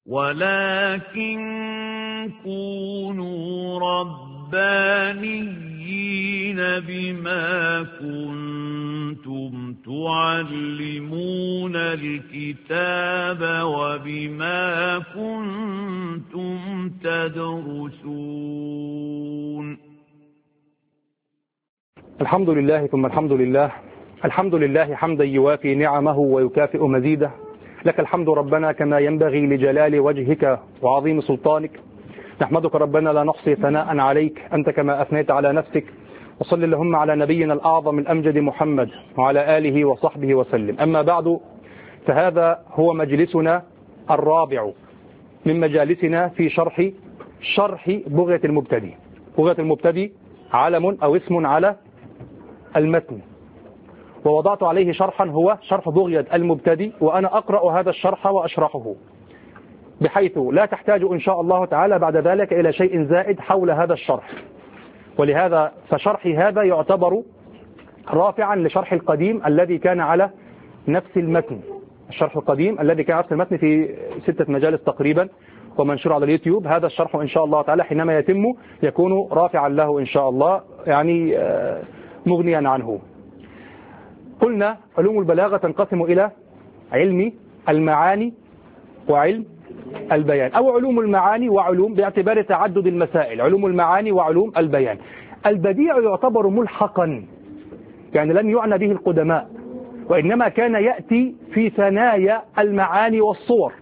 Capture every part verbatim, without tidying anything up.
ولكن كونوا ربانيين بما كنتم تعلمون الكتاب وبما كنتم تدرسون. الحمد لله ثم الحمد لله، الحمد لله حمدا يوافي نعمه ويكافئ مزيده. لك الحمد ربنا كما ينبغي لجلال وجهك وعظيم سلطانك. نحمدك ربنا لا نحصي ثناء عليك أنت كما أثنيت على نفسك. وصل اللهم على نبينا الأعظم الأمجد محمد وعلى آله وصحبه وسلم. أما بعد، فهذا هو مجلسنا الرابع من مجالسنا في شرح شرح بغية المبتدئ. بغية المبتدئ علم أو اسم على المتن، ووضعت عليه شرحا هو شرح بغية المبتدئ، وأنا أقرأ هذا الشرح وأشرحه بحيث لا تحتاج إن شاء الله تعالى بعد ذلك إلى شيء زائد حول هذا الشرح. ولهذا فشرحي هذا يعتبر رافعا لشرح القديم الذي كان على نفس المتن. الشرح القديم الذي كان على نفس المتن في ستة مجالس تقريبا ومنشور على اليوتيوب. هذا الشرح إن شاء الله تعالى حينما يتم يكون رافعا له إن شاء الله، يعني مغنيا عنه. قلنا علوم البلاغة تنقسم إلى علم المعاني وعلم البيان، أو علوم المعاني وعلوم باعتبار تعدد المسائل، علوم المعاني وعلوم البيان. البديع يعتبر ملحقا، يعني لم يعنى به القدماء، وإنما كان يأتي في ثنايا المعاني والصور.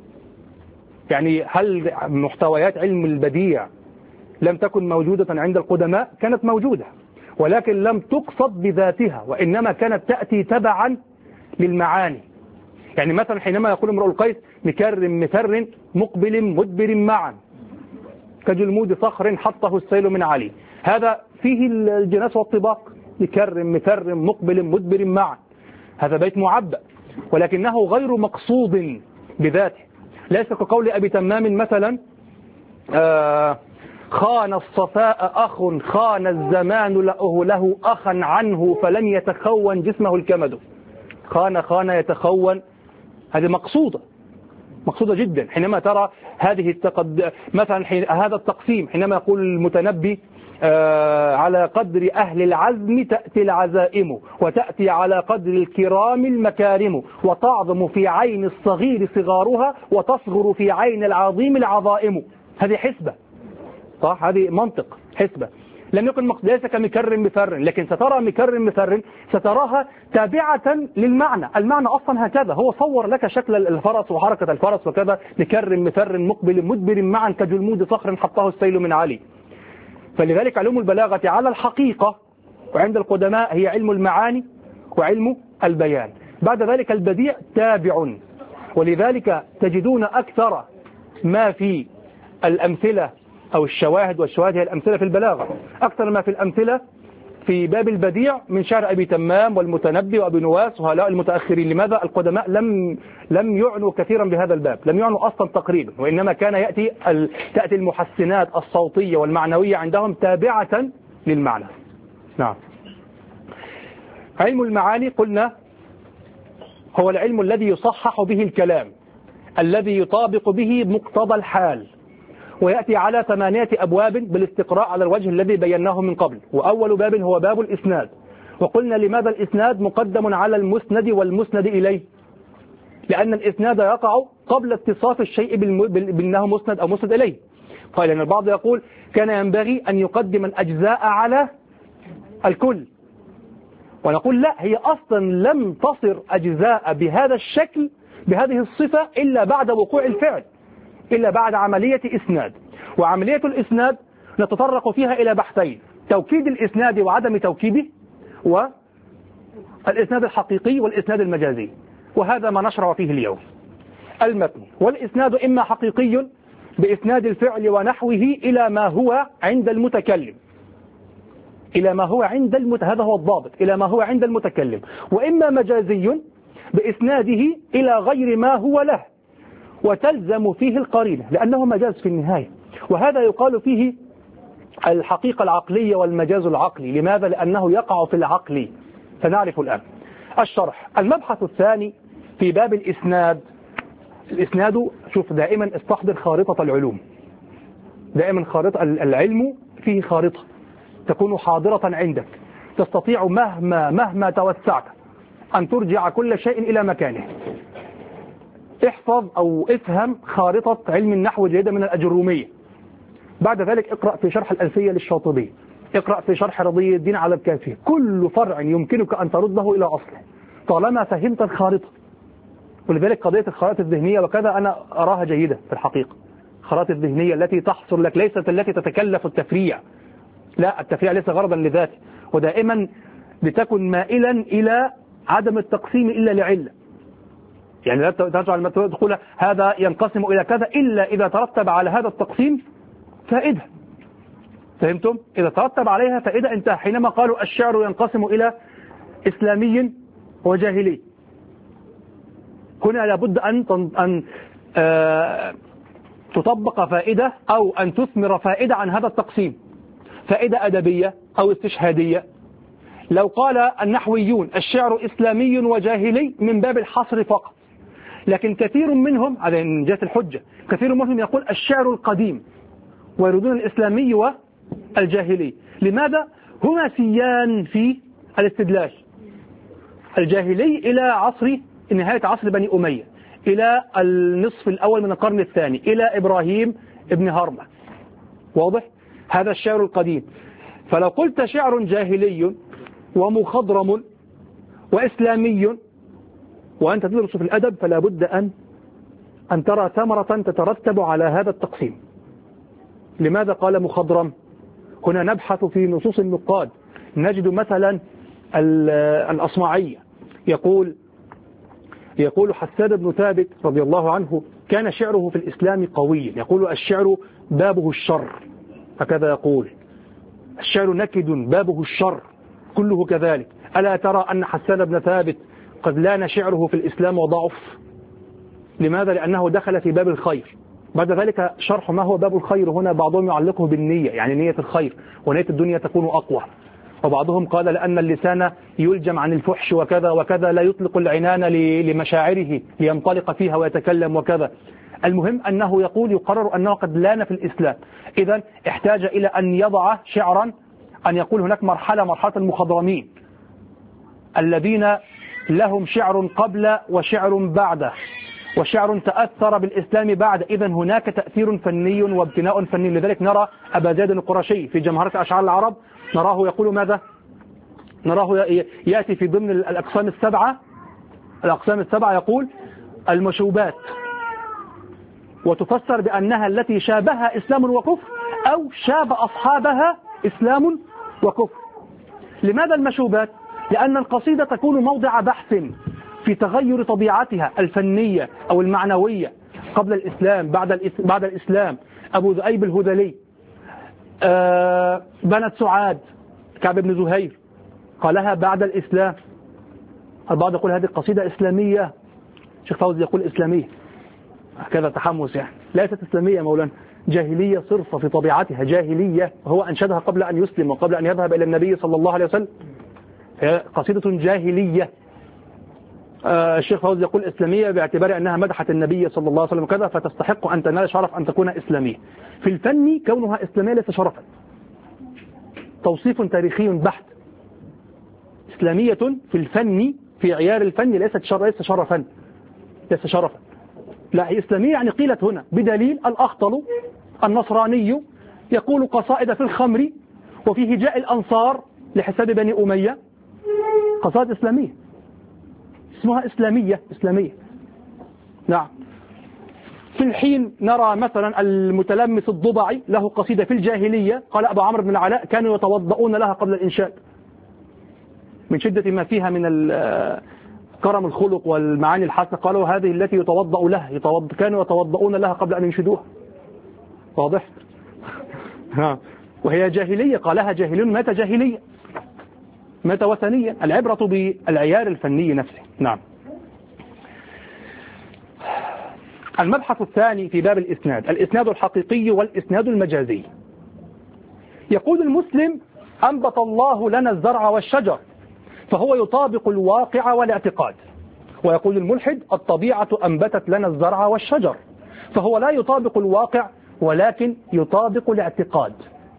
يعني هل محتويات علم البديع لم تكن موجودة عند القدماء؟ كانت موجودة، ولكن لم تقصد بذاتها، وإنما كانت تأتي تبعا للمعاني. يعني مثلا حينما يقول امرؤ القيس مكر مثر مقبل مدبر معا كجلمود صخر حطه السيل من علي، هذا فيه الجناس والطباق. مكر مثر مقبل مدبر معا، هذا بيت معبأ، ولكنه غير مقصود بذاته. ليس كقول أبي تمام مثلا آه خان الصفاء أخ خان الزمان له له أخا عنه فلم يتخون جسمه الكمد. خان خان يتخون، هذه مقصودة مقصودة جدا. حينما ترى هذه التقد... مثلا حين... هذا التقسيم حينما يقول المتنبي آه على قدر أهل العزم تأتي العزائم وتأتي على قدر الكرام المكارم وتعظم في عين الصغير صغارها وتصغر في عين العظيم العظائم. هذه حسبة، صح؟ هذه منطق حسبة. لم يكن ليس كمكر مثر، لكن سترى مكر مثر ستراها تابعة للمعنى. المعنى أصلا هكذا، هو صور لك شكل الفرس وحركة الفرس وكذا. مكر مثر مقبل مدبر معا كجلمود صخر حطه السيل من علي. فلذلك علوم البلاغة على الحقيقة وعند القدماء هي علم المعاني وعلم البيان. بعد ذلك البديع تابع، ولذلك تجدون أكثر ما في الأمثلة أو الشواهد، والشواهد هي الأمثلة في البلاغة، أكثر ما في الأمثلة في باب البديع من شعر أبي تمام والمتنبي وأبي نواس وهؤلاء المتأخرين. لماذا؟ القدماء لم لم يعنوا كثيرا بهذا الباب، لم يعنوا أصلا تقريبا، وإنما كان يأتي تأتي المحسنات الصوتية والمعنوية عندهم تابعة للمعنى. نعم. علم المعاني قلنا هو العلم الذي يصحح به الكلام، الذي يطابق به مقتضى الحال، ويأتي على ثمانية أبواب بالاستقراء على الوجه الذي بيناه من قبل. وأول باب هو باب الإسناد. وقلنا لماذا الإسناد مقدم على المسند والمسند إليه؟ لأن الإسناد يقع قبل اتصاف الشيء بأنه مسند أو مسند إليه. قال أن البعض يقول كان ينبغي أن يقدم الأجزاء على الكل، ونقول لا، هي أصلا لم تصر أجزاء بهذا الشكل بهذه الصفة إلا بعد وقوع الفعل، إلا بعد عملية إسناد. وعملية الإسناد نتطرق فيها إلى بحثين: توكيد الإسناد وعدم توكيده، والإسناد الحقيقي والإسناد المجازي. وهذا ما نشرع فيه اليوم. المتن والإسناد إما حقيقي بإسناد الفعل ونحوه إلى ما هو عند المتكلم، إلى ما هو عند المت... هذا هو الضابط، إلى ما هو عند المتكلم، وإما مجازي بإسناده إلى غير ما هو له وتلزم فيه القرينة، لأنه مجاز في النهاية. وهذا يقال فيه الحقيقة العقلية والمجاز العقلي. لماذا؟ لأنه يقع في العقل. فنعرف الآن الشرح. المبحث الثاني في باب الإسناد الإسناد شوف دائما استحضر خارطة العلوم، دائما خارطة العلم فيه خارطة تكون حاضرة عندك، تستطيع مهما مهما توسعت أن ترجع كل شيء إلى مكانه. احفظ أو افهم خارطة علم النحو جيدة من الأجرومية. بعد ذلك اقرأ في شرح الألفية للشاطبي، اقرأ في شرح رضي الدين على الكافي، كل فرع يمكنك أن ترده إلى أصله طالما فهمت الخارطة. ولذلك قضية الخرائط الذهنية وكذا أنا أراها جيدة في الحقيقة، الخرائط الذهنية التي تحصر لك ليست التي تتكلف التفريع، لا، التفريع ليس غرضا لذاته، ودائما لتكن مائلا إلى عدم التقسيم إلا لعلة. يعني لا ترجع لما تقول هذا ينقسم إلى كذا إلا إذا ترتب على هذا التقسيم فائدة. فهمتم؟ إذا ترتب عليها فائدة انتهى. حينما قالوا الشعر ينقسم إلى إسلامي وجاهلي، هنا لابد أن أن آه تطبق فائدة أو أن تثمر فائدة عن هذا التقسيم، فائدة أدبية أو استشهادية. لو قال النحويون الشعر إسلامي وجاهلي من باب الحصر فقط، لكن كثير منهم هذا من جهة الحجة، كثير منهم يقول الشعر القديم ويريدون الإسلامي والجاهلي. لماذا؟ هما سيان في الاستدلال. الجاهلي إلى عصر نهاية عصر بني أمية، إلى النصف الأول من القرن الثاني، إلى إبراهيم ابن هرمة. واضح؟ هذا الشعر القديم. فلو قلت شعر جاهلي ومخضرم وإسلامي وأنت تدرس في الأدب فلا بد أن أن ترى ثمرة تترتب على هذا التقسيم. لماذا قال مخضرم؟ هنا نبحث في نصوص النقاد، نجد مثلا الأصمعي يقول يقول حسان بن ثابت رضي الله عنه كان شعره في الإسلام قويا، يقول الشعر بابه الشر، هكذا يقول الشعر نكد بابه الشر كله كذلك. ألا ترى أن حسان بن ثابت قد لان شعره في الإسلام وضعف؟ لماذا؟ لأنه دخل في باب الخير. بعد ذلك شرح ما هو باب الخير هنا بعضهم يعلقه بالنية، يعني نية الخير ونية الدنيا تكون أقوى، وبعضهم قال لأن اللسان يلجم عن الفحش وكذا وكذا، لا يطلق العنان لمشاعره لينطلق فيها ويتكلم وكذا. المهم أنه يقول يقرر أنه قد لان في الإسلام، إذن احتاج إلى أن يضع شعرا، أن يقول هناك مرحلة مرحلة المخضرمين الذين لهم شعر قبل وشعر بعده وشعر تأثر بالإسلام بعد، إذن هناك تأثير فني وابتناء فني. لذلك نرى أبا زيد القرشي في جمهرة أشعار العرب نراه يقول ماذا؟ نراه يأتي في ضمن الأقسام السبعة الأقسام السبعة يقول المشوبات، وتفسر بأنها التي شابها إسلام وكفر أو شاب أصحابها إسلام وكفر. لماذا المشوبات؟ لأن القصيدة تكون موضع بحث في تغير طبيعتها الفنية أو المعنوية قبل الإسلام بعد بعد الإسلام. أبو ذؤيب الهذلي آه بنت سعاد كعب بن زهير قالها بعد الإسلام. البعض يقول هذه القصيدة إسلامية، شيخ فوزي يقول إسلامية، هكذا تحمس، يعني ليست إسلامية مولانا، جاهلية صرفة في طبيعتها، جاهلية، هو أنشدها قبل أن يسلم وقبل أن يذهب إلى النبي صلى الله عليه وسلم، هي قصيدة جاهلية. آه الشيخ فوزي يقول إسلامية باعتبار أنها مدحت النبي صلى الله عليه وسلم وكذا، فتستحق أن تنال شرف أن تكون إسلامية. في الفن كونها إسلامية ليس شرفا، توصيف تاريخي بحت. إسلامية في الفن في عيار الفن ليست شر ليس شرفا ليس شرفا لا، هي إسلامية يعني قيلت هنا، بدليل الأخطل النصراني يقول قصائد في الخمر وفي هجاء الأنصار لحساب بني أمية، قصائد إسلامية اسمها إسلامية إسلامية نعم. في الحين نرى مثلا المتلمس الضبعي له قصيدة في الجاهلية، قال أبو عمرو بن العلاء كانوا يتوضؤون لها قبل الإنشاد من شدة ما فيها من كرم الخلق والمعاني الحسنة، قالوا هذه التي يتوضأ لها يتوضأ كانوا يتوضؤون لها قبل أن ينشدوها. واضح؟ ها. وهي جاهلية، قالها جاهلون، مات جاهلية، مات وثنيا. العبرة بالعيار الفني نفسه. نعم. المبحث الثاني في باب الإسناد، الإسناد الحقيقي والإسناد المجازي. يقول المسلم أنبت الله لنا الزرع والشجر، فهو يطابق الواقع والاعتقاد. ويقول الملحد الطبيعة أنبتت لنا الزرع والشجر، فهو لا يطابق الواقع ولكن يطابق الاعتقاد.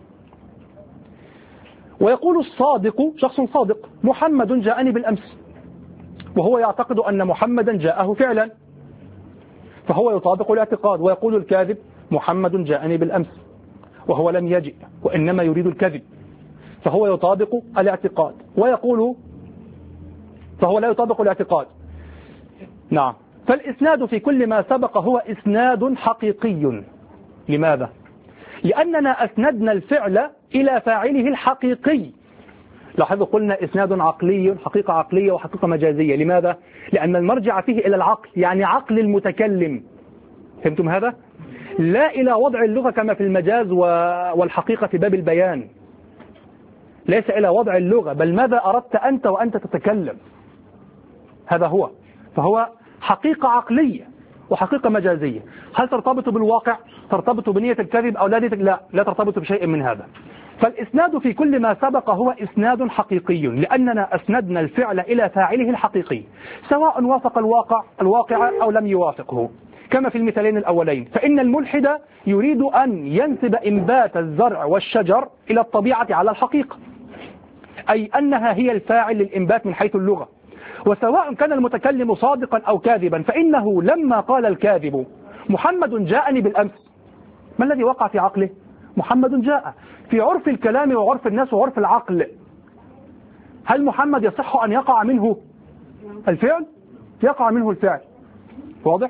ويقول الصادق، شخص صادق، محمد جاءني بالأمس، وهو يعتقد أن محمدا جاءه فعلا، فهو يطابق الاعتقاد. ويقول الكاذب محمد جاءني بالأمس، وهو لم يجئ وإنما يريد الكذب، فهو يطابق الاعتقاد. ويقول فهو لا يطابق الاعتقاد. نعم. فالإسناد في كل ما سبق هو إسناد حقيقي. لماذا؟ لأننا أسندنا الفعل إلى فاعله الحقيقي. لاحظوا قلنا إسناد عقلي، حقيقة عقلية وحقيقة مجازية. لماذا؟ لأن المرجع فيه إلى العقل، يعني عقل المتكلم. فهمتم هذا؟ لا إلى وضع اللغة كما في المجاز والحقيقة في باب البيان. ليس إلى وضع اللغة، بل ماذا أردت أنت وأنت تتكلم. هذا هو. فهو حقيقة عقلية وحقيقة مجازية. هل ترتبط بالواقع؟ ترتبط بنية الكذب أو لا؟ لا لا ترتبط بشيء من هذا. فالإسناد في كل ما سبق هو إسناد حقيقي، لأننا أسندنا الفعل إلى فاعله الحقيقي، سواء وافق الواقع الواقع أو لم يوافقه، كما في المثالين الأولين. فإن الملحد يريد أن ينسب إنبات الزرع والشجر إلى الطبيعة على الحقيقة، أي أنها هي الفاعل للإنبات من حيث اللغة. وسواء كان المتكلم صادقا أو كاذبا، فإنه لما قال الكاذب محمد جاءني بالأمس، ما الذي وقع في عقله؟ محمد جاء. في عرف الكلام وعرف الناس وعرف العقل، هل محمد يصح أن يقع منه الفعل؟ يقع منه الفعل. واضح؟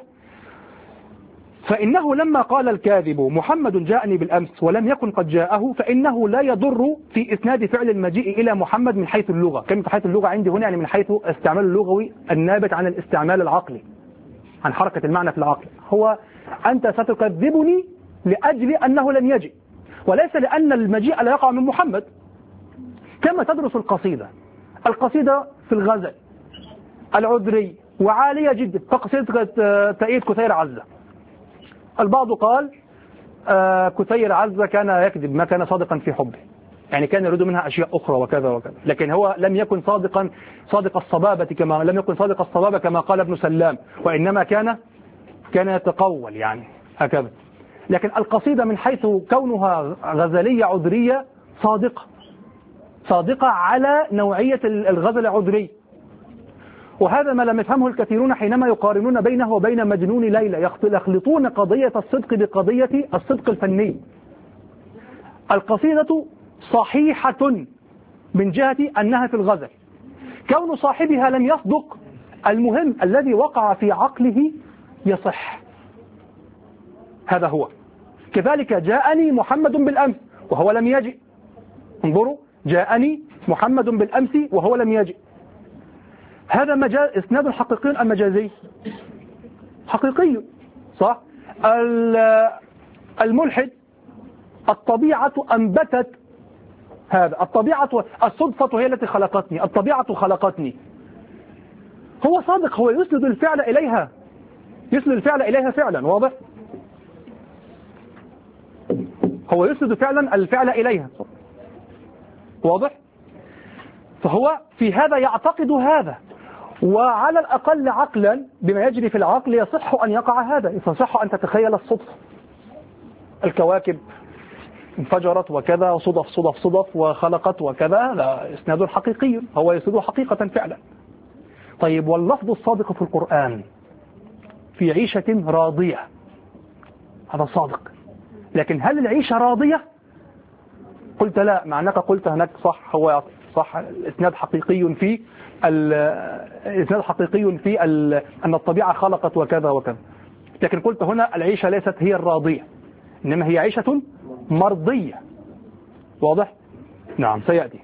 فإنه لما قال الكاذب محمد جاءني بالأمس ولم يكن قد جاءه، فإنه لا يضر في إسناد فعل المجيء إلى محمد من حيث اللغة. كلمة حيث اللغة عندي هنا يعني من حيث استعمال اللغوي النابت عن الاستعمال العقلي، عن حركة المعنى في العقل. هو أنت ستكذبني لأجل أنه لم يجئ، وليس لأن المجيء لا يقع من محمد. كما تدرس القصيدة، القصيدة في الغزل العذري وعالية جدا، كقصيدة تأييد كثير عزة. البعض قال آه كثير عزة كان يكذب، ما كان صادقا في حبه، يعني كان يريد منها أشياء أخرى وكذا وكذا، لكن هو لم يكن صادقا صادق الصبابة كما لم يكن صادق الصبابة كما قال ابن سلام، وإنما كان كان يتقول يعني هكذا. لكن القصيدة من حيث كونها غزلية عذرية صادقة صادقة على نوعية الغزل العذري. وهذا ما لم يفهمه الكثيرون حينما يقارنون بينه وبين مجنون ليلى، يخلطون قضية الصدق بقضية الصدق الفني. القصيدة صحيحة من جهة أنها في الغزل، كون صاحبها لم يصدق، المهم الذي وقع في عقله يصح. هذا هو. كذلك جاءني محمد بالأمس وهو لم يجئ. انظروا، جاءني محمد بالأمس وهو لم يجئ. هذا مجاز، اسناد حقيقي أم مجازي؟ حقيقي، صح؟ الملحد الطبيعة أنبتت هذا، الطبيعة الصدفة هي التي خلقتني، الطبيعة خلقتني. هو صادق، هو يسند الفعل إليها، يسند الفعل إليها فعلا. واضح؟ هو يسند فعلا الفعل إليها. واضح؟ فهو في هذا يعتقد هذا، وعلى الأقل عقلا بما يجري في العقل يصح أن يقع هذا. يصح أن تتخيل الصدفة، الكواكب انفجرت وكذا، وصدف صدف صدف وخلقت وكذا، لا إسناد حقيقي، هو يسند حقيقة فعلا. طيب، واللفظ الصادق في القرآن في عيشة راضية، هذا صادق، لكن هل العيشة راضية؟ قلت لا، مع أنك قلت هناك صح، هو صح، الإسناد حقيقي في الإسناد حقيقي في أن الطبيعة خلقت وكذا وكذا، لكن قلت هنا العيشة ليست هي الراضية، إنما هي عيشة مرضية. واضح؟ نعم، سيأتي.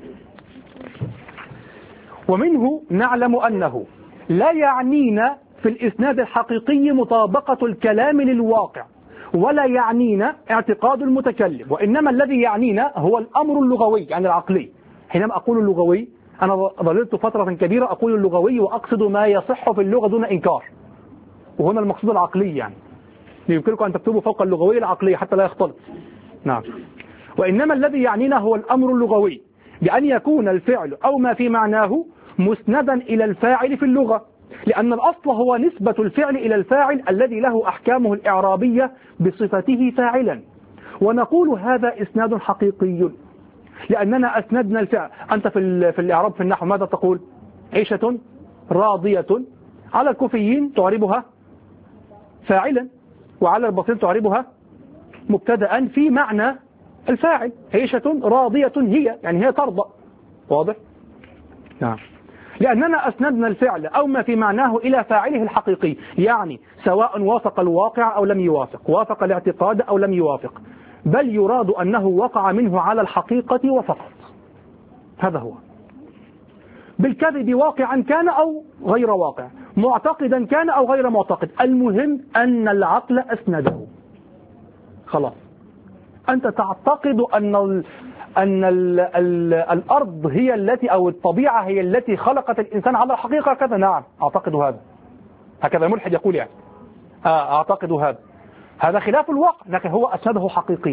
ومنه نعلم أنه لا يعنينا في الإسناد الحقيقي مطابقة الكلام للواقع، ولا يعنينا اعتقاد المتكلم، وإنما الذي يعنينا هو الأمر اللغوي، يعني العقلي. حينما أقول اللغوي، أنا ظللت فترة كبيرة أقول اللغوي وأقصد ما يصح في اللغة دون إنكار، وهنا المقصود العقلي، يعني يمكنكم أن تكتبوا فوق اللغوي العقلي حتى لا يختلط. نعم. وإنما الذي يعنينا هو الأمر اللغوي، بأن يكون الفعل أو ما في معناه مسندا إلى الفاعل في اللغة، لأن الأصل هو نسبة الفعل إلى الفاعل الذي له أحكامه الإعرابية بصفته فاعلا، ونقول هذا إسناد حقيقي لأننا أسندنا الفعل. أنت في في الإعراب في النحو ماذا تقول؟ عيشة راضية، على الكوفيين تعربها فاعلا، وعلى الباطنين تعربها مبتدأ في معنى الفاعل. عيشة راضية هي، يعني هي ترضى. واضح؟ نعم. لأننا أسندنا الفعل أو ما في معناه إلى فاعله الحقيقي، يعني سواء وافق الواقع أو لم يوافق، وافق الاعتقاد أو لم يوافق، بل يراد أنه وقع منه على الحقيقة وفقط. هذا هو. بالكذب واقعا كان أو غير واقع، معتقدا كان أو غير معتقد، المهم أن العقل أسنده. خلاص. أنت تعتقد أن ال أن ال ال الأرض هي التي أو الطبيعة هي التي خلقت الإنسان على الحقيقة كذا. نعم أعتقد هذا، هكذا الملحد يقول يعني آه أعتقد هذا. هذا خلاف الواقع، لكن هو أسنده حقيقي.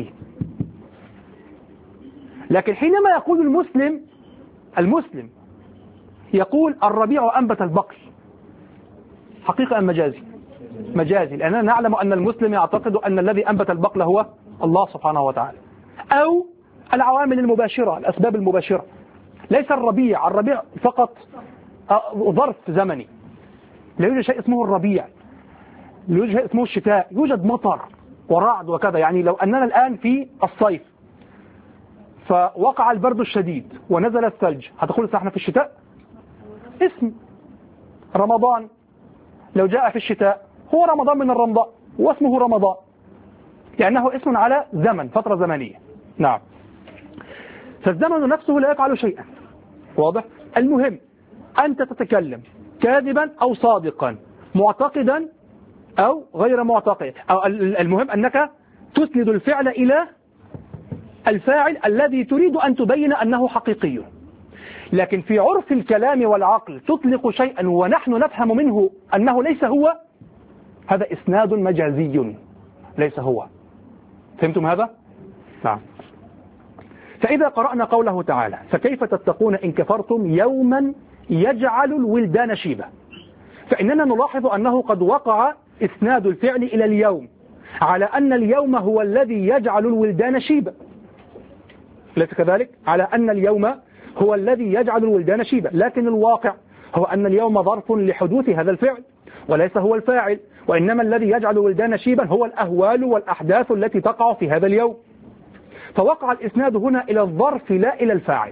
لكن حينما يقول المسلم المسلم يقول الربيع أنبت البقل، حقيقة أم مجازي؟ مجازي، لأننا نعلم أن المسلم يعتقد أن الذي أنبت البقل هو الله سبحانه وتعالى، أو العوامل المباشرة، الأسباب المباشرة. ليس الربيع، الربيع فقط ظرف زمني، لا يوجد شيء اسمه الربيع، لا يوجد شيء اسمه الشتاء، يوجد مطر ورعد وكذا. يعني لو أننا الآن في الصيف فوقع البرد الشديد ونزل الثلج، هتقول احنا في الشتاء؟ اسم رمضان لو جاء في الشتاء هو رمضان من الرمضاء، واسمه رمضان لأنه اسم على زمن، فترة زمنية. نعم. فالزمن نفسه لا يفعل شيئا. واضح؟ المهم أنت تتكلم كاذبا أو صادقا، معتقدا أو غير معتقد، أو المهم أنك تسند الفعل إلى الفاعل الذي تريد أن تبين أنه حقيقي. لكن في عرف الكلام والعقل تطلق شيئا ونحن نفهم منه أنه ليس هو، هذا إسناد مجازي ليس هو. فهمتم هذا؟ نعم. فإذا قرأنا قوله تعالى فكيف تتقون إن كفرتم يوما يجعل الولدان شيبا، فإننا نلاحظ أنه قد وقع إسناد الفعل إلى اليوم على أن اليوم هو الذي يجعل الولدان شيبا، ليس كذلك؟ على أن اليوم هو الذي يجعل الولدان شيبا، لكن الواقع هو أن اليوم ظرف لحدوث هذا الفعل وليس هو الفاعل، وإنما الذي يجعل الولدان شيبا هو الأهوال والأحداث التي تقع في هذا اليوم. فوقع الإسناد هنا إلى الظرف لا إلى الفاعل.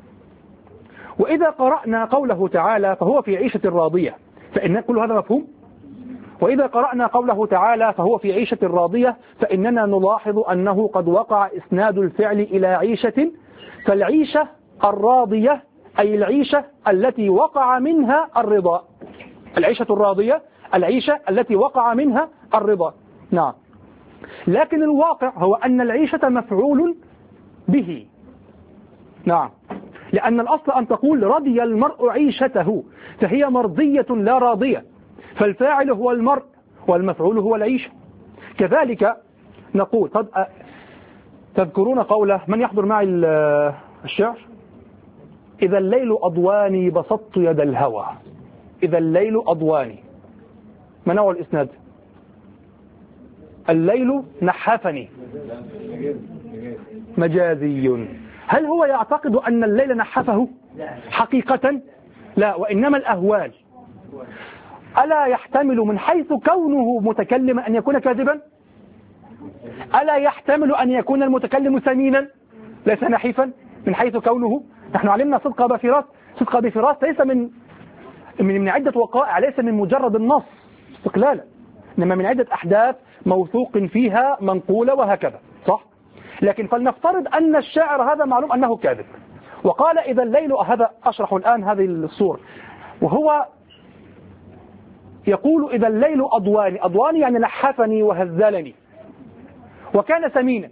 وإذا قرأنا قوله تعالى فهو في عيشة راضية، فإن كل هذا مفهوم. وإذا قرأنا قوله تعالى فهو في عيشة راضية، فإننا نلاحظ أنه قد وقع إسناد الفعل إلى عيشة، فالعيشة الراضية أي العيشة التي وقع منها الرضا. العيشة الراضية العيشة التي وقع منها الرضا. نعم. لكن الواقع هو أن العيشة مفعول به. نعم. لأن الأصل أن تقول رضي المرء عيشته، فهي مرضية لا راضية، فالفاعل هو المرء والمفعول هو العيشة. كذلك نقول تذكرون قوله، من يحضر معي الشعر؟ إذا الليل أضواني بسطت يد الهوى، إذا الليل أضواني، ما نوع الإسناد؟ الليل نحفني، مجازي. هل هو يعتقد أن الليل نحفه حقيقة؟ لا، وإنما الأهوال. ألا يحتمل من حيث كونه متكلما أن يكون كاذبا؟ ألا يحتمل أن يكون المتكلم سمينا ليس نحيفا من حيث كونه؟ نحن علمنا صدق بفراس، صدق بفراس ليس من من من عدة وقائع، ليس من مجرد النص استقلالا، إنما من عدة أحداث موثوق فيها منقولة وهكذا، صح؟ لكن فلنفترض أن الشاعر هذا معلوم أنه كاذب، وقال إذا الليل، هذا أشرح الآن هذه الصورة، وهو يقول إذا الليل أضواني، أضواني يعني نحفني وهزلني، وكان سمينا.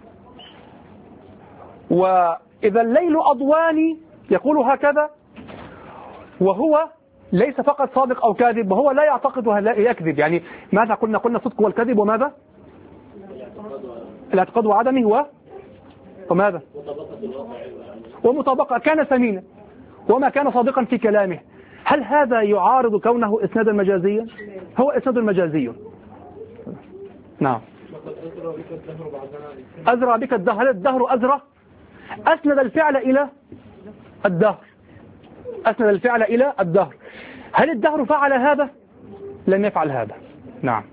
وإذا الليل أضواني يقول هكذا، وهو ليس فقط صادق أو كاذب، وهو لا يعتقد يكذب. يعني ماذا قلنا؟ قلنا صدق والكذب وماذا؟ الاعتقاد وعدمه و... وماذا؟ ومطابقة. كان سمينا وما كان صادقا في كلامه. هل هذا يعارض كونه إسنادا مجازيا؟ هو إسناد مجازي. نعم. أزرع بك الدهر. هل الدهر أزرع؟ أسند الفعل إلى الدهر. أسند الفعل إلى الدهر. هل الدهر فعل هذا؟ لم يفعل هذا. نعم.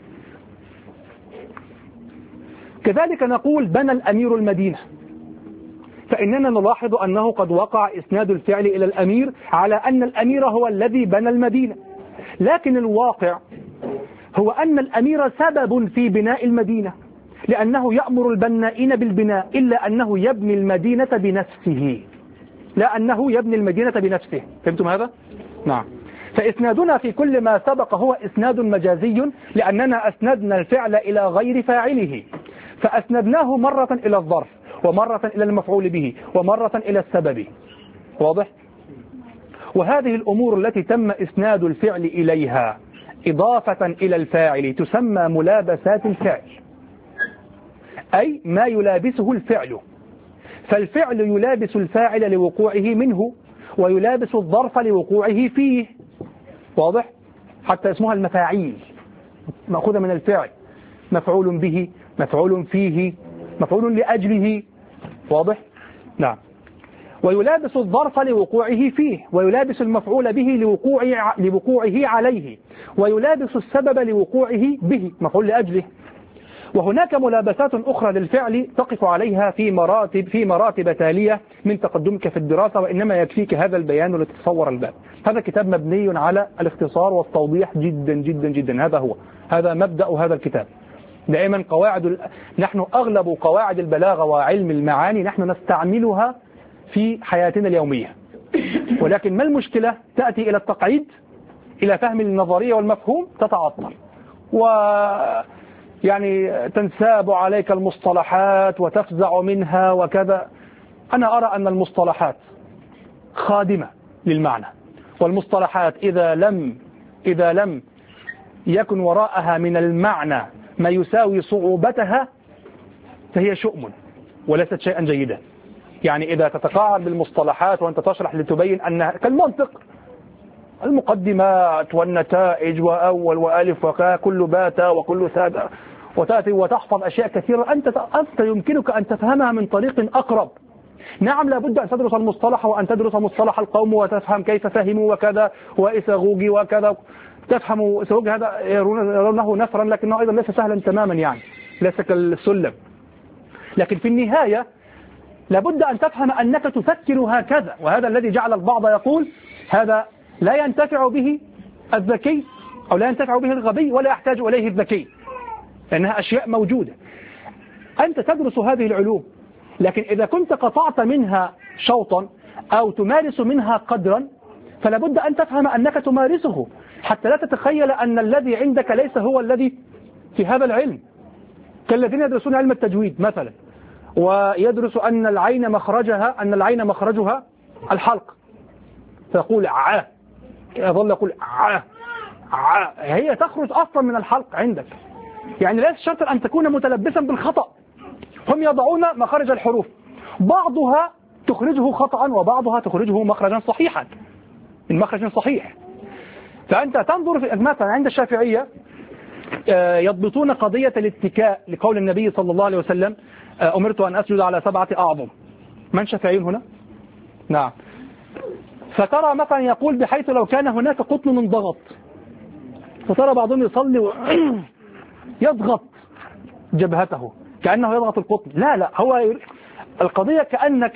كذلك نقول بنى الأمير المدينة، فإننا نلاحظ أنه قد وقع إسناد الفعل إلى الأمير على أن الأمير هو الذي بنى المدينة، لكن الواقع هو أن الأمير سبب في بناء المدينة، لأنه يأمر البنائين بالبناء، إلا أنه يبني المدينة بنفسه، لا أنه يبني المدينة بنفسه. فهمتم هذا؟ نعم. فإسنادنا في كل ما سبق هو إسناد مجازي، لأننا أسندنا الفعل إلى غير فاعله، فأسندناه مرة إلى الظرف، ومرة إلى المفعول به، ومرة إلى السبب. واضح؟ وهذه الأمور التي تم إسناد الفعل إليها إضافة إلى الفاعل تسمى ملابسات الفعل، أي ما يلابسه الفعل. فالفعل يلابس الفاعل لوقوعه منه، ويلابس الظرف لوقوعه فيه. واضح؟ حتى اسمها المفاعيل، مأخوذة من الفعل، مفعول به، مفعول فيه، مفعول لأجله. واضح؟ نعم. ويلابس الظرف لوقوعه فيه، ويلابس المفعول به لوقوعه لوقوعه عليه، ويلابس السبب لوقوعه به، مفعول لأجله. وهناك ملابسات أخرى للفعل تقف عليها في مراتب في مراتب تالية من تقدمك في الدراسة، وإنما يكفيك هذا البيان لتتصور الباب. هذا كتاب مبني على الاختصار والتوضيح جدا جدا جدا. هذا هو هذا مبدأ هذا الكتاب. دائما قواعد ال... نحن أغلب قواعد البلاغة وعلم المعاني نحن نستعملها في حياتنا اليومية، ولكن ما المشكلة؟ تأتي إلى التقعيد، إلى فهم النظرية والمفهوم، تتعطل، و يعني تنساب عليك المصطلحات وتفزع منها وكذا. أنا أرى أن المصطلحات خادمة للمعنى، والمصطلحات إذا لم إذا لم يكن وراءها من المعنى ما يساوي صعوبتها فهي شؤم وليست شيئا جيدا. يعني إذا تتقاعد بالمصطلحات وأنت تشرح لتبين أنها كالمنطق، المقدمات والنتائج وأول وألف وكا كل باتا وكل ثاتا، وتأتي وتحفظ أشياء كثيرة أنت أنت يمكنك أن تفهمها من طريق أقرب. نعم، لابد أن تدرس المصطلح وأن تدرس مصطلح القوم وتفهم كيف فهموا وكذا، وإساغوغي وكذا، تفهم إساغوغي هذا يرونه نثرا لكنه أيضا ليس سهلا تماما، يعني ليس كالسلم. لكن في النهاية لابد أن تفهم أنك تفكر هكذا، وهذا الذي جعل البعض يقول هذا لا ينتفع به الذكي أو لا ينتفع به الغبي ولا يحتاج إليه الذكي، لأنها أشياء موجودة. أنت تدرس هذه العلوم، لكن إذا كنت قطعت منها شوطا أو تمارس منها قدرا فلا بد أن تفهم أنك تمارسه، حتى لا تتخيل أن الذي عندك ليس هو الذي في هذا العلم. كالذين يدرسون علم التجويد مثلا، ويدرس أن العين مخرجها أن العين مخرجها الحلق، فيقول عا، يظل يقول عا عا، هي تخرج أصلا من الحلق عندك. يعني ليس شرط أن تكون متلبسا بالخطأ. هم يضعون مخارج الحروف، بعضها تخرجه خطأ وبعضها تخرجه مخرجا صحيحا من مخرج صحيح. فأنت تنظر في مثلا عند الشافعية يضبطون قضية الاتكاء لقول النبي صلى الله عليه وسلم أمرت أن أسجد على سبعة أعظم. من شافعيون هنا؟ نعم. فترى مثلا يقول بحيث لو كان هناك قطن انضغط، فترى بعضهم يصلي يضغط جبهته كأنه يضغط القطن. لا لا، هو القضية كأنك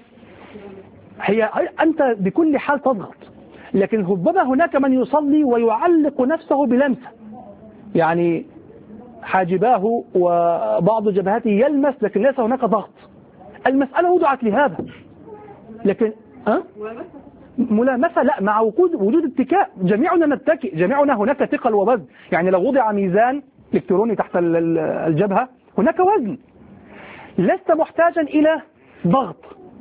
هي أنت بكل حال تضغط، لكن ربما هناك من يصلي ويعلق نفسه بلمسة، يعني حاجباه وبعض جبهته يلمس لكن ليس هناك ضغط. المسألة وضعت لهذا، لكن أه؟ ملامسة لا، مع وجود وجود اتكاء. جميعنا نتكئ، جميعنا هناك ثقل ووزن. يعني لو وضع ميزان إلكتروني تحت الجبهة هناك وزن، لست محتاجا إلى ضغط.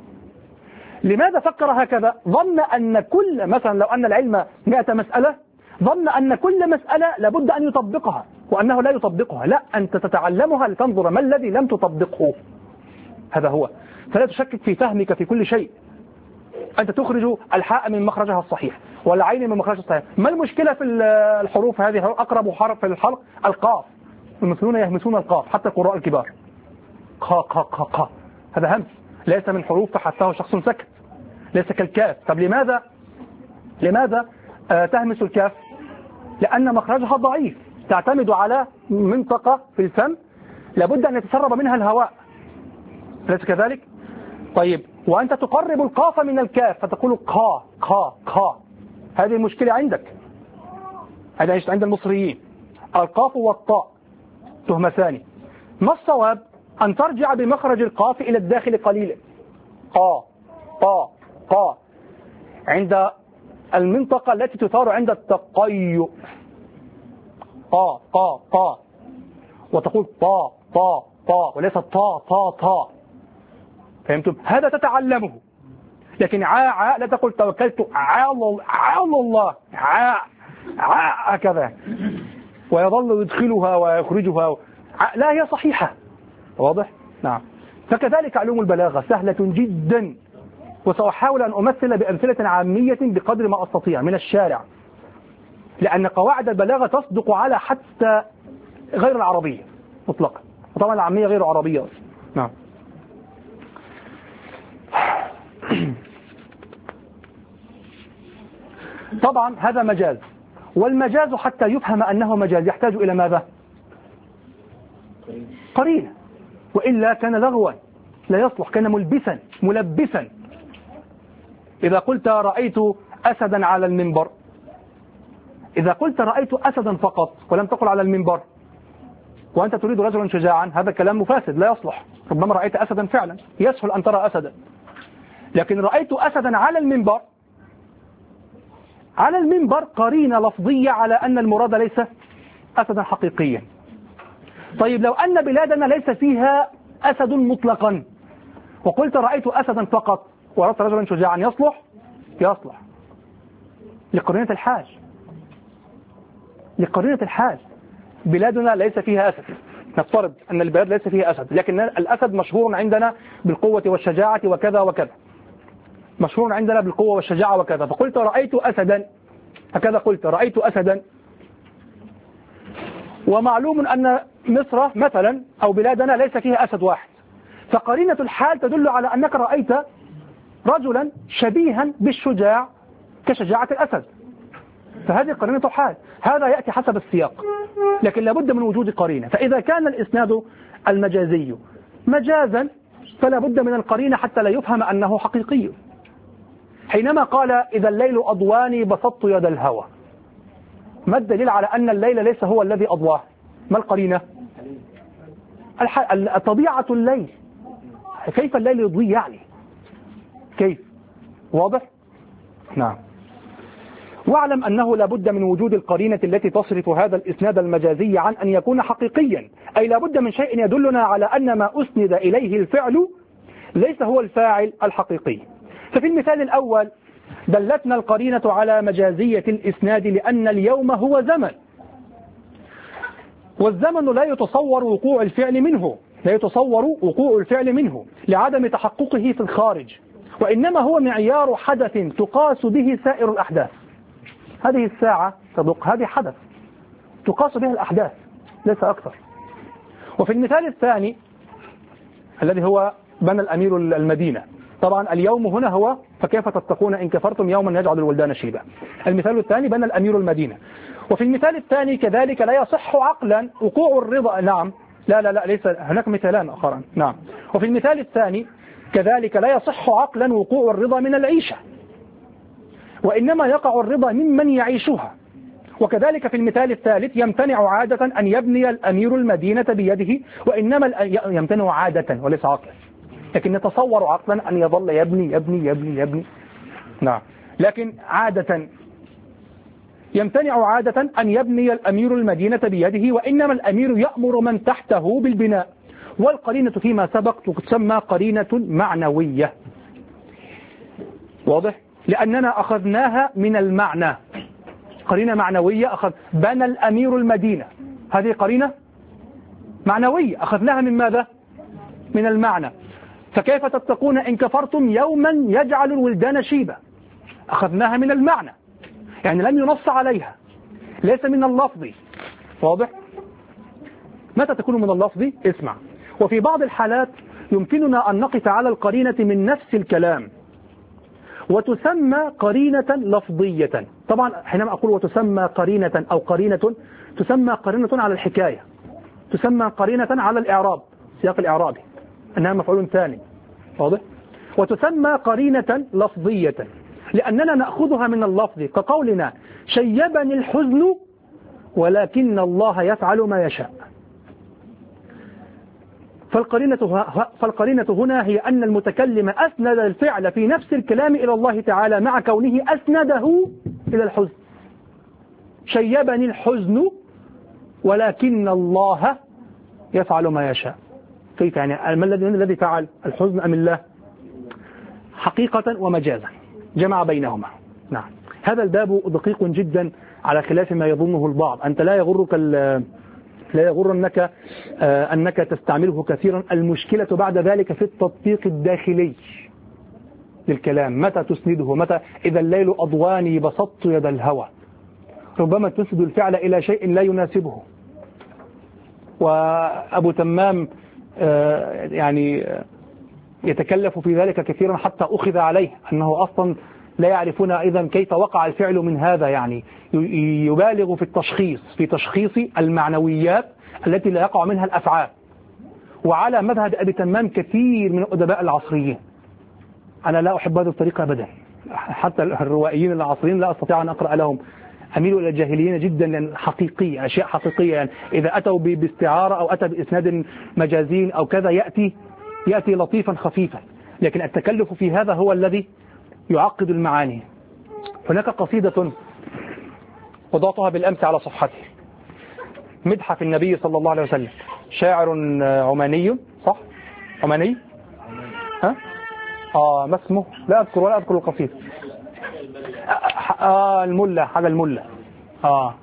لماذا فكر هكذا؟ ظن أن كل مثلا لو أن العلم مئة مسألة، ظن أن كل مسألة لابد أن يطبقها، وأنه لا يطبقها. لا، أنت تتعلمها لتنظر ما الذي لم تطبقه. هذا هو. فلا تشكك في فهمك في كل شيء. أنت تخرج الحاء من مخرجها الصحيح، والعين من مخرج الصحيح. ما المشكلة في الحروف هذه؟ أقرب حرف في الحلق القاف، المثلون يهمسون القاف حتى القراء الكبار. قا قا قا قا، هذا همس ليس من حروف فحثه شخص سكت، ليس كالكاف. طب لماذا لماذا آه تهمس الكاف؟ لأن مخرجها ضعيف، تعتمد على منطقة في الفم لابد أن يتسرب منها الهواء، أليس كذلك؟ طيب وأنت تقرب القاف من الكاف فتقول قا قا قا، هذه المشكلة عندك، هذا عند المصريين. القاف والطاء تهمسان. ما الصواب؟ أن ترجع بمخرج القاف إلى الداخل قليلا، قا قا قا، عند المنطقة التي تثار عند التقيؤ، قا قا قا، وتقول طا طا طا وليس طا طا طا. فهمتم؟ هذا تتعلمه. لكن عا عا لا تقول توكلت على الله، عا عا هكذا ويظل يدخلها ويخرجها، لا هي صحيحة. واضح؟ نعم. فكذلك علوم البلاغة سهلة جدا، وسأحاول أن أمثل بأمثلة عامية بقدر ما أستطيع من الشارع، لأن قواعد البلاغة تصدق على حتى غير العربية مطلقا، وطبعا العامية غير عربية. نعم. طبعا هذا مجاز، والمجاز حتى يفهم أنه مجاز يحتاج إلى ماذا؟ قرينة، وإلا كان لغوا لا يصلح، كان ملبسا ملبسا. إذا قلت رأيت أسدا على المنبر، إذا قلت رأيت أسدا فقط ولم تقل على المنبر وأنت تريد رجلا شجاعا، هذا كلام مفاسد لا يصلح. ربما رأيت أسدا فعلا، يسهل أن ترى أسدا، لكن رأيت أسدا على المنبر، على المنبر قرينة لفظية على أن المراد ليس أسدا حقيقيا. طيب لو أن بلادنا ليس فيها أسد مطلقا وقلت رأيت أسدا فقط ورأيت رجلا شجاعا، يصلح؟ يصلح لقرينة الحال، لقرينة الحال. بلادنا ليس فيها أسد، نفترض أن البلاد ليس فيها أسد، لكن الأسد مشهور عندنا بالقوة والشجاعة وكذا وكذا، مشهور عندنا بالقوة والشجاعة وكذا، فقلت رأيت أسدا، هكذا قلت رأيت أسدا. ومعلوم أن مصر مثلا أو بلادنا ليس فيها أسد واحد، فقرينة الحال تدل على أنك رأيت رجلا شبيها بالشجاع كشجاعة الأسد، فهذه قرينة حال. هذا يأتي حسب السياق، لكن لابد من وجود قرينة. فإذا كان الإسناد المجازي مجازا فلا بد من القرينة حتى لا يفهم أنه حقيقي. حينما قال إذا الليل أضواني بسطت يد الهوى، ما الدليل على أن الليل ليس هو الذي أضواه؟ ما القرينة؟ طبيعة الليل، كيف الليل يضوي يعني؟ كيف؟ واضح؟ نعم. واعلم أنه لابد من وجود القرينة التي تصرف هذا الإسناد المجازي عن أن يكون حقيقيا، أي لابد من شيء يدلنا على أن ما أسند إليه الفعل ليس هو الفاعل الحقيقي. ففي المثال الأول دلتنا القرينة على مجازية الإسناد لأن اليوم هو زمن، والزمن لا يتصور وقوع الفعل منه، لا يتصور وقوع الفعل منه لعدم تحققه في الخارج، وإنما هو معيار حدث تقاس به سائر الأحداث. هذه الساعة تدق، هذه حدث تقاس به الأحداث ليس أكثر. وفي المثال الثاني الذي هو بنى الأمير المدينة، طبعا اليوم هنا هو فكيف تتقون إن كفرتم يوما يجعل الولدان شيبا. المثال الثاني بنى الأمير المدينة. وفي المثال الثاني كذلك لا يصح عقلا وقوع الرضا. نعم، لا لا لا ليس هناك مثالان آخران. نعم. وفي المثال الثاني كذلك لا يصح عقلا وقوع الرضا من العيشة، وإنما يقع الرضا ممن يعيشها. وكذلك في المثال الثالث يمتنع عادة أن يبني الأمير المدينة بيده، وإنما يمتنع عادة وليس عقلا، لكن نتصور عقلا أن يظل يبني يبني يبني يبني. نعم. لكن عادة يمتنع عادة أن يبني الأمير المدينة بيده، وإنما الأمير يأمر من تحته بالبناء. والقرينة فيما سبق تسمى قرينة معنوية. واضح؟ لأننا أخذناها من المعنى. قرينة معنوية، أخذ بنى الأمير المدينة، هذه قرينة معنوية أخذناها من ماذا؟ من المعنى. فكيف تتقون إن كفرتم يوما يجعل الولدان شيبا، أخذناها من المعنى. يعني لم ينص عليها، ليس من اللفظ. واضح؟ متى تكون من اللفظ؟ اسمع. وفي بعض الحالات يمكننا أن نقف على القرينة من نفس الكلام وتسمى قرينة لفظية. طبعا حينما أقول وتسمى قرينة أو قرينة، تسمى قرينة على الحكاية، تسمى قرينة على الإعراب، سياق الإعرابي أنها مفعول ثاني. واضح؟ وتسمى قرينة لفظية لأننا نأخذها من اللفظ، كقولنا شيبني الحزن ولكن الله يفعل ما يشاء. فالقرينة, فالقرينة هنا هي أن المتكلم أسند الفعل في نفس الكلام إلى الله تعالى مع كونه أسنده إلى الحزن. شيبني الحزن ولكن الله يفعل ما يشاء. كيف يعني؟ ما الذي فعل؟ الحزن أم الله؟ حقيقة ومجازا جمع بينهما. نعم. هذا الباب دقيق جدا على خلاف ما يظنه البعض. أنت لا يغرك لا يغرنك أنك تستعمله كثيرا. المشكلة بعد ذلك في التطبيق الداخلي للكلام. متى تسنده؟ متى؟ إذا الليل أضواني بسطت يد الهوى. ربما تسند الفعل إلى شيء لا يناسبه. وأبو تمام يعني يتكلف في ذلك كثيرا حتى أخذ عليه أنه أصلا لا يعرفون إذا كيف وقع الفعل من هذا. يعني يبالغ في التشخيص في تشخيص المعنويات التي لا يقع منها الأفعال. وعلى مذهب أبي تمام كثير من الأدباء العصريين. أنا لا أحب هذه الطريقة أبدا. حتى الروائيين العصريين لا أستطيع أن أقرأ لهم. أميل إلى الجاهليين جدا، لأن حقيقية، أشياء حقيقية. يعني إذا أتوا باستعارة أو أتى بإسناد مجازين أو كذا يأتي يأتي لطيفا خفيفا، لكن التكلف في هذا هو الذي يعقد المعاني. هناك قصيدة وضعتها بالأمس على صفحتي، مدحة في النبي صلى الله عليه وسلم، شاعر عماني، صح؟ عماني؟ ها؟ آه ما اسمه؟ لا أذكر ولا أذكر القصيدة. آه الملة، حاجة الملة. آه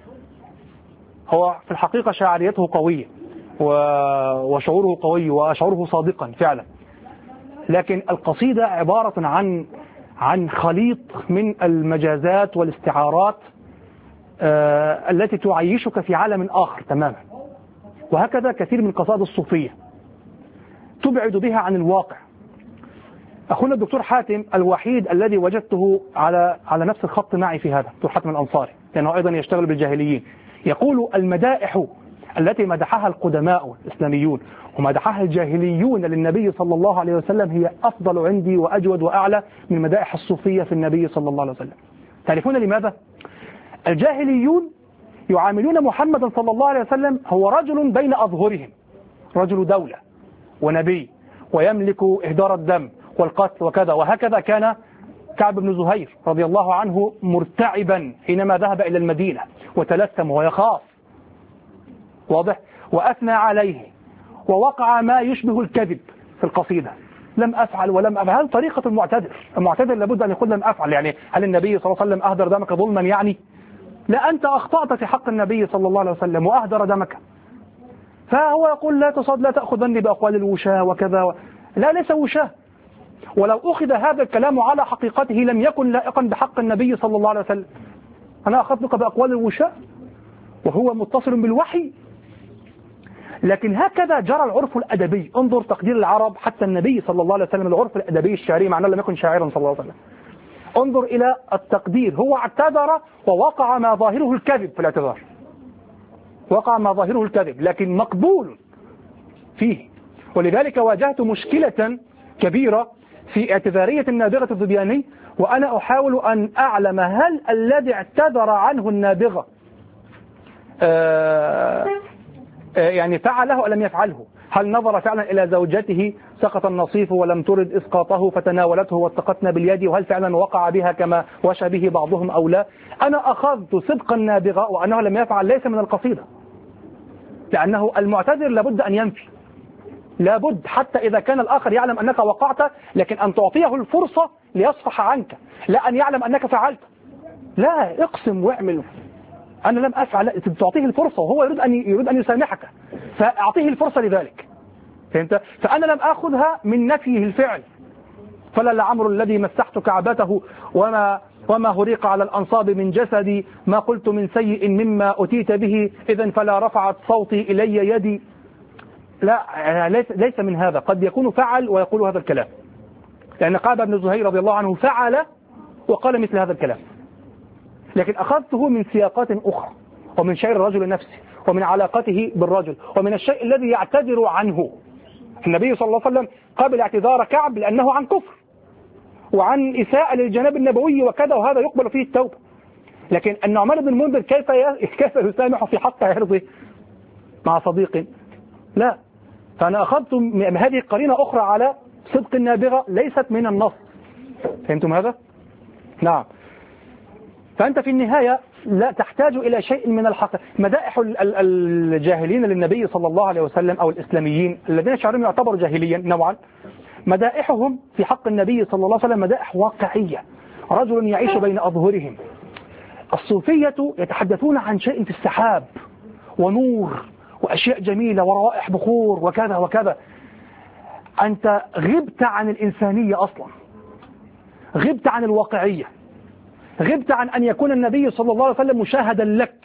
هو في الحقيقة شاعريته قوية وشعوره قوي وشعوره صادقا فعلا، لكن القصيدة عبارة عن عن خليط من المجازات والاستعارات آه التي تعيشك في عالم آخر تماما. وهكذا كثير من قصائد الصوفية تبعد بها عن الواقع. أخونا الدكتور حاتم الوحيد الذي وجدته على على نفس الخط معي في هذا، دكتور حاتم الأنصاري، لأنه أيضا يشتغل بالجاهليين. يقول المدائح التي مدحها القدماء الإسلاميون ومدحها الجاهليون للنبي صلى الله عليه وسلم هي أفضل عندي وأجود وأعلى من مدائح الصوفية في النبي صلى الله عليه وسلم. تعرفون لماذا؟ الجاهليون يعاملون محمدا صلى الله عليه وسلم هو رجل بين أظهرهم، رجل دولة ونبي ويملك إهدار الدم والقتل وكذا. وهكذا كان كعب بن زهير رضي الله عنه مرتعبا حينما ذهب إلى المدينة وتلثم ويخاف. واضح؟ وأثنى عليه ووقع ما يشبه الكذب في القصيدة. لم أفعل ولم أفعل. هذه طريقة المعتذر. المعتذر لابد أن يقول لم أفعل. يعني هل النبي صلى الله عليه وسلم أهدر دمك ظلما؟ يعني لا، أنت أخطأت في حق النبي صلى الله عليه وسلم وأهدر دمك. فهو يقول لا تصد لا تأخذني بأقوال الوشاة وكذا و... لا، ليس وشاة. ولو أخذ هذا الكلام على حقيقته لم يكن لائقا بحق النبي صلى الله عليه وسلم. أنا أخذتك بأقوال الوشاة وهو متصل بالوحي. لكن هكذا جرى العرف الأدبي. انظر تقدير العرب حتى النبي صلى الله عليه وسلم، العرف الأدبي الشعري، مع أنه لم يكن شاعرا صلى الله عليه وسلم. انظر إلى التقدير، هو اعتذر ووقع ما ظاهره الكذب في الاعتذار، وقع ما ظاهره الكذب لكن مقبول فيه. ولذلك واجهت مشكلة كبيرة في اعتذارية النابغة الذبياني، وأنا أحاول أن أعلم هل الذي اعتذر عنه النابغة آه يعني فعله أو لم يفعله. هل نظر فعلا إلى زوجته سقط النصيف ولم ترد إسقاطه فتناولته واتقتنا باليد، وهل فعلا وقع بها كما وشى به بعضهم أو لا؟ أنا أخذت صدق النابغة وأنه لم يفعل ليس من القصيدة، لأنه المعتذر لابد أن ينفي، لابد حتى إذا كان الآخر يعلم أنك وقعت، لكن أن تعطيه الفرصة ليصفح عنك، لا أن يعلم أنك فعلت. لا، اقسم واعمل أنا لم أفعل، تعطيه الفرصة وهو يريد أن يريد أن يسامحك، فأعطيه الفرصة لذلك. فهمت؟ فأنا لم أخذها من نفيه الفعل. فلا لعمر الذي مسحت كعبته وما وما هريق على الأنصاب من جسدي، ما قلت من سيء مما أتيت به، إذا فلا رفعت صوتي إلي يدي. لا، ليس من هذا. قد يكون فعل ويقول هذا الكلام، لأن قعب بن زهير رضي الله عنه فعل وقال مثل هذا الكلام، لكن أخذته من سياقات أخرى، ومن شعر الرجل نفسه، ومن علاقته بالرجل، ومن الشيء الذي يعتذر عنه. النبي صلى الله عليه وسلم قبل اعتذار كعب لأنه عن كفر وعن إساءة للجناب النبوي وكذا، وهذا يقبل فيه التوبة. لكن النعمان بن المنذر كيف كيف يسامح في حق عرضه مع صديق؟ لا. فأنا أخذت هذه قرينة أخرى على صدق النابغة ليست من النص. فهمتم هذا؟ نعم. فأنت في النهاية لا تحتاج إلى شيء من الحق. مدائح الجاهلين للنبي صلى الله عليه وسلم أو الإسلاميين الذين شعرهم يعتبروا جاهليا نوعا، مدائحهم في حق النبي صلى الله عليه وسلم مدائح واقعية، رجل يعيش بين أظهرهم. الصوفية يتحدثون عن شيء في السحاب ونور وأشياء جميلة وروائح بخور وكذا وكذا. أنت غبت عن الإنسانية أصلا، غبت عن الواقعية، غبت عن أن يكون النبي صلى الله عليه وسلم مشاهدا لك.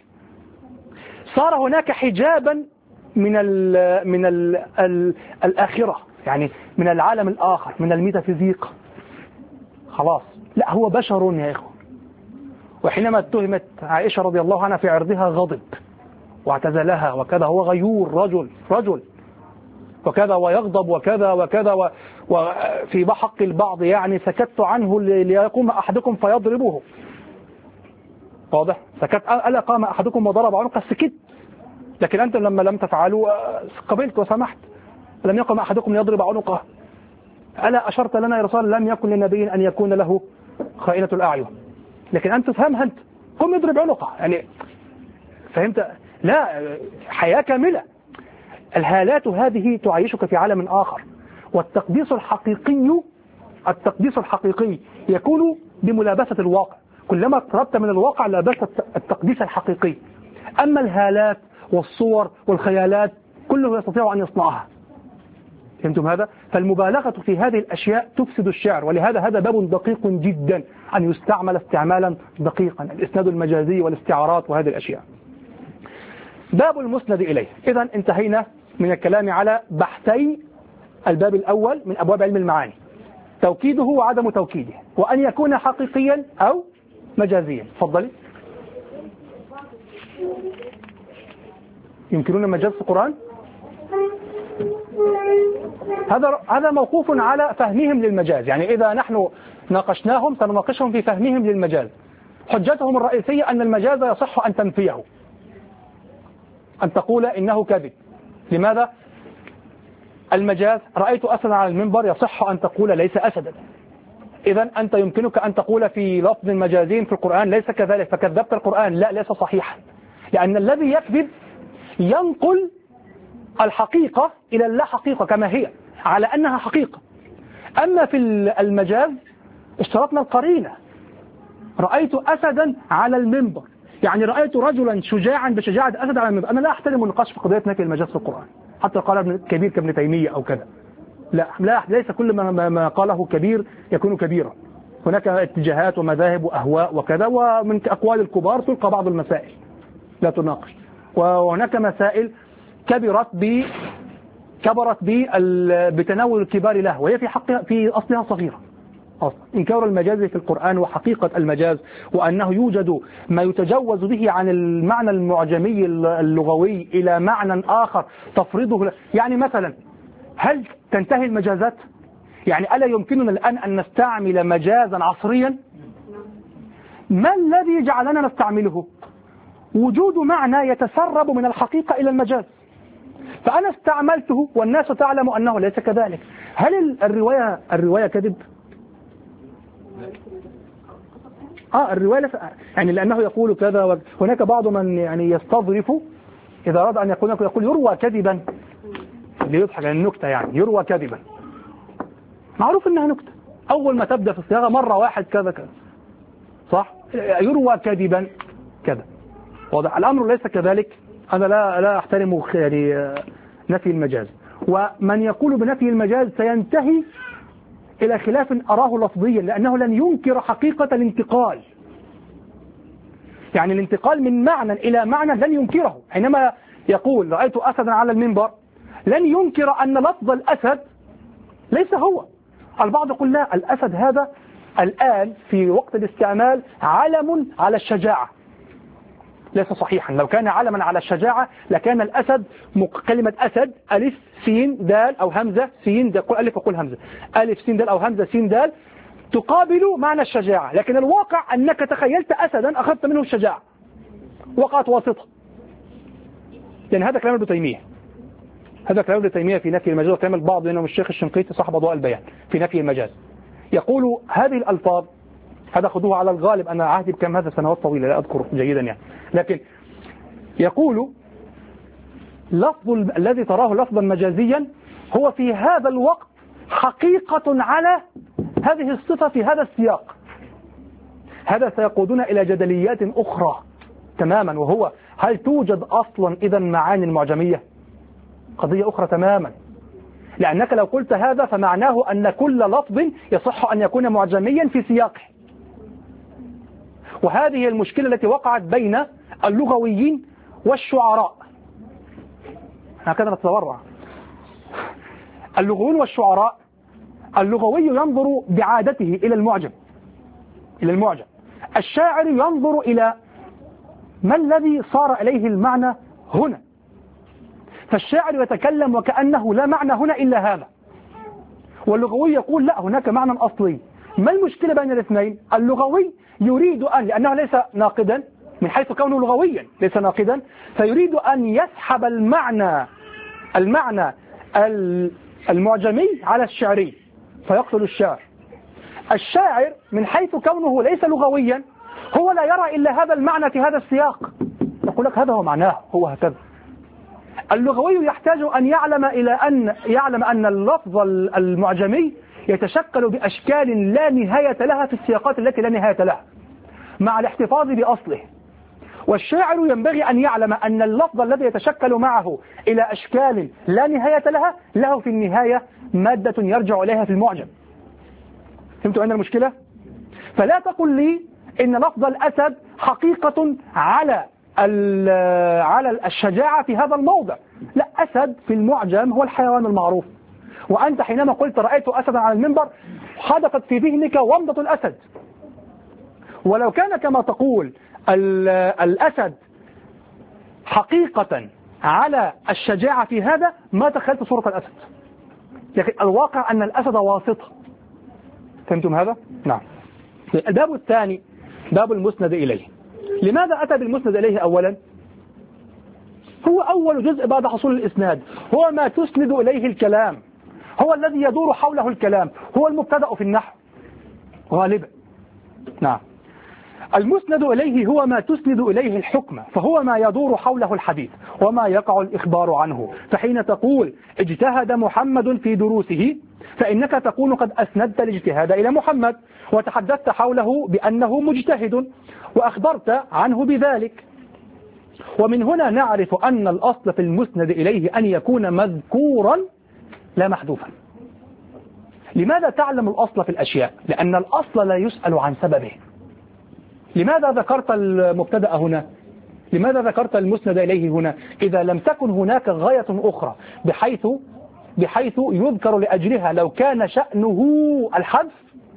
صار هناك حجابا من ال من ال ال الآخرة، يعني من العالم الآخر، من الميتافيزيق. خلاص، لا، هو بشر يا إخوة. وحينما اتهمت عائشة رضي الله عنها في عرضها غضب واعتزلها وكذا، هو غيور، رجل رجل وكذا، ويغضب وكذا وكذا، وفي حق البعض يعني سكت عنه ليقوم أحدكم فيضربه. واضح؟ سكت، ألا قام أحدكم وضرب عنقه سكت، لكن أنتم لما لم تفعلوا قبلت وسمحت. لم يقم أحدكم ليضرب عنقه، ألا أشرت لنا يا رسول لم يكن للنبي أن يكون له خائنة الأعين، لكن أنت تفهمها، أنت قم يضرب عنقه. يعني فهمت؟ لا، حياة كاملة. الهالات هذه تعيشك في عالم آخر. والتقديس الحقيقي التقديس الحقيقي يكون بملابسة الواقع. كلما اقتربت من الواقع لابست التقديس الحقيقي. أما الهالات والصور والخيالات كله يستطيع أن يصنعها. فهمتم هذا؟ فالمبالغة في هذه الأشياء تفسد الشعر، ولهذا هذا باب دقيق جدا أن يستعمل استعمالا دقيقا، الإسناد المجازي والاستعارات وهذه الأشياء. باب المسند إليه. إذن انتهينا من الكلام على بحثي الباب الأول من أبواب علم المعاني، توكيده وعدم توكيده، وأن يكون حقيقيا أو مجازيا. تفضلي. يمكنون المجاز في القرآن؟ هذا هذا موقوف على فهمهم للمجاز. يعني إذا نحن ناقشناهم سنناقشهم في فهمهم للمجاز. حجتهم الرئيسية أن المجاز يصح أن تنفيه، أن تقول إنه كذب. لماذا؟ المجاز رأيت أسدا على المنبر، يصح أن تقول ليس أسدا. إذا أنت يمكنك أن تقول في لفظ مجازين في القرآن ليس كذلك فكذبت القرآن. لا، ليس صحيحا، لأن الذي يكذب ينقل الحقيقة إلى اللا حقيقة كما هي على أنها حقيقة. أما في المجاز اشترطنا القرينة. رأيت أسدا على المنبر، يعني رأيت رجلا شجاعا بشجاعة أسد على المنبر. أنا لا أحترم النقاش في قضية نفي المجاز في القرآن، حتى قال ابن كبير كابن تيمية أو كذا. لا, لا ليس كل ما, ما قاله كبير يكون كبيرا. هناك اتجاهات ومذاهب وأهواء وكذا، ومن أقوال الكبار تلقى بعض المسائل لا تناقش، وهناك مسائل كبرت ب كبرت ب بتناول الكبار له، وهي في حق في أصلها صغيرة. أصلا إنكار المجاز في القرآن وحقيقة المجاز، وأنه يوجد ما يتجوز به عن المعنى المعجمي اللغوي إلى معنى آخر تفرضه. يعني مثلا هل تنتهي المجازات؟ يعني ألا يمكننا الآن أن نستعمل مجازا عصريا؟ ما الذي جعلنا نستعمله؟ وجود معنى يتسرب من الحقيقة إلى المجاز، فأنا استعملته والناس تعلم أنه ليس كذلك. هل الرواية الرواية كذب؟ آه الرواية لس... يعني لأنه يقول كذا. هناك بعض من يعني يستظرف إذا أراد أن يقول يقول يروى كذبا ليضحك عن النكتة، يعني يروى كذبا، معروف أنها نكتة. أول ما تبدأ في الصياغة مرة واحد كذا كذا، صح؟ يروى كذبا كذا. واضح الأمر ليس كذلك. أنا لا لا أحترم يعني نفي المجاز، ومن يقول بنفي المجاز سينتهي إلى خلاف أراه لفظيا، لأنه لن ينكر حقيقة الانتقال. يعني الانتقال من معنى إلى معنى لن ينكره. حينما يقول رأيت أسدا على المنبر لن ينكر أن لفظ الأسد ليس هو. البعض يقول لا، الأسد هذا الآن في وقت الاستعمال علم على الشجاعة. ليس صحيحا. لو كان علما على الشجاعة لكان الأسد كلمة أسد ألف سين دال أو همزة سين دال، قل ألف وقل همزة، ألف سين دال أو همزة سين دال تقابل معنى الشجاعة، لكن الواقع أنك تخيلت أسدا أخذت منه الشجاعة، وقعت واسطة. لأن هذا كلام ابن تيمية، هذا كلام ابن تيمية في نفي المجاز، وكلام البعض منهم الشيخ الشنقيطي صاحب أضواء البيان في نفي المجاز. يقول هذه الألفاظ، هذا خذوه على الغالب، أنا عهدي بكم هذا سنوات طويلة لا أذكر جيدا يعني، لكن يقول لفظ الذي تراه لفظا مجازيا هو في هذا الوقت حقيقة على هذه الصفة في هذا السياق. هذا سيقودنا إلى جدليات أخرى تماما، وهو هل توجد أصلا إذا معاني المعجمية؟ قضية أخرى تماما، لأنك لو قلت هذا فمعناه أن كل لفظ يصح أن يكون معجميا في سياقه. وهذه المشكلة التي وقعت بين اللغويين والشعراء. هكذا نتورع. اللغويين والشعراء، اللغوي ينظر بعادته إلى المعجم، إلى المعجم. الشاعر ينظر إلى ما الذي صار إليه المعنى هنا، فالشاعر يتكلم وكأنه لا معنى هنا إلا هذا، واللغوي يقول لا، هناك معنى أصلي. ما المشكلة بين الاثنين؟ اللغوي يريد أن، لأنه ليس ناقدا من حيث كونه لغويا، ليس ناقدا، فيريد أن يسحب المعنى المعنى المعجمي على الشعري فيقتل الشاعر. الشاعر من حيث كونه ليس لغويا هو لا يرى إلا هذا المعنى في هذا السياق، يقول لك هذا هو معناه، هو هكذا. اللغوي يحتاج أن يعلم إلى أن يعلم أن اللفظ المعجمي يتشكل بأشكال لا نهاية لها في السياقات التي لا نهاية لها مع الاحتفاظ بأصله. والشاعر ينبغي أن يعلم أن اللفظ الذي يتشكل معه إلى أشكال لا نهاية لها له في النهاية مادة يرجع إليها في المعجم. فهمتوا أين المشكلة؟ فلا تقل لي إن لفظ الأسد حقيقة على على الشجاعة في هذا الموضع. لا، أسد في المعجم هو الحيوان المعروف، وأنت حينما قلت رأيت أسدا على المنبر حدثت في ذهنك ومضة الأسد. ولو كان كما تقول الأسد حقيقة على الشجاعة في هذا ما تخيلت صورة الأسد، لكن الواقع أن الأسد واسطة. فهمتم هذا؟ نعم. الباب الثاني باب المسند إليه. لماذا أتى بالمسند إليه أولا؟ هو أول جزء بعد حصول الإسناد، هو ما تسند إليه الكلام، هو الذي يدور حوله الكلام، هو المبتدأ في النحو غالبا. نعم. المسند إليه هو ما تسند إليه الحكم، فهو ما يدور حوله الحديث وما يقع الإخبار عنه. فحين تقول اجتهد محمد في دروسه فإنك تكون قد أسندت الاجتهاد إلى محمد، وتحدثت حوله بأنه مجتهد وأخبرت عنه بذلك. ومن هنا نعرف أن الأصل في المسند إليه أن يكون مذكورا لا محذوفا. لماذا تعلم الأصل في الأشياء؟ لأن الأصل لا يسأل عن سببه. لماذا ذكرت المبتدأ هنا؟ لماذا ذكرت المسند إليه هنا؟ إذا لم تكن هناك غاية أخرى بحيث بحيث يذكر لأجلها، لو كان شأنه الحذف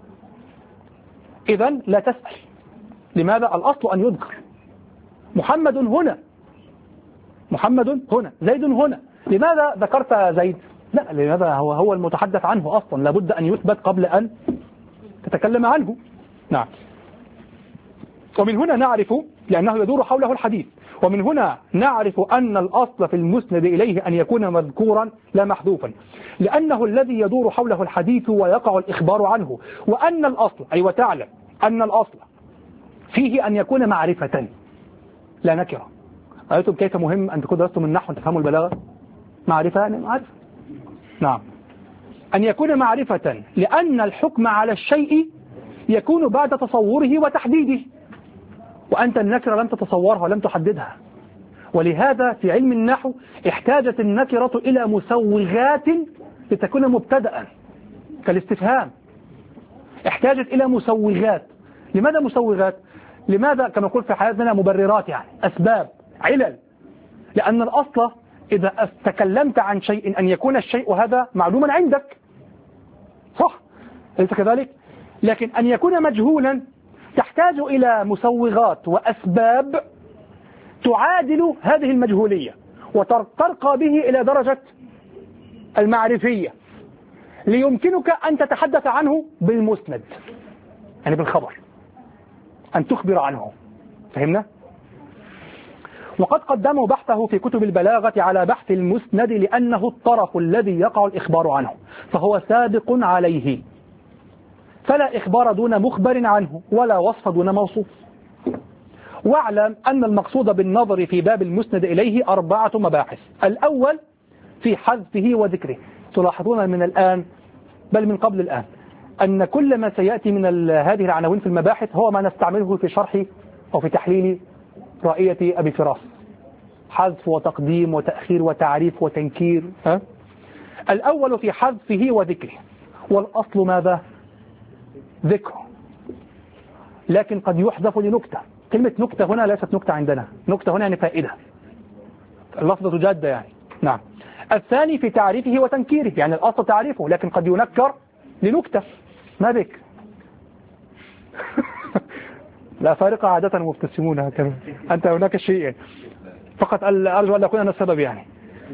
إذا لا تسأل. لماذا؟ الأصل أن يذكر محمد هنا، محمد هنا، زيد هنا. لماذا ذكرت زيد؟ لا، لماذا هو هو المتحدث عنه أصلا، لابد أن يثبت قبل أن تتكلم عنه. نعم. ومن هنا نعرف، لأنه يدور حوله الحديث، ومن هنا نعرف أن الأصل في المسند إليه أن يكون مذكورا لا محذوفا، لأنه الذي يدور حوله الحديث ويقع الإخبار عنه. وأن الأصل، أي أيوة وتعلم أن الأصل فيه أن يكون معرفة لا نكرة. رأيتم كيف مهم أن تكون درستم النحو تفهموا البلاغة؟ معرفة يعني معرفة. نعم. أن يكون معرفة، لأن الحكم على الشيء يكون بعد تصوره وتحديده، وأنت النكرة لم تتصورها ولم تحددها. ولهذا في علم النحو احتاجت النكرة إلى مسوغات لتكون مبتدأ كالاستفهام. احتاجت إلى مسوغات. لماذا مسوغات؟ لماذا كما نقول في حياتنا مبررات، يعني أسباب، علل. لأن الأصل إذا تكلمت عن شيء أن يكون الشيء هذا معلوما عندك، صح؟ أليس كذلك؟ لكن أن يكون مجهولا تحتاج إلى مسوغات وأسباب تعادل هذه المجهولية وترقى به إلى درجة المعرفية ليمكنك أن تتحدث عنه بالمسند، يعني بالخبر، أن تخبر عنه. فهمنا؟ وقد قدموا بحثه في كتب البلاغة على بحث المسند لأنه الطرف الذي يقع الإخبار عنه فهو سابق عليه، فلا إخبار دون مخبر عنه ولا وصف دون موصوف. واعلم أن المقصود بالنظر في باب المسند إليه أربعة مباحث. الأول في حذفه وذكره. تلاحظون من الآن بل من قبل الآن أن كل ما سيأتي من هذه العناوين في المباحث هو ما نستعمله في شرح أو في تحليل رائية أبي فراس: حذف وتقديم وتأخير وتعريف وتنكير. ها؟ الأول في حذفه وذكره، والأصل ماذا؟ ذكره، لكن قد يحذف لنكتة. كلمة نكتة هنا ليست نكتة عندنا، نكتة هنا يعني فائدة، اللفظة جادة يعني. نعم. الثاني في تعريفه وتنكيره، يعني الأصل تعريفه لكن قد ينكر لنكتة. ما بك؟ لا فارقة عادة مبتسمون هكذا، أنت هناك شيء فقط أرجو أن أكون أنا السبب يعني.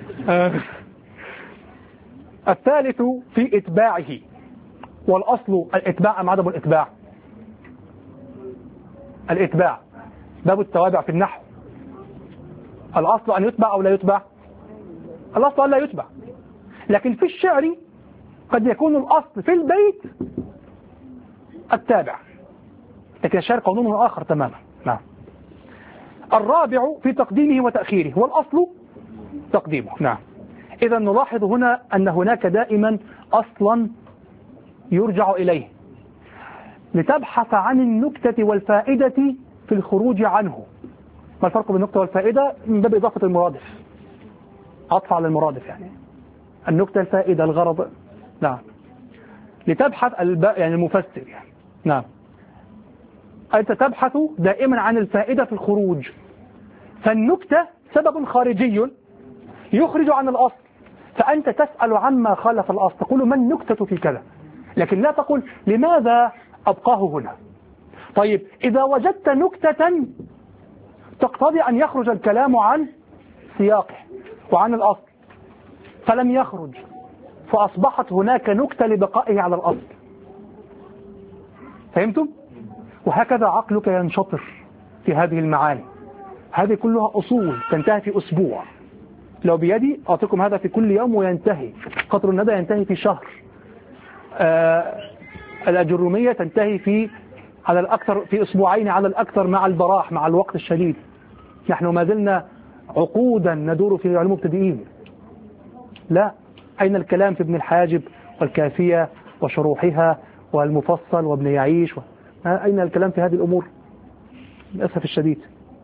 الثالث في إتباعه، والأصل الإتباع أم عدم الإتباع؟ الإتباع. باب التوابع في النحو الأصل أن يتبع أو لا يتبع؟ الأصل أن لا يتبع، لكن في الشعر قد يكون الأصل في البيت التابع، لكن الشعر قانون آخر تماما. نعم. الرابع في تقديمه وتأخيره، والأصل تقديمه. نعم. إذا نلاحظ هنا أن هناك دائما أصلا يرجع إليه لتبحث عن النكتة والفائدة في الخروج عنه. ما الفرق بين النكتة والفائدة؟ من باب إضافة المرادف، عطف على المرادف، يعني النكتة الفائدة الغرض. نعم. لتبحث يعني المفسر يعني. نعم. أنت تبحث دائما عن الفائدة في الخروج، فالنكتة سبب خارجي يخرج عن الأصل، فأنت تسأل عما خالف الأصل، تقول ما النكتة في كذا، لكن لا تقول لماذا أبقاه هنا. طيب إذا وجدت نكتة تقتضي أن يخرج الكلام عن سياقه وعن الأصل فلم يخرج، فأصبحت هناك نكتة لبقائه على الأصل. فهمتم؟ وهكذا عقلك ينشطر في هذه المعاني. هذه كلها أصول تنتهي في أسبوع، لو بيدي أعطيكم هذا في كل يوم وينتهي. قطر الندى ينتهي في شهر، آه الأجرومية تنتهي في على الأكثر في أسبوعين على الأكثر مع البراح مع الوقت الشديد. نحن ما زلنا عقودا ندور في علوم مبتدئين. لا، أين الكلام في ابن الحاجب والكافية وشروحها والمفصل وابن يعيش و... أين الكلام في هذه الأمور؟ للأسف الشديد.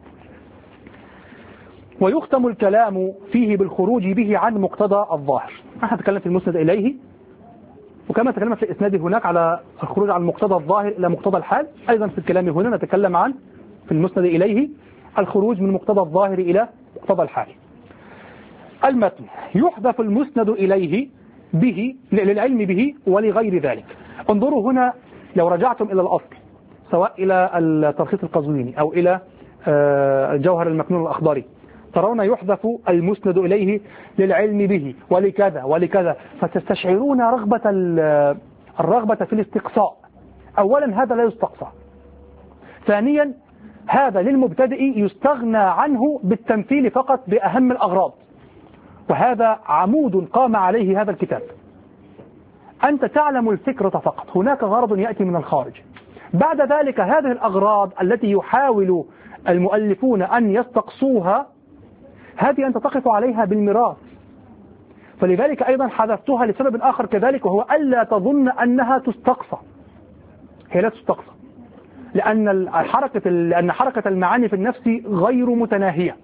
ويختم الكلام فيه بالخروج به عن مقتضى الظاهر. نحن نتكلم في المسند إليه، وكما تكلمنا في الإسناد هناك على الخروج عن مقتضى الظاهر إلى مقتضى الحال، أيضا في الكلام هنا نتكلم عن في المسند إليه الخروج من مقتضى الظاهر إلى مقتضى الحال. المتن: يحذف المسند إليه به للعلم به ولغير ذلك. انظروا هنا، لو رجعتم إلى الأصل سواء إلى التلخيص القزويني أو إلى الجوهر المكنون الأخضري، ترون يحذف المسند إليه للعلم به ولكذا ولكذا، فتستشعرون رغبة الرغبة في الاستقصاء. أولا هذا لا يستقصى، ثانيا هذا للمبتدئ يستغنى عنه بالتمثيل فقط بأهم الأغراض، وهذا عمود قام عليه هذا الكتاب. أنت تعلم الفكرة فقط، هناك غرض يأتي من الخارج. بعد ذلك هذه الأغراض التي يحاول المؤلفون أن يستقصوها، هذه أنت تقف عليها بالمراس. فلذلك أيضا حذفتها لسبب آخر كذلك، وهو ألا تظن أنها تستقصى. هي لا تستقصى، لأن حركة لأن حركة المعاني في النفس غير متناهية،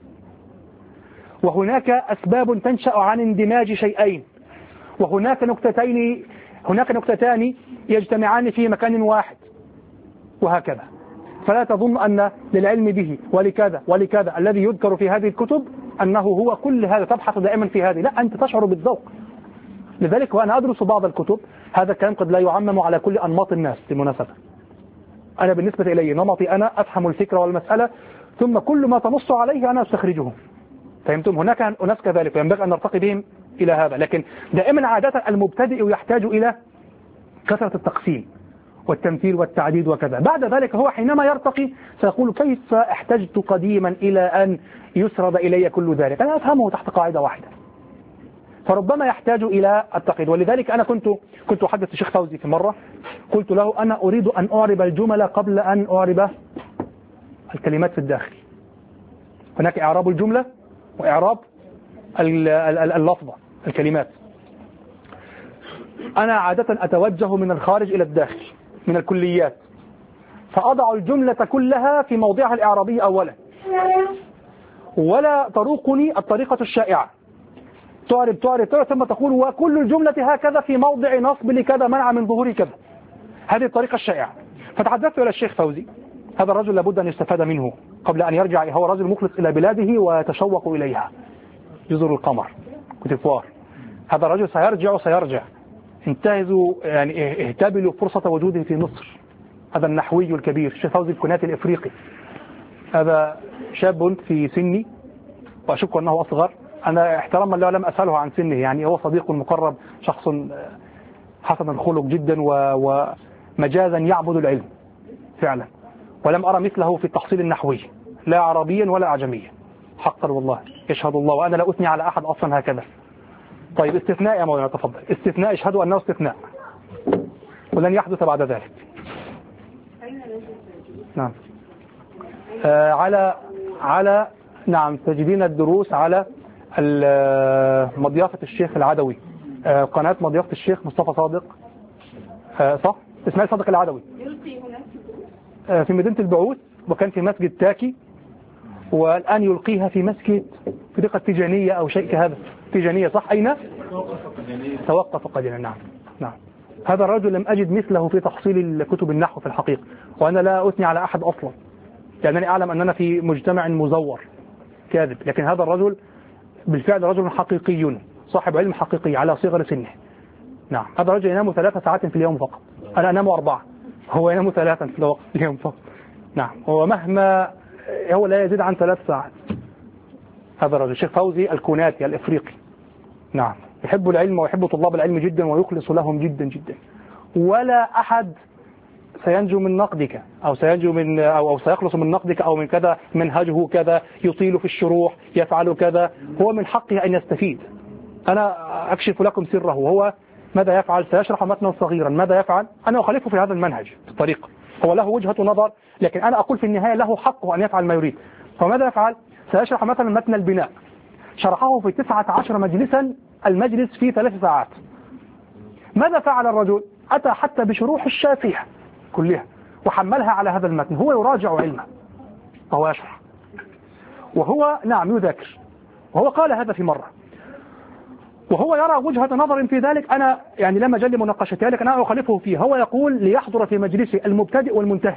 وهناك أسباب تنشأ عن اندماج شيئين، وهناك نكتتين هناك نكتتان يجتمعان في مكان واحد وهكذا. فلا تظن أن للعلم به ولكذا ولكذا الذي يذكر في هذه الكتب أنه هو كل هذا، تبحث دائما في هذه، لا، أنت تشعر بالذوق. لذلك وأنا أدرس بعض الكتب، هذا الكلام قد لا يعمم على كل أنماط الناس بالمناسبة. أنا بالنسبة إلي نمطي، أنا أفهم الفكرة والمسألة ثم كل ما تنص عليه أنا أستخرجه. فهمتم؟ هناك أناس كذلك وينبغي أن نرتقي بهم إلى هذا، لكن دائما عادة المبتدئ يحتاج إلى كثرة التقسيم والتمثيل والتعديد وكذا. بعد ذلك هو حينما يرتقي سيقول كيف احتجت قديما إلى أن يسرد إلي كل ذلك، أنا أفهمه تحت قاعدة واحدة. فربما يحتاج إلى التقييد. ولذلك أنا كنت كنت أحدث الشيخ فوزي في مرة، قلت له أنا أريد أن أعرب الجمل قبل أن أعرب الكلمات في الداخل. هناك إعراب الجملة وإعراب اللفظة الكلمات. أنا عادة أتوجه من الخارج إلى الداخل من الكليات، فأضع الجملة كلها في موضعها الإعرابي أولا، ولا تروقني الطريقة الشائعة، تعرب تعرب تعرب ثم تقول وكل الجملة هكذا في موضع نصب لكذا منع من ظهور كذا. هذه الطريقة الشائعة. فتحدثت إلى الشيخ فوزي، هذا الرجل لابد أن يستفاد منه قبل أن يرجع، هو رجل مخلص إلى بلاده ويتشوق إليها، يزور القمر كتفوار. هذا الرجل سيرجع سيرجع انتهزوا يعني اهتبلوا فرصة وجوده في مصر. هذا النحوي الكبير الشيخ فوزي الكناتي الإفريقي، هذا شاب في سني وأشك أنه أصغر، أنا احتراما له لم أسأله عن سنه، يعني هو صديق مقرب، شخص حسن الخلق جدا ومجازا يعبد العلم فعلا، ولم أرى مثله في التحصيل النحوي لا عربيا ولا أعجميا حقا والله، يشهد الله، وأنا لا أثني على أحد أصلا هكذا. طيب استثناء يا مولانا، تفضل. استثناء اشهدوا أنه استثناء ولن يحدث بعد ذلك. نعم. آه على على نعم تجدين الدروس على مضيافة الشيخ العدوي، آه قناة مضيافة الشيخ مصطفى صادق، آه صح؟ اسماعيل صادق العدوي، آه في مدينة البعوث، وكان في مسجد تاكي، والآن يلقيها في مسجد في دقة تيجانية أو شيء كهذا. تيجانية صح؟ أين؟ توقف قليلا. نعم نعم. هذا الرجل لم أجد مثله في تحصيل كتب النحو في الحقيقة، وأنا لا أثني على أحد أصلا، لأنني أعلم أننا في مجتمع مزور كاذب، لكن هذا الرجل بالفعل رجل حقيقي صاحب علم حقيقي على صغر سنه. نعم. هذا الرجل ينام ثلاث ساعات في اليوم فقط، أنا أنام أربعة، هو ينام ثلاثا في اليوم فقط. نعم. هو مهما هو لا يزيد عن ثلاث ساعات. هذا الرجل الشيخ فوزي الكناتي الإفريقي. نعم. يحب العلم ويحب طلاب العلم جدا ويخلص لهم جدا جدا، ولا أحد سينجو من نقدك أو سينجو من أو, أو سيخلص من نقدك أو من كذا منهجه كذا، يطيل في الشروح، يفعل كذا، هو من حقه أن يستفيد. أنا أكشف لكم سره، وهو ماذا يفعل؟ سيشرح متنا صغيرا، ماذا يفعل؟ أنا أخالفه في هذا المنهج في الطريقة، هو له وجهة نظر، لكن أنا أقول في النهاية له حقه أن يفعل ما يريد. فماذا يفعل؟ سيشرح مثلا متن البناء، شرحه في تسعة عشر مجلسا، المجلس في ثلاث ساعات. ماذا فعل الرجل؟ أتى حتى بشروح الشافعية كلها وحملها على هذا المتن، هو يراجع علمه وهو يشرح، وهو نعم يذاكر، وهو قال هذا في مرة، وهو يرى وجهة نظر في ذلك أنا يعني لما جل مناقشتها، لكن أنا أخالفه فيه. هو يقول ليحضر في مجلسه المبتدئ والمنتهي.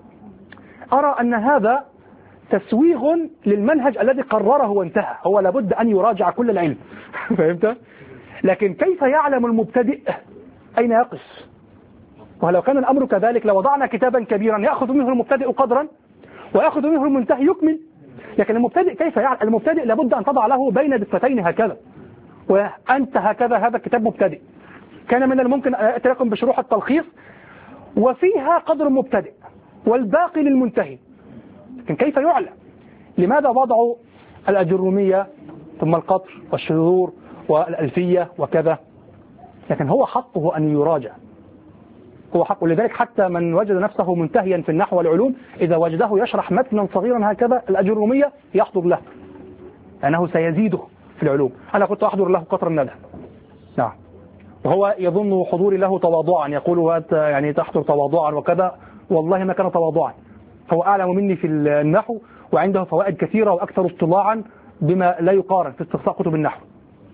أرى أن هذا تسويغ للمنهج الذي قرره وانتهى، هو لابد أن يراجع كل العلم فهمت؟ لكن كيف يعلم المبتدئ أين يقف؟ ولو كان الأمر كذلك لوضعنا كتابا كبيرا يأخذ منه المبتدئ قدرا ويأخذ منه المنتهي يكمل. لكن المبتدئ كيف يعلم؟ المبتدئ لابد أن تضع له بين دفتين هكذا، وأنت هكذا، هذا كتاب مبتدئ، كان من الممكن أن يأتي لكم بشروح التلخيص وفيها قدر مبتدئ والباقي للمنتهي. لكن كيف يعلم؟ لماذا وضعوا الأجرومية ثم القطر والشذور والألفية وكذا؟ لكن هو حقه أن يراجع، هو حقه. لذلك حتى من وجد نفسه منتهيا في النحو والعلوم إذا وجده يشرح متنا صغيرا هكذا الأجرومية يحضر له، لأنه سيزيده في العلوم. أنا كنت أحضر له قطر الندى، نعم، وهو يظن حضوري له تواضعا، يقول يعني تحضر تواضعا وكذا، والله ما كان تواضعا، هو أعلم مني في النحو وعنده فوائد كثيرة وأكثر اطلاعا بما لا يقارن في استقصاء كتب النحو.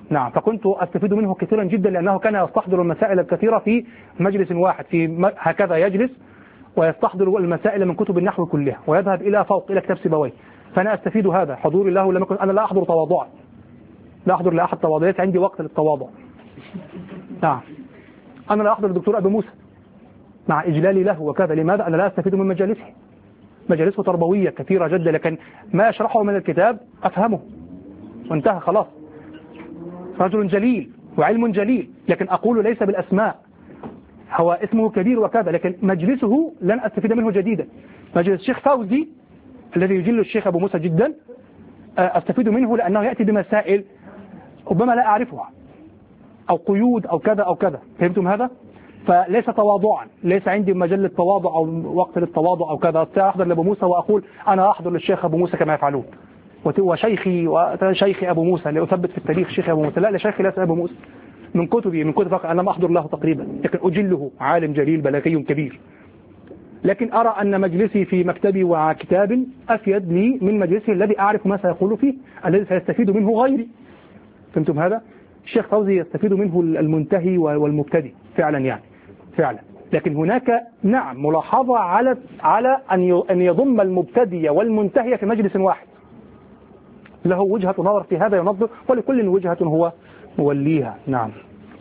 نعم، فكنت أستفيد منه كثيرا جدا، لأنه كان يستحضر المسائل الكثيرة في مجلس واحد، في هكذا يجلس ويستحضر المسائل من كتب النحو كلها ويذهب إلى فوق إلى كتاب سيبويه. فأنا أستفيد هذا حضوري له، لم يكن أنا لا أحضر تواضعا، لا أحضر لأحد تواضعات، عندي وقت للتواضع. نعم، أنا لا أحضر الدكتور أبو موسى مع إجلالي له وكذا. لماذا؟ أنا لا أستفيد من مجالسه، مجالسه تربوية كثيرة جدا، لكن ما يشرحه من الكتاب أفهمه وانتهى خلاص. رجل جليل وعلم جليل، لكن أقول ليس بالأسماء، هو اسمه كبير وكذا، لكن مجلسه لن أستفيد منه جديدا. مجلس الشيخ فوزي الذي يجل الشيخ أبو موسى جدا أستفيد منه، لأنه يأتي بمسائل ربما لا أعرفها، أو قيود أو كذا أو كذا. فهمتم هذا؟ فليس تواضعا، ليس عندي مجال للتواضع أو وقت للتواضع أو كذا. أحضر لأبو موسى وأقول أنا أحضر للشيخ أبو موسى كما يفعلون، وشيخي وشيخي أبو موسى لأثبت في التاريخ شيخ أبو موسى. لا، لشيخي ليس أبو موسى، من كتبي من كتب أنا ما أحضر له تقريبا، لكن أجله عالم جليل بلاغي كبير. لكن أرى أن مجلسي في مكتبي وكتاب أفيد لي من مجلسي الذي أعرف ما سيقول فيه، الذي سيستفيد منه غيري. فهمتم هذا؟ الشيخ فوزي يستفيد منه المنتهي والمبتدئ فعلا، يعني فعلا. لكن هناك نعم ملاحظة على على أن أن يضم المبتدئ والمنتهي في مجلس واحد، له وجهة نظر في هذا ينظر، ولكل وجهة هو موليها. نعم،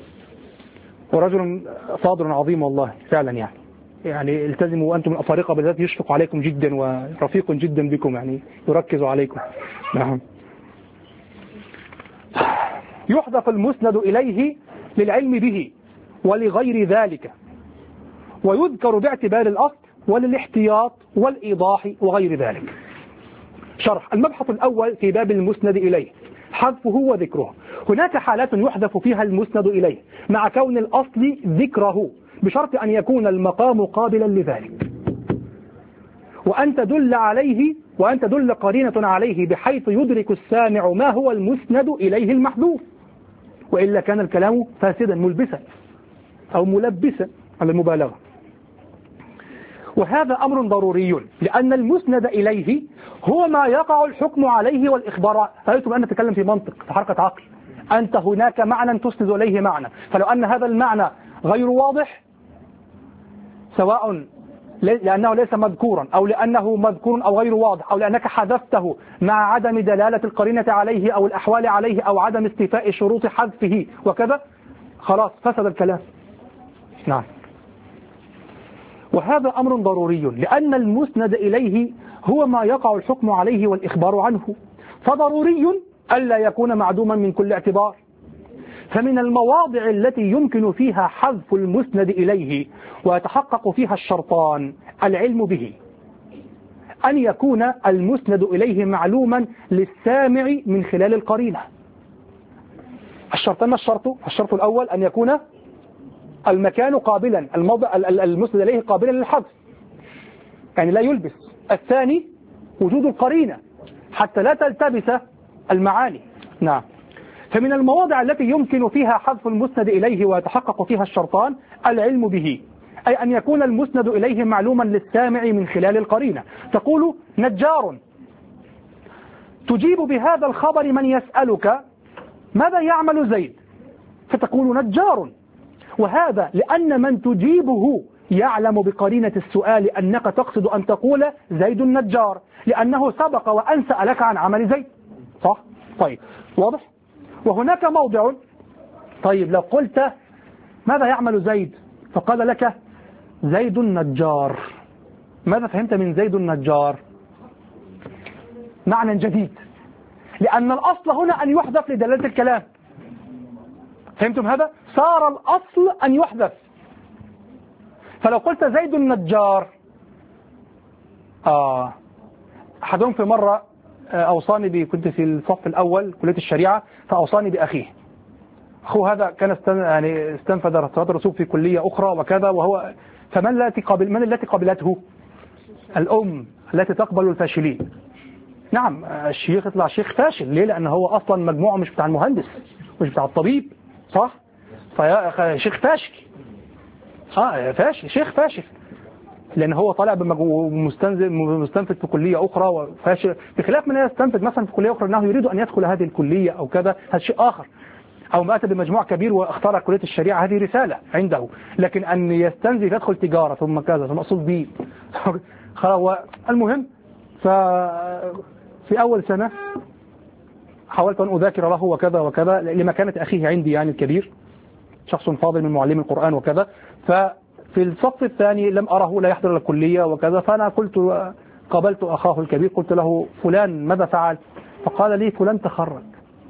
ورجل صادر عظيم والله فعلا، يعني يعني التزموا وأنتم الأفارقة بالذات، يشفق عليكم جدا ورفيق جدا بكم، يعني يركز عليكم. نعم. يحذف المسند إليه للعلم به ولغير ذلك، ويذكر باعتبار الأصل وللاحتياط والإيضاح وغير ذلك. شرح المبحث الأول في باب المسند إليه، حذفه وذكره. هناك حالات يحذف فيها المسند إليه مع كون الأصل ذكره، بشرط أن يكون المقام قابلا لذلك، وأن تدل عليه وأن تدل قرينة عليه بحيث يدرك السامع ما هو المسند إليه المحذوف، وإلا كان الكلام فاسدا ملبسا أو ملبسا على المبالغة. وهذا أمر ضروري، لأن المسند إليه هو ما يقع الحكم عليه والإخبار. رأيتم أن نتكلم في منطق، في حركة عقل. أنت هناك معنى تسند إليه معنى، فلو أن هذا المعنى غير واضح، سواء لأنه ليس مذكورا أو لأنه مذكور أو غير واضح، أو لأنك حذفته مع عدم دلالة القرينة عليه أو الأحوال عليه أو عدم استيفاء شروط حذفه وكذا، خلاص فسد الكلام. نعم. وهذا أمر ضروري، لأن المسند إليه هو ما يقع الحكم عليه والإخبار عنه، فضروري ألا يكون معدوما من كل اعتبار. فمن المواضع التي يمكن فيها حذف المسند إليه ويتحقق فيها الشرطان العلم به، أن يكون المسند إليه معلوما للسامع من خلال القرينة. الشرطان الشرط الشرط الأول أن يكون المكان قابلا، الموضع المسند إليه قابلا للحذف، يعني لا يلبس. الثاني وجود القرينة حتى لا تلتبس المعاني. نعم. فمن المواضع التي يمكن فيها حذف المسند إليه ويتحقق فيها الشرطان العلم به، أي أن يكون المسند إليه معلوما للسامع من خلال القرينة. تقول نجار، تجيب بهذا الخبر من يسألك ماذا يعمل زيد، فتقول نجار، وهذا لأن من تجيبه يعلم بقرينة السؤال أنك تقصد أن تقول زيد النجار، لأنه سبق وأن سألك عن عمل زيد، صح؟ طيب، واضح؟ وهناك موضع، طيب لو قلت ماذا يعمل زيد فقال لك زيد النجار، ماذا فهمت من زيد النجار؟ معنى جديد، لأن الأصل هنا أن يحذف لدلالة الكلام. فهمتم هذا؟ صار الأصل أن يحذف. فلو قلت زيد النجار، آه أحدهم في مرة أوصاني بي، كنت في الصف الأول كلية الشريعة، فأوصاني بأخيه. أخوه هذا كان استن... يعني استنفذ رسالة الرسوب في كلية أخرى وكذا، وهو فمن التي قابل من التي قابلته؟ الأم التي تقبل الفاشلين. نعم، الشيخ يطلع شيخ فاشل، ليه؟ لأن هو أصلا مجموعة مش بتاع المهندس، مش بتاع الطبيب، صح؟ فشيخ فاشل، اه فاشل، شيخ فاشل، لأن هو طالع مستنفذ في كلية أخرى وفاشل، بخلاف من يستنفذ مثلا في كلية أخرى أنه يريد أن يدخل هذه الكلية أو كذا، هذا شيء آخر. أو ما أتى بمجموع كبير واختار كلية الشريعة، هذه رسالة عنده. لكن أن يستنزف يدخل تجارة ثم كذا ثم أصول بي خلاص. المهم، ففي أول سنة حاولت أن أذاكر له وكذا وكذا لمكانة أخيه عندي يعني الكبير، شخص فاضل من معلم القرآن وكذا. ففي الصف الثاني لم أره لا يحضر الكلية وكذا، فأنا قلت قابلت أخاه الكبير قلت له فلان ماذا فعل؟ فقال لي فلان تخرج.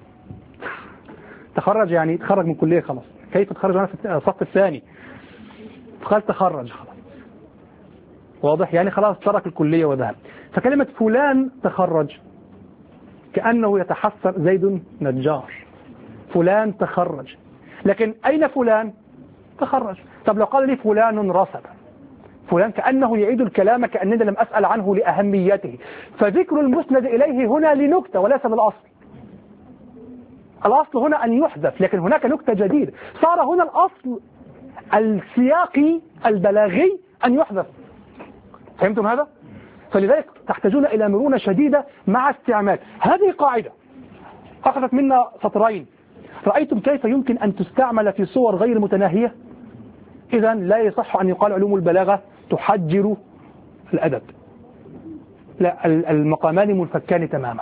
تخرج يعني تخرج من كلية خلاص. كيف تخرج أنا في الصف الثاني؟ قال تخرج خلاص، واضح يعني خلاص ترك الكلية وذهب. فكلمة فلان تخرج كأنه يتحسر زيد نجار، فلان تخرج. لكن أين فلان؟ تخرج. طب لو قال لي فلان رسب، فلان كأنه يعيد الكلام كأنني لم أسأل عنه لأهميته. فذكر المسند إليه هنا لنكتة وليس بالأصل. الأصل هنا أن يحذف، لكن هناك نكتة جديدة. صار هنا الأصل السياقي البلاغي أن يحذف. فهمتم هذا؟ فلذلك تحتاجون إلى مرونة شديدة مع استعمال هذه قاعدة أخذت منا سطرين. رأيتم كيف يمكن أن تستعمل في صور غير متناهية؟ إذا لا يصح أن يقال علوم البلاغة تحجر الأدب، لا، المقامان منفكان تماما.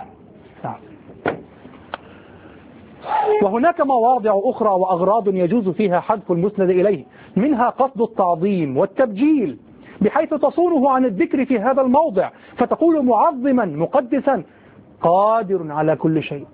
وهناك مواضع أخرى وأغراض يجوز فيها حذف المسند إليه، منها قصد التعظيم والتبجيل بحيث تصونه عن الذكر في هذا الموضع، فتقول معظما مقدسا قادر على كل شيء،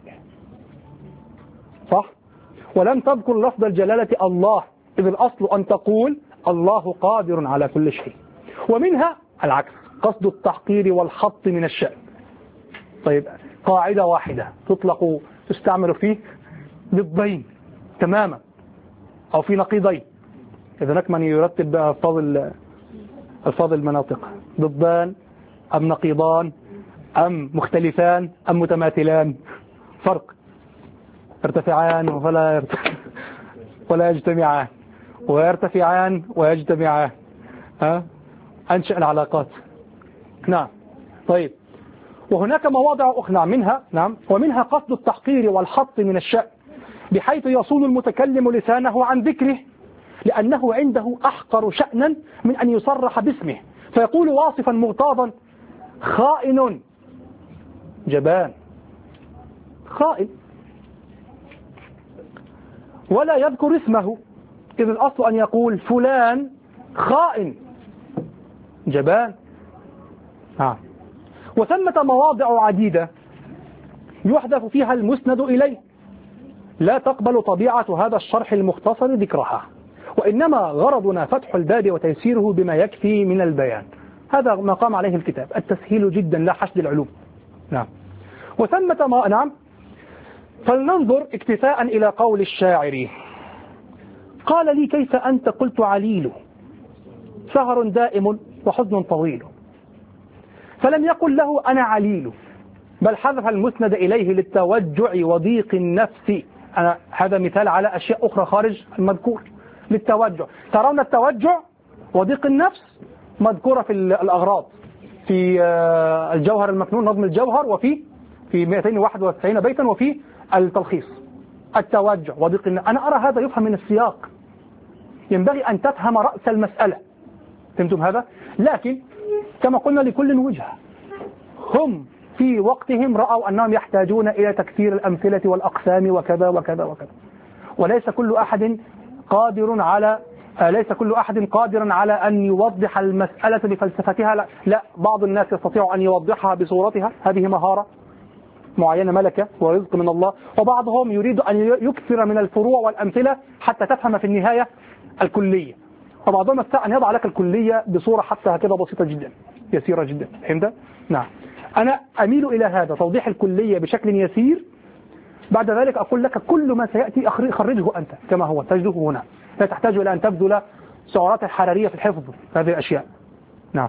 صح؟ ولم تذكر لفظ الجلالة الله، إذ الأصل أن تقول الله قادر على كل شيء. ومنها العكس، قصد التحقير والحط من الشأن. طيب، قاعدة واحدة تطلق تستعمل فيه ضدين تماما أو في نقيضين. إذا هناك من يرتب ألفاظ ألفاظ المناطق، ضدان أم نقيضان أم مختلفان أم متماثلان؟ فرق. يرتفعان ولا يرتفع ولا يجتمعان، ويرتفعان ويجتمعان. ها؟ أنشأ العلاقات. نعم. طيب، وهناك مواضع أخرى منها نعم ومنها قصد التحقير والحط من الشأن بحيث يصون المتكلم لسانه عن ذكره، لأنه عنده أحقر شأنا من أن يصرح باسمه، فيقول واصفا مغتاظا خائن جبان، خائن، ولا يذكر اسمه، إذ الأصل أن يقول فلان خائن جبان. آه. وثمة مواضع عديدة يحذف فيها المسند إليه، لا تقبل طبيعة هذا الشرح المختصر ذكرها، وإنما غرضنا فتح الباب وتيسيره بما يكفي من البيان. هذا ما قام عليه الكتاب، التسهيل جدا لا حشد العلوم. نعم. وثمة ما نعم فلننظر اكتفاء إلى قول الشاعر: قال لي كيف أنت قلت عليل، سهر دائم وحزن طويل. فلم يقل له أنا عليل، بل حذف المسند إليه للتوجع وضيق النفس. أنا هذا مثال على أشياء أخرى خارج المذكور. للتوجع، ترون التوجع وضيق النفس مذكورة في الأغراض، في الجوهر المكنون نظم الجوهر، وفي في مئتين وواحد وتسعين بيتا، وفي التلخيص. التوجع وضيق النفس، أنا أرى هذا يفهم من السياق، ينبغي أن تفهم رأس المسألة. فهمتم هذا؟ لكن كما قلنا لكل وجهة، هم في وقتهم رأوا أنهم يحتاجون إلى تكثير الأمثلة والأقسام وكذا وكذا وكذا، وليس كل أحد قادر على ليس كل أحد قادرا على أن يوضح المسألة بفلسفتها. لا, لا بعض الناس يستطيع أن يوضحها بصورتها، هذه مهارة معينة، ملكة ورزق من الله. وبعضهم يريد أن يكثر من الفروع والأمثلة حتى تفهم في النهاية الكلية، وبعضهم يستطيع أن يضع لك الكلية بصورة حتى هكذا بسيطة جدا يسيرة جدا. فهمت؟ نعم. أنا أميل إلى هذا، توضيح الكلية بشكل يسير، بعد ذلك أقول لك كل ما سيأتي خرجه أنت كما هو تجده هنا، لا تحتاج إلى أن تبذل سعرات حرارية في الحفظ هذه الأشياء. نعم.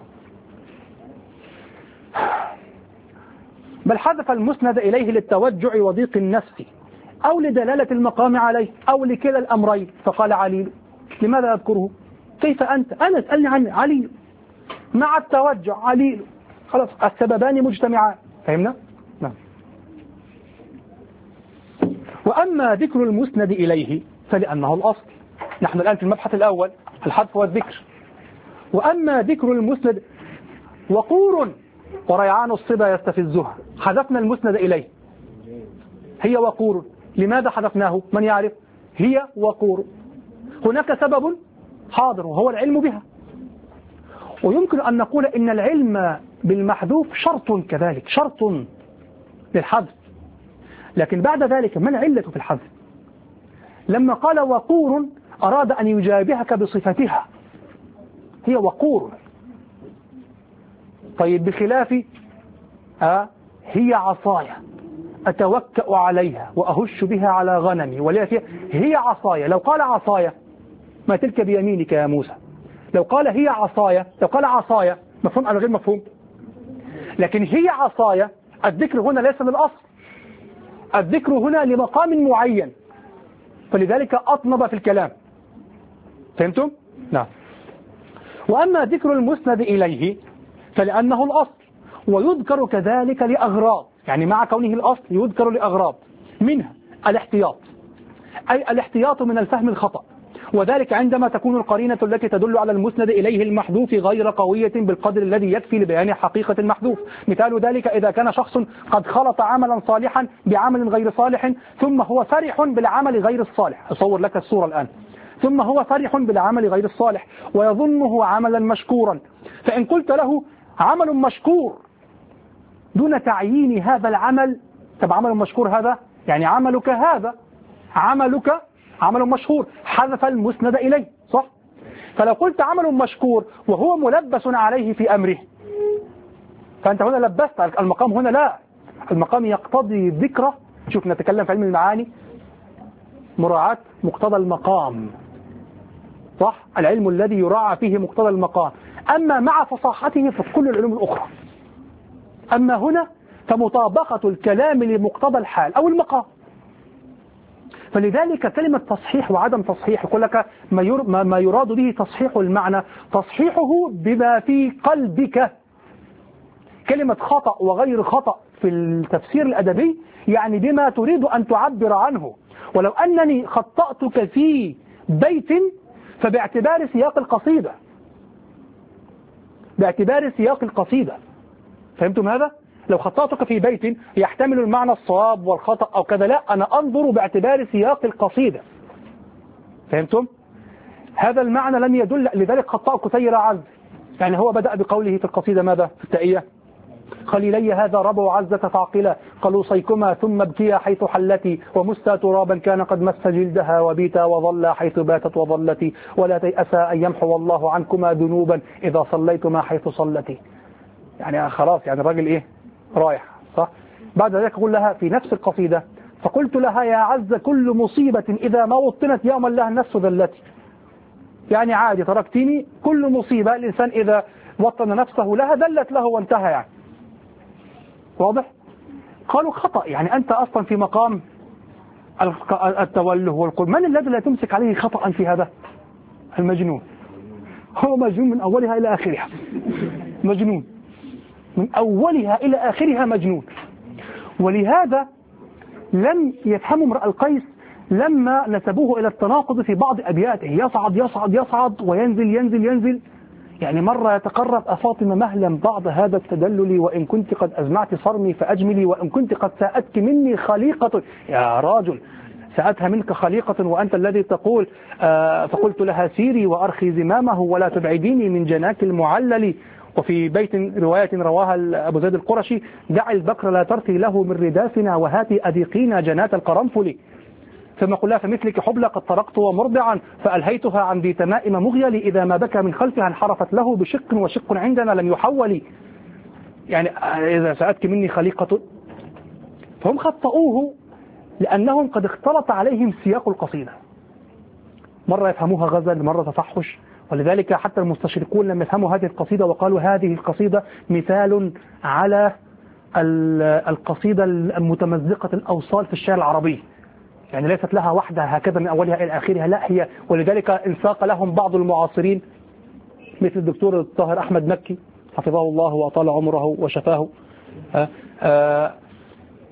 بل حذف المسند إليه للتوجع وضيق النفس أو لدلالة المقام عليه أو لكلا الأمرين. فقال عليل، لماذا أذكره؟ كيف أنت؟ أنا اسألني عن عليل مع التوجع عليل، خلاص السببان مجتمعان. فهمنا؟ نعم. وأما ذكر المسند إليه فلأنه الأصل. نحن الآن في المبحث الأول الحذف والذكر. وأما ذكر المسند وقور وريعان الصبا يستفزها، حذفنا المسند إليه، هي وقور. لماذا حذفناه؟ من يعرف؟ هي وقور، هناك سبب حاضر وهو العلم بها. ويمكن أن نقول إن العلم بالمحذوف شرط كذلك، شرط للحذف. لكن بعد ذلك ما العلة في الحذف؟ لما قال وقور أراد أن يجابهك بصفتها، هي وقور. طيب بخلاف آه هي عصايا أتوكأ عليها وأهش بها على غنمي وليها فيها، هي عصايا. لو قال عصايا ما تلك بيمينك يا موسى، لو قال هي عصايا، لو قال عصايا مفهوم أو غير مفهوم؟ لكن هي عصايا الذكر هنا ليس للأصل، الذكر هنا لمقام معين، فلذلك أطنب في الكلام. فهمتم؟ نعم. وأما ذكر المسند إليه فلأنه الأصل، ويذكر كذلك لأغراض، يعني مع كونه الأصل يذكر لأغراض، منها الاحتياط، أي الاحتياط من الفهم الخطأ، وذلك عندما تكون القرينة التي تدل على المسند إليه المحذوف غير قوية بالقدر الذي يكفي لبيان حقيقة المحذوف. مثال ذلك إذا كان شخص قد خلط عملا صالحا بعمل غير صالح ثم هو فرح بالعمل غير الصالح، أصور لك الصورة الآن، ثم هو فرح بالعمل غير الصالح ويظنه عملا مشكورا، فإن قلت له عمل مشكور دون تعيين هذا العمل، طب عمل مشكور هذا يعني عملك هذا عملك عمل مشهور، حذف المسند إليه، صح؟ فلو قلت عمل مشكور وهو ملبس عليه في أمره، فأنت هنا لبست المقام، هنا لا، المقام يقتضي ذكره. شوف نتكلم في علم المعاني، مراعاة مقتضى المقام، صح؟ العلم الذي يراعى فيه مقتضى المقام، أما مع فصاحته في كل العلوم الأخرى. أما هنا فمطابقة الكلام لمقتضى الحال أو المقام. فلذلك كلمة تصحيح وعدم تصحيح، يقول لك ما, ما يراد به تصحيح المعنى، تصحيحه بما في قلبك. كلمة خطأ وغير خطأ في التفسير الأدبي يعني بما تريد أن تعبر عنه. ولو أنني خطأتك في بيت فباعتبار سياق القصيدة، باعتبار سياق القصيدة. فهمتم هذا؟ لو خطأتك في بيت يحتمل المعنى الصواب والخطأ أو كذا، لا، أنا أنظر باعتبار سياق القصيدة. فهمتم؟ هذا المعنى لم يدل، لذلك خطأك سير عز، يعني هو بدأ بقوله في القصيدة ماذا؟ في التائية: خليلي هذا ربع عزة فاقلة قلوصيكما ثم ابكيا حيث حلتي ومستا ترابا كان قد مس جلدها وبيتا وظل حيث باتت وظلتي ولا تيأسا أن يمحو الله عنكما ذنوبا إذا صليتما حيث صلتي. يعني خلاص، يعني الراجل إيه؟ رايح، صح؟ بعد ذلك أقول لها في نفس القصيدة: فقلت لها يا عز كل مصيبة إذا ما وطنت يوما لها النفس ذلتي. يعني عادي تركتني، كل مصيبة الإنسان إذا وطن نفسه لها ذلت له وانتهى. يعني واضح؟ قالوا خطأ، يعني أنت أصلا في مقام التوله والقول. من الذي لا تمسك عليه خطأ في هذا؟ المجنون. هو مجنون من أولها إلى آخرها، مجنون من أولها إلى آخرها، مجنون. ولهذا لم يفهموا امرأ القيس لما نسبوه إلى التناقض في بعض أبياته، يصعد يصعد يصعد وينزل ينزل ينزل. يعني مرة يتقرب أفاطمة مهلا بعض هذا التدلل وإن كنت قد أزمعت صرمي فأجملي وإن كنت قد ساءتك مني خليقة. يا راجل، ساءتها منك خليقة وأنت الذي تقول آه فقلت لها سيري وأرخي زمامه ولا تبعديني من جناك المعلل. وفي بيت رواية رواها أبو زيد القرشي: دع البكر لا ترثي له من ردافنا وهاتي أذيقينا جنات القرنفل. ثم قل لها فمثلك حبلى قد طرقت ومرضعا فألهيتها عن ذي تمائم مغيلي إذا ما بكى من خلفها انحرفت له بشق وشق عندنا لم يحول. يعني إذا سأتك مني خليقة. فهم خطأوه لأنهم قد اختلط عليهم سياق القصيدة، مرة يفهموها غزل، مرة تفحش. ولذلك حتى المستشرقون لما يفهموا هذه القصيدة وقالوا هذه القصيدة مثال على القصيدة المتمزقة الأوصال في الشعر العربي، يعني ليست لها وحدة هكذا من أولها إلى آخرها، لا هي. ولذلك انساق لهم بعض المعاصرين مثل الدكتور الطاهر أحمد مكي حفظه الله وأطال عمره وشفاه،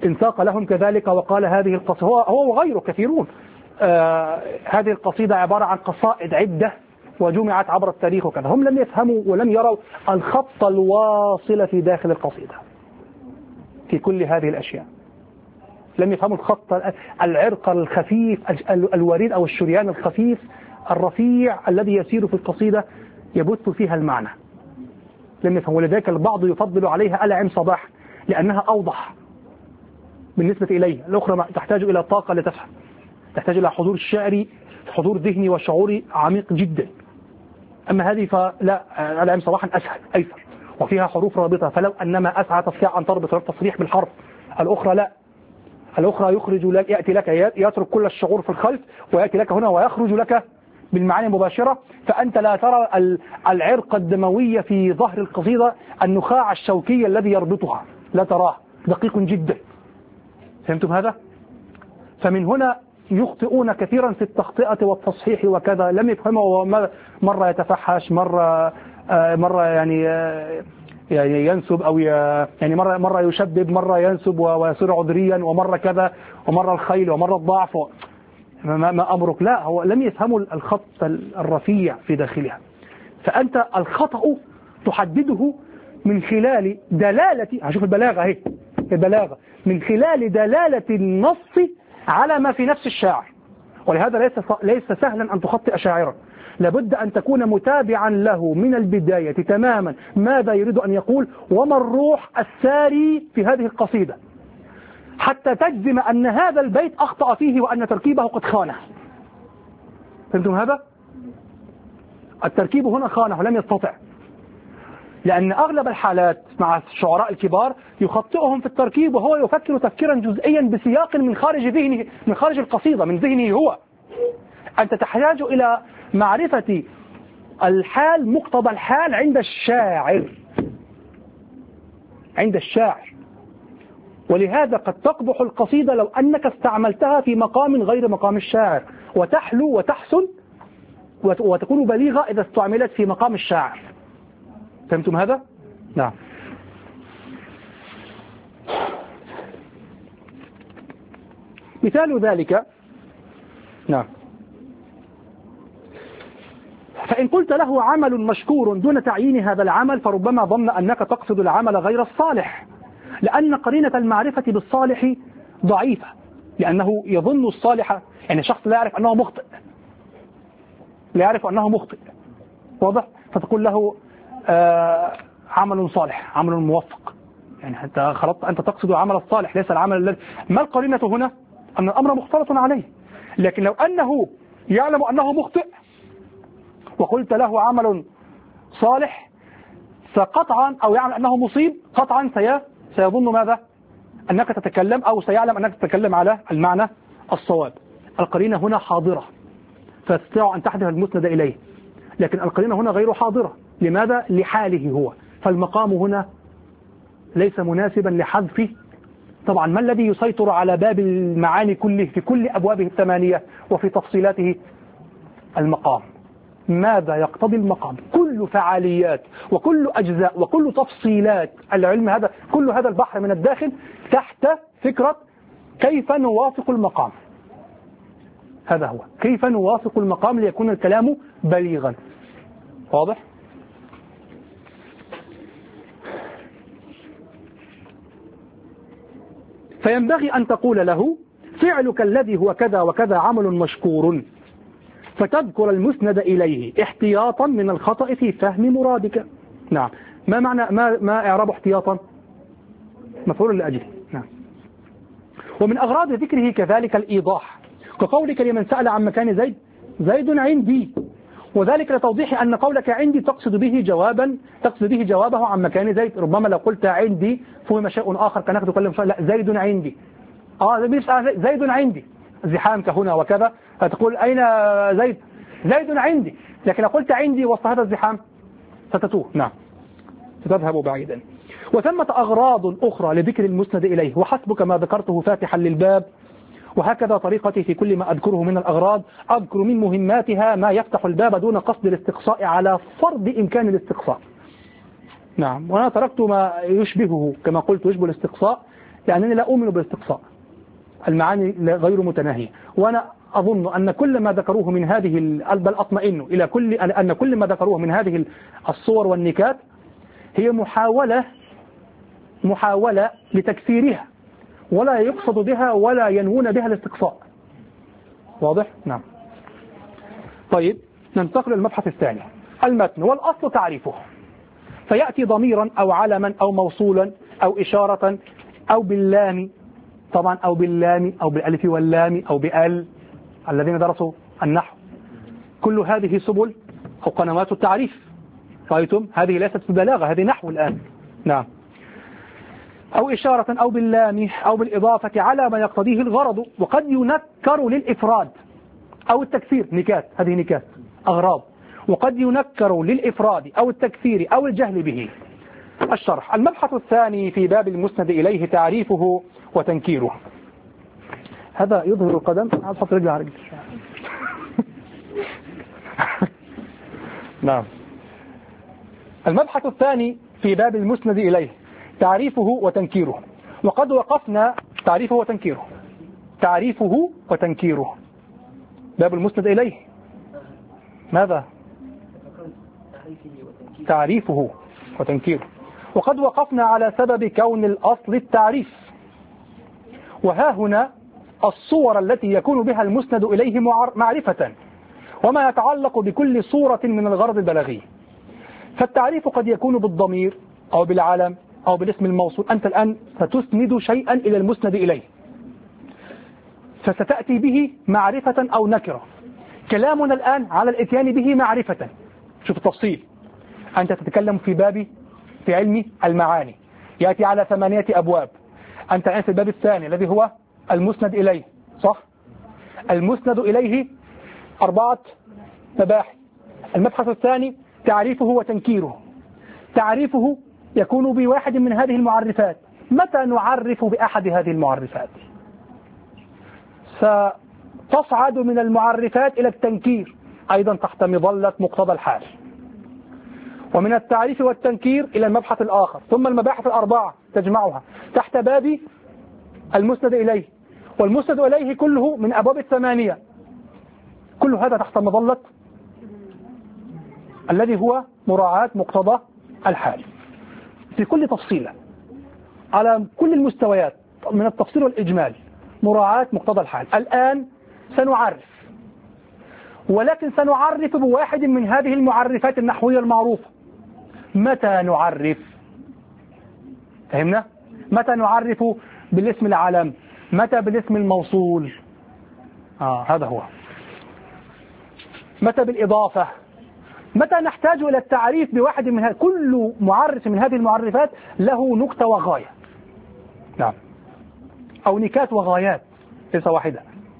انساق لهم كذلك وقال هذه القصيدة، هو, هو وغيره كثيرون، آه هذه القصيدة عبارة عن قصائد عدة وجمعت عبر التاريخ وكذا. هم لم يفهموا ولم يروا الخط الواصل في داخل القصيدة في كل هذه الأشياء. لم يفهموا الخط العرق الخفيف الوريد أو الشريان الخفيف الرفيع الذي يسير في القصيدة يبث فيها المعنى. لم يفهموا. ولذلك البعض يفضل عليها آل عم صباح لأنها أوضح بالنسبة إليه. الأخرى تحتاج إلى طاقة لتفهم، تحتاج إلى حضور شعري، حضور ذهني وشعوري عميق جدا. أما هذه فلا، آل عم صباحا أسهل أيسر وفيها حروف رابطة، فلو أنما أسعى تستطيع أن تربط التصريح بالحرف. الأخرى لا، الأخرى يخرج لك، يأتي لك يترك كل الشعور في الخلف ويأتي لك هنا ويخرج لك بالمعاني مباشرة، فأنت لا ترى العرق الدموي في ظهر القصيدة، النخاع الشوكي الذي يربطها لا تراه، دقيق جدا. فهمتم هذا؟ فمن هنا يخطئون كثيرا في التخطئة والتصحيح وكذا، لم يفهموا. مرة يتفحش، مرة مرة يعني يعني ينسب أو يعني مرة مرة يشبب، مرة ينسب ويصير عذريا، ومرة كذا، ومرة الخيل، ومرة الضعف، ما, ما أمرك. لا، هو لم يفهموا الخط الرفيع في داخلها. فأنت الخطأ تحدده من خلال دلالة، هشوف البلاغة اهي، البلاغة من خلال دلالة النص على ما في نفس الشاعر. ولهذا ليس ليس سهلا أن تخطئ شاعرا، لابد أن تكون متابعا له من البداية تماما ماذا يريد أن يقول وما الروح الساري في هذه القصيدة، حتى تجزم أن هذا البيت أخطأ فيه وأن تركيبه قد خانه. فهمتم هذا؟ التركيب هنا خانه ولم يستطع، لأن أغلب الحالات مع الشعراء الكبار يخطئهم في التركيب وهو يفكر تفكيرا جزئيا بسياق من خارج ذهنه، من خارج القصيدة، من ذهنه هو. أنت تحتاج إلى معرفة الحال، مقتضى الحال عند الشاعر، عند الشاعر. ولهذا قد تقبح القصيدة لو أنك استعملتها في مقام غير مقام الشاعر، وتحلو وتحسن وتكون بليغة إذا استعملت في مقام الشاعر. فهمتم هذا؟ نعم. مثال ذلك، نعم، فإن قلت له عمل مشكور دون تعيين هذا العمل فربما ظن أنك تقصد العمل غير الصالح، لأن قرينة المعرفة بالصالح ضعيفة، لأنه يظن الصالح، يعني شخص لا يعرف أنه مخطئ، لا يعرف أنه مخطئ، واضح؟ فتقول له آه عمل صالح، عمل موفق، يعني حتى خلطت أنت تقصد عمل الصالح ليس العمل الذي. ما القرينة هنا؟ أن الأمر مختلط عليه. لكن لو أنه يعلم أنه مخطئ وقلت له عمل صالح فقطعا، أو يعلم أنه مصيب قطعا، سي سيظن ماذا؟ أنك تتكلم، أو سيعلم أنك تتكلم على المعنى الصواب. القرينة هنا حاضرة فتستطيع أن تحذف المسند إليه، لكن القرينة هنا غير حاضرة. لماذا؟ لحاله هو. فالمقام هنا ليس مناسبا لحذفه. طبعا ما الذي يسيطر على باب المعاني كله في كل أبوابه الثمانية وفي تفصيلاته؟ المقام. ماذا يقتضي المقام؟ كل فعاليات وكل أجزاء وكل تفصيلات العلم هذا، كل هذا البحر من الداخل تحت فكرة كيف نوافق المقام. هذا هو، كيف نوافق المقام ليكون الكلام بليغا. واضح؟ فينبغي أن تقول له فعلك الذي هو كذا وكذا عمل مشكور، فتذكر المسند إليه احتياطا من الخطأ في فهم مرادك. نعم. ما معنى ما ما إعراب احتياطا؟ مفعول لأجله. نعم. ومن أغراض ذكره كذلك الإيضاح، كقولك لمن سأل عن مكان زيد زيد عندي، وذلك لتوضيح أن قولك عندي تقصد به جوابا تقصد به جوابه عن مكان زيد. ربما لو قلت عندي فهم شيء آخر كانك تكلم شيء، لا زيد عندي، اه زيد عندي زحام كهنا وكذا، فتقول أين زيد؟ زيد عندي. لكن لو قلت عندي وسط هذا الزحام ستتوه، نعم، ستذهب بعيدا. وثمة أغراض أخرى لذكر المسند إليه، وحسبك ما ذكرته فاتحا للباب. وهكذا طريقتي في كل ما أذكره من الأغراض، أذكر من مهماتها ما يفتح الباب دون قصد الاستقصاء على فرض إمكان الاستقصاء. نعم. وأنا تركت ما يشبهه كما قلت يشبه الاستقصاء لأنني لا أؤمن بالاستقصاء، المعاني غير متناهية. وأنا أظن أن كل ما ذكروه من هذه بل أطمئن إلى كل أن كل ما ذكروه من هذه الصور والنكات هي محاولة محاولة لتكسيرها، ولا يقصد بها ولا ينوون بها الاستقصاء. واضح؟ نعم. طيب ننتقل للمبحث الثاني، المتن. والأصل تعريفه، فيأتي ضميرا أو علما أو موصولا أو إشارة أو باللام، طبعا أو باللام أو بالألف واللام أو بأل، الذين درسوا النحو. كل هذه سبل أو قنوات التعريف. رأيتم؟ هذه ليست بلاغة، هذه نحو الآن. نعم. أو إشارة أو باللام أو بالإضافة على ما يقتضيه الغرض، وقد ينكر للإفراد أو التكثير، نكات، هذه نكات أغراض، وقد ينكر للإفراد أو التكثير أو الجهل به. الشرح. المبحث الثاني في باب المسند إليه تعريفه وتنكيره. هذا يظهر القدم، أحط رجل على رجل. نعم. المبحث الثاني في باب المسند إليه تعريفه وتنكيره. وقد وقفنا تعريفه وتنكيره تعريفه وتنكيره باب المسند إليه ماذا؟ تعريفه وتنكيره. وقد وقفنا على سبب كون الأصل التعريف. وها هنا الصور التي يكون بها المسند إليه معرفة، وما يتعلق بكل صورة من الغرض البلاغي. فالتعريف قد يكون بالضمير أو بالعلم أو بالاسم الموصول. أنت الآن ستسند شيئا إلى المسند إليه، فستأتي به معرفة أو نكرة. كلامنا الآن على الاتيان به معرفة. شوف التفصيل، أنت تتكلم في باب في علم المعاني، يأتي على ثمانية أبواب. أنت الآن في الباب الثاني الذي هو المسند إليه، صح؟ المسند إليه أربعة مباحث. المبحث الثاني تعريفه وتنكيره. تعريفه يكون بواحد من هذه المعرفات. متى نعرف بأحد هذه المعرفات؟ ستصعد من المعرفات إلى التنكير أيضا تحت مظلة مقتضى الحال، ومن التعريف والتنكير إلى المبحث الآخر، ثم المباحث الأربعة تجمعها تحت باب المسند إليه. والمسند إليه كله من أبواب الثمانية، كل هذا تحت مظلة الذي هو مراعاة مقتضى الحال في كل تفصيلة على كل المستويات من التفصيل والإجمال، مراعاة مقتضى الحال. الآن سنعرف، ولكن سنعرف بواحد من هذه المعرفات النحوية المعروفة. متى نعرف؟ فهمنا؟ متى نعرف بالاسم العلم؟ متى بالاسم الموصول؟ آه هذا هو. متى بالإضافة؟ متى نحتاج إلى التعريف بواحد من هذه؟ كل معرف من هذه المعرفات له نكتة وغاية. نعم. أو نكات وغايات، ليس واحدة.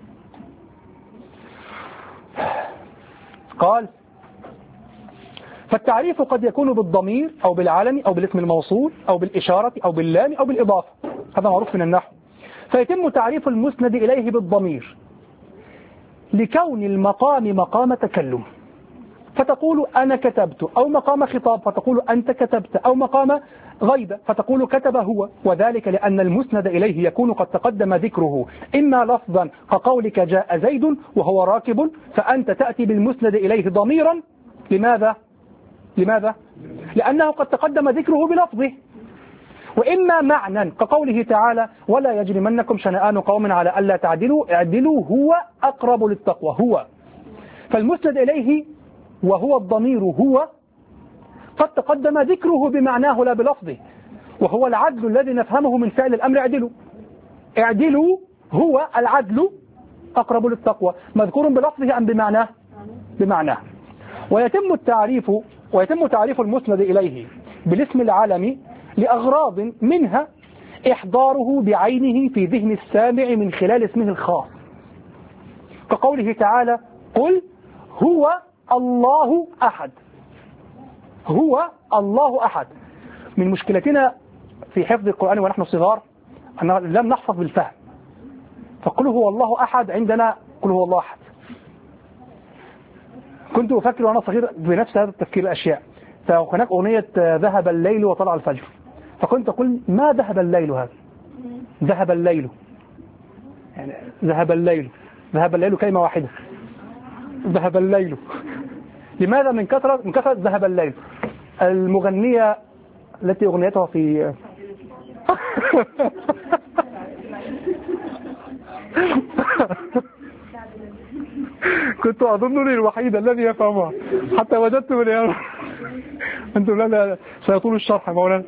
قال: فالتعريف قد يكون بالضمير أو بالعلم أو بالاسم الموصول أو بالإشارة أو باللام أو بالإضافة. هذا معروف من النحو. فيتم تعريف المسند إليه بالضمير لكون المقام مقام تكلم، فتقول أنا كتبت، أو مقام خطاب فتقول أنت كتبت، أو مقام غيبة فتقول كتب هو. وذلك لأن المسند إليه يكون قد تقدم ذكره إما لفظا كقولك جاء زيد وهو راكب، فأنت تأتي بالمسند إليه ضميرا. لماذا؟ لماذا؟ لأنه قد تقدم ذكره بلفظه. وإما معنى كقوله تعالى: ولا يجرمنكم شنآن قوم على ألا تعدلوا اعدلوا هو أقرب للتقوى. هو، فالمسند إليه وهو الضمير هو قد تقدم ذكره بمعناه لا بلفظه، وهو العدل الذي نفهمه من فعل الأمر اعدلوا. اعدلوا هو العدل أقرب للتقوى، مذكور بلفظه أم بمعناه؟ بمعناه. ويتم التعريف ويتم تعريف المسند إليه بالاسم العلمي لأغراض منها إحضاره بعينه في ذهن السامع من خلال اسمه الخاص، كقوله تعالى: قل هو الله أحد. هو الله أحد. من مشكلتنا في حفظ القرآن ونحن صغار أن لم نحفظ بالفهم، فقل هو الله أحد عندنا قل هو الله أحد. كنت أفكر وأنا صغير بنفس هذا التفكير الأشياء. فهناك أغنية ذهب الليل وطلع الفجر، فكنت أقول ما ذهب الليل هذا؟ ذهب الليل، يعني ذهب الليل، ذهب الليل كلمة واحدة، ذهب الليل. لماذا؟ من كثرة من كثرة ذهب الليل. المغنية التي أغنيتها في كنت أظنني الوحيد الذي يفهمها حتى وجدت من يوم. أنتم لا لا سيطول الشرح مولانا.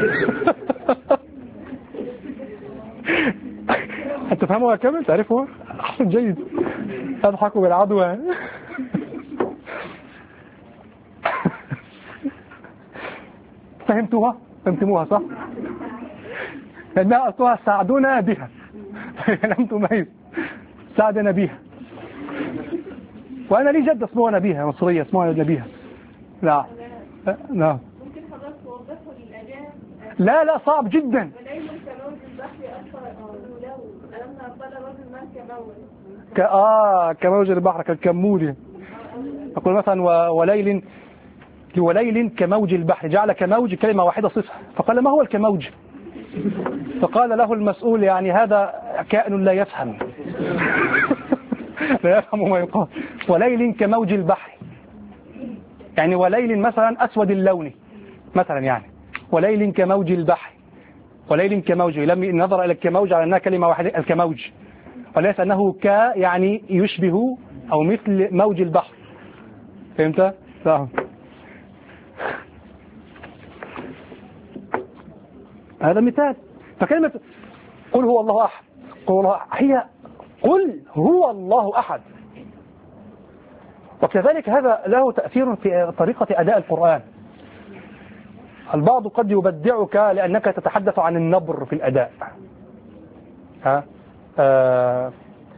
هتفهموها كامل؟ تعرفوها؟ أحسن جيد. أضحكوا بالعدوى. فهمتوها؟ فهمتموها صح؟ لأنها أصلها ساعدونا بها. لم تميز ساعدنا بها. وأنا لي جدة اسمها نبيها مصرية اسمها نبيها. لا لا ممكن حضرتك توضحه للأجانب؟ لا لا صعب جدا. ك آه كموج البحر كالكمودي. أقول مثلا و... وليل وليل كموج البحر، جعل كموج كلمة واحدة صفة، فقال ما هو الكموج؟ فقال له المسؤول يعني هذا كائن لا يفهم. لا يفهم ما يقال. وليل كموج البحر، يعني وليل مثلا أسود اللون مثلا، يعني وليل كموج البحر، وليل كموج، لم نظر إلى الكموج على أنها كلمة واحدة الكموج، وليس أنه ك يعني يشبه أو مثل موج البحر. فهمت؟ لا. هذا مثال. فكلمة قل هو الله أحد، قل هو الله أحد هي قل هو الله أحد. وكذلك هذا له تأثير في طريقة أداء القرآن. البعض قد يبدعك لأنك تتحدث عن النبر في الأداء. ها؟ آه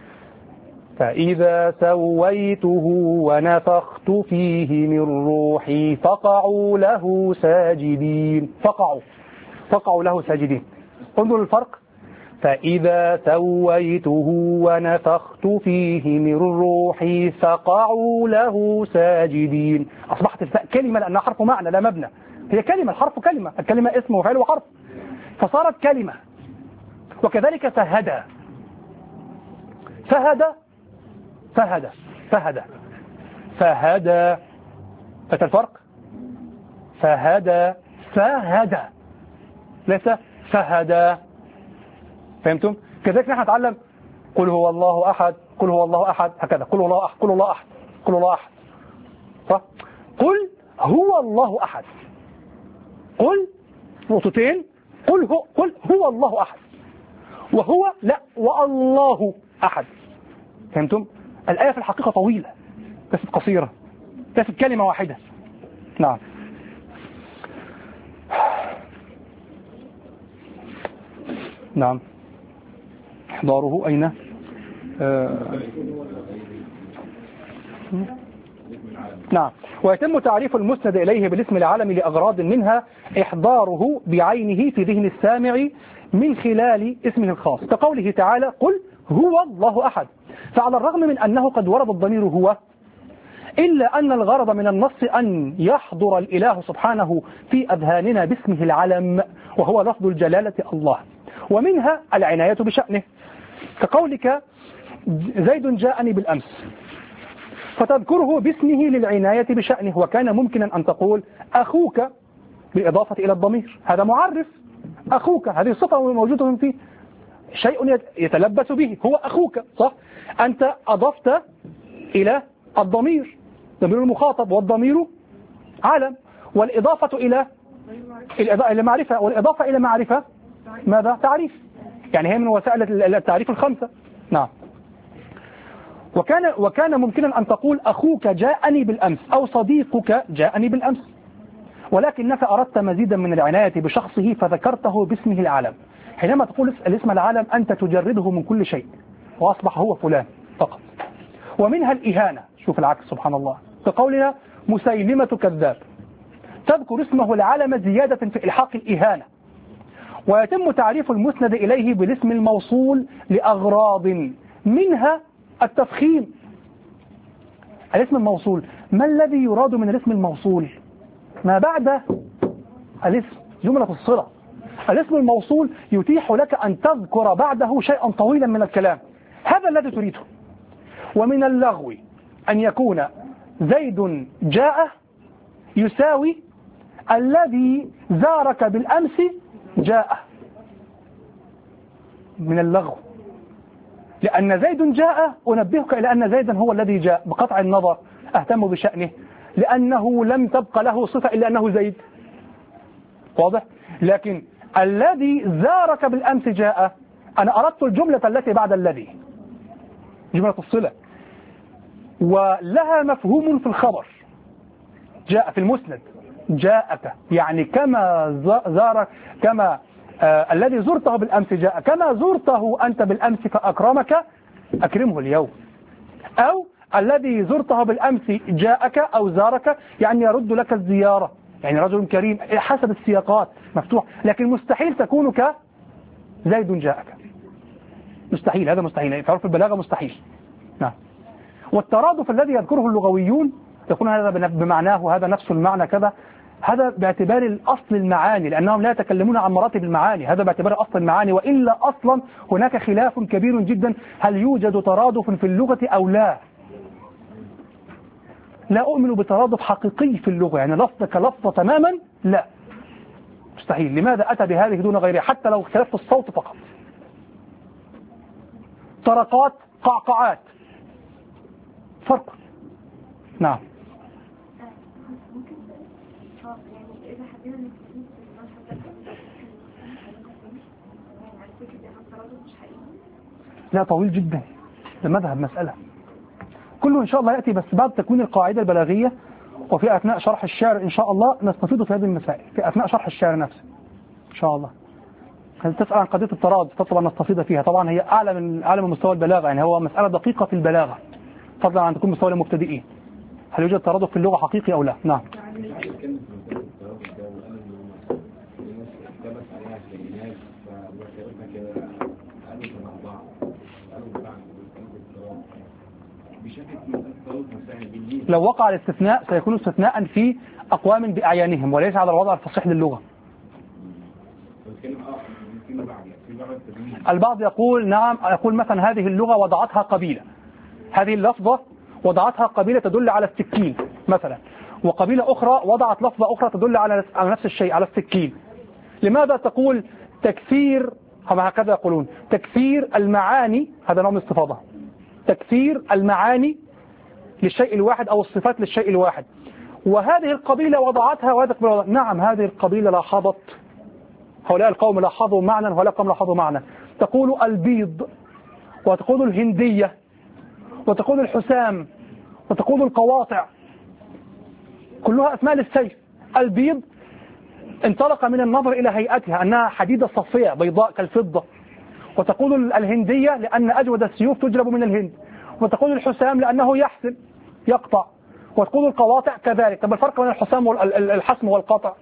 فإذا سويته ونفخت فيه من روحي فقعوا له ساجدين. فقعوا فقعوا له ساجدين. انظر الفرق. فإذا سويته ونفخت فيه من روحي فقعوا له ساجدين. أصبحت الفاء كلمة لأنها حرف معنى لا مبنى. هي كلمة، الحرف كلمة، الكلمة اسم وفعل وحرف، فصارت كلمة. وكذلك فهدى فهدى فهدى فهدى فهدى. فهمت الفرق؟ فهدى فهدى ليس فهدى. فهمتم؟ كذلك نحن نتعلم قل هو الله أحد، قل هو الله أحد، هكذا قل هو الله أحد، قل هو الله أحد، قل هو الله أحد. صح؟ قل هو الله أحد. قل نقطتين، قل هو قل هو الله أحد. وهو لا والله أحد. فهمتم؟ الآية في الحقيقة طويلة ليست قصيرة، ليست كلمة واحدة. نعم. نعم. إحضاره أين؟ آه. نعم. ويتم تعريف المسند إليه بالاسم العالمي لأغراض منها إحضاره بعينه في ذهن السامع من خلال اسمه الخاص، كقوله تعالى قل هو الله أحد. فعلى الرغم من أنه قد ورد الضمير هو، إلا أن الغرض من النص أن يحضر الإله سبحانه في أذهاننا باسمه العلم، وهو لفظ الجلالة الله، ومنها العناية بشأنه، كقولك زيد جاءني بالأمس، فتذكره باسمه للعناية بشأنه. وكان ممكنا أن تقول أخوك بالإضافة إلى الضمير، هذا معرف. أخوك هذه صفة موجودة فيه، شيء يتلبس به، هو أخوك. صح؟ أنت أضفت إلى الضمير ضمير المخاطب، والضمير علم، والإضافة إلى إلى معرفة، والإضافة إلى معرفة ماذا؟ تعريف، يعني هي من وسائل التعريف الخمسة. نعم. وكان وكان ممكنا أن تقول أخوك جاءني بالأمس، أو صديقك جاءني بالأمس، ولكنك أردت مزيدا من العناية بشخصه فذكرته باسمه العالم. حينما تقول الاسم العالم أنت تجرده من كل شيء وأصبح هو فلان فقط. ومنها الإهانة، شوف العكس سبحان الله، كقولنا مسيلمة كذاب، تذكر اسمه العالم زيادة في إلحاق الإهانة. ويتم تعريف المسند إليه بالاسم الموصول لأغراض منها التفخيم. الاسم الموصول، ما الذي يراد من الاسم الموصول؟ ما بعد الاسم، جملة الصلة. الاسم الموصول يتيح لك أن تذكر بعده شيئا طويلا من الكلام، هذا الذي تريده. ومن اللغو أن يكون زيد جاء يساوي الذي زارك بالأمس جاء، من اللغو، لأن زيد جاء أنبهك إلى أن زيدا هو الذي جاء بقطع النظر، أهتم بشأنه لأنه لم تبقى له صفة إلا أنه زيد، واضح؟ لكن الذي زارك بالأمس جاء، أنا أردت الجملة التي بعد الذي، جملة الصلة، ولها مفهوم في الخبر. جاء في المسند جاءك، يعني كما زار كما آه الذي زرته بالأمس جاء، كما زرته أنت بالأمس فأكرمك أكرمه اليوم. أو الذي زرته بالأمس جاءك أو زارك، يعني يرد لك الزيارة، يعني رجل كريم، حسب السياقات مفتوح. لكن مستحيل تكون ك زيد جاءك، مستحيل، هذا مستحيل، في عرف البلاغة مستحيل. نعم. والترادف الذي يذكره اللغويون يكون هذا بمعناه، هذا نفس المعنى كذا، هذا باعتبار الأصل المعاني، لأنهم لا يتكلمون عن مراتب المعاني، هذا باعتبار أصل المعاني. وإلا أصلا هناك خلاف كبير جدا، هل يوجد ترادف في اللغة أو لا؟ لا أؤمن بترادف حقيقي في اللغة، يعني لفظ كلفظ تماما لا، مستحيل. لماذا أتى بهذه دون غيرها حتى لو اختلاف في الصوت فقط؟ طرقات، قعقعات، فرق. نعم. لا طويل جدا، ده مذهب مسألة كله إن شاء الله يأتي، بس بعد تكوين القاعدة البلاغية وفي أثناء شرح الشعر إن شاء الله نستفيد في هذه المسائل، في أثناء شرح الشعر نفسه إن شاء الله. تسأل عن قضية الترادف طبعا نستفيد فيها، طبعا هي أعلى من أعلى من مستوى البلاغة، يعني هو مسألة دقيقة في البلاغة فضلا عن تكون مستوى المبتدئين. هل يوجد ترادف في اللغة حقيقي أو لا؟ نعم. لو وقع الاستثناء سيكون استثناء في أقوام بأعيانهم وليس على الوضع الفصيح للغة. البعض يقول نعم، يقول مثلا هذه اللغة وضعتها قبيلة، هذه اللفظة وضعتها قبيلة تدل على السكين مثلا، وقبيلة أخرى وضعت لفظة أخرى تدل على على نفس الشيء، على السكين. لماذا تقول تكثير؟ هم هكذا يقولون تكثير المعاني، هذا نوع من الاستفاضة، تكثير المعاني للشيء الواحد أو الصفات للشيء الواحد، وهذه القبيلة وضعتها وهذه القبيلة. نعم، هذه القبيلة لاحظت، هؤلاء القوم لاحظوا معنى وهؤلاء القوم لاحظوا معنى. تقول البيض، وتقول الهندية، وتقول الحسام، وتقول القواطع، كلها أسماء للسيف. البيض انطلق من النظر إلى هيئتها أنها حديدة صفية بيضاء كالفضة، وتقول الهندية لأن أجود السيوف تجلب من الهند، وتقول الحسام لأنه يحسم يقطع، وتقول القواطع كذلك. طب الفرق بين الحسام والحسم والقطع؟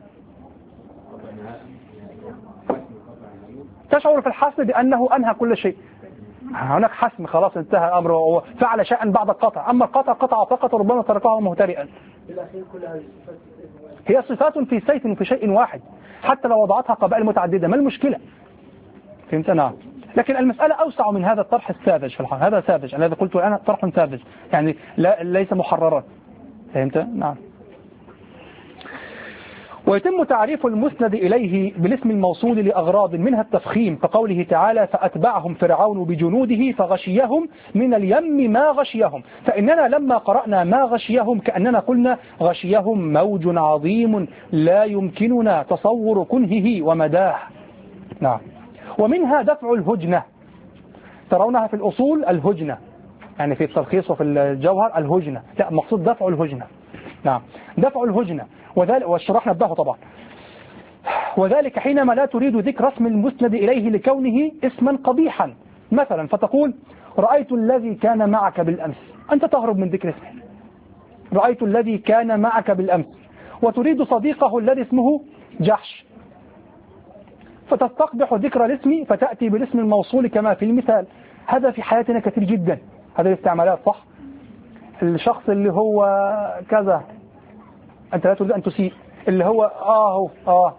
تشعر في الحسم بأنه أنهى كل شيء، هناك حسم خلاص انتهى الأمر وفعل شيئا بعد القطع، أما القطع قطع فقط وربما تركه مهترئا. هي صفات في سيف وفي شيء واحد، حتى لو وضعتها قبائل متعددة ما المشكلة؟ فهمت؟ نعم. لكن المسألة أوسع من هذا الطرح الساذج في الحقيقة، هذا ساذج، أنا قلت الآن طرح ساذج يعني لا ليس محررا. فهمت؟ نعم. ويتم تعريف المسند إليه بالاسم الموصول لأغراض منها التفخيم، كقوله تعالى فأتبعهم فرعون بجنوده فغشيهم من اليم ما غشيهم. فإننا لما قرأنا ما غشيهم كأننا قلنا غشيهم موج عظيم لا يمكننا تصور كنهه ومداه. نعم. ومنها دفع الهجنة، ترونها في الأصول الهجنة، يعني في التلخيص وفي الجوهر الهجنة، لا مقصود دفع الهجنة. نعم، دفع الهجنة، وذلك والشرح نبهه طبعا. وذلك حينما لا تريد ذكر اسم المسند إليه لكونه اسما قبيحا، مثلا فتقول رأيت الذي كان معك بالأمس، أنت تهرب من ذكر اسمه، رأيت الذي كان معك بالأمس، وتريد صديقه الذي اسمه جحش، فتستقبح ذكر الاسم فتأتي بالاسم الموصول كما في المثال. هذا في حياتنا كثير جدا، هذه الاستعمالات صح. الشخص اللي هو كذا، أنت لا تريد أن تسيء، اللي هو آه هو آه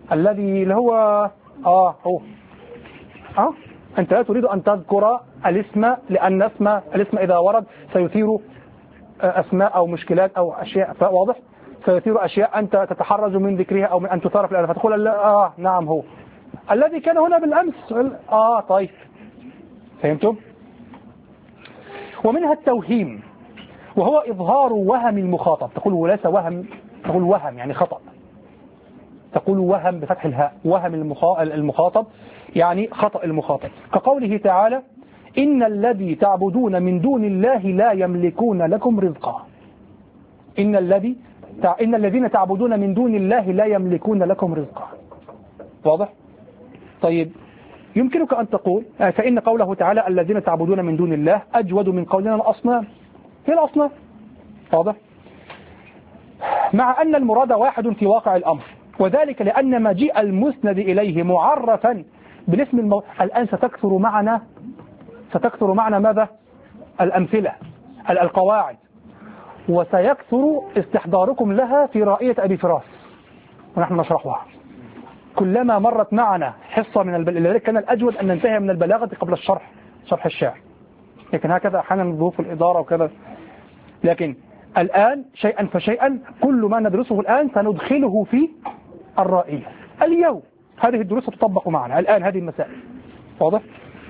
الذي اللي هو آه هو آه أنت لا تريد أن تذكر الاسم لأن اسم الاسم إذا ورد سيثير أسماء أو مشكلات أو أشياء، فواضح سيثير أشياء أنت تتحرج من ذكرها أو من أن تثار في الأذى، فتقول آه نعم هو الذي كان هنا بالأمس. آه طيب فهمتم؟ ومنها التوهيم وهو إظهار وهم المخاطب، تقول وليس وهم، تقول وهم يعني خطأ، تقول وهم بفتح الهاء، وهم المخاطب يعني خطأ المخاطب، كقوله تعالى إن الذي تعبدون من دون الله لا يملكون لكم رزقا. إن الذي إن الذين تعبدون من دون الله لا يملكون لكم رزقا. واضح؟ طيب يمكنك أن تقول فإن قوله تعالى الذين تعبدون من دون الله أجود من قولنا الأصنام، هي الأصنام. واضح؟ مع أن المراد واحد في واقع الأمر، وذلك لأن مجيء المسند إليه معرفا بالاسم المو... الآن ستكثر معنا ستكثر معنا ماذا؟ الأمثلة، القواعد، وسيكثر استحضاركم لها في رائية أبي فراس ونحن نشرحها. كلما مرت معنا حصة من البلاغة، لذلك كان الأجود أن ننتهي من البلاغة قبل الشرح، شرح الشعر، لكن هكذا أحيانا ظروف الإدارة وكذا. لكن الآن شيئا فشيئا كل ما ندرسه الآن سندخله في الرائية. اليوم هذه الدروس تطبق معنا الآن، هذه المسائل. واضح؟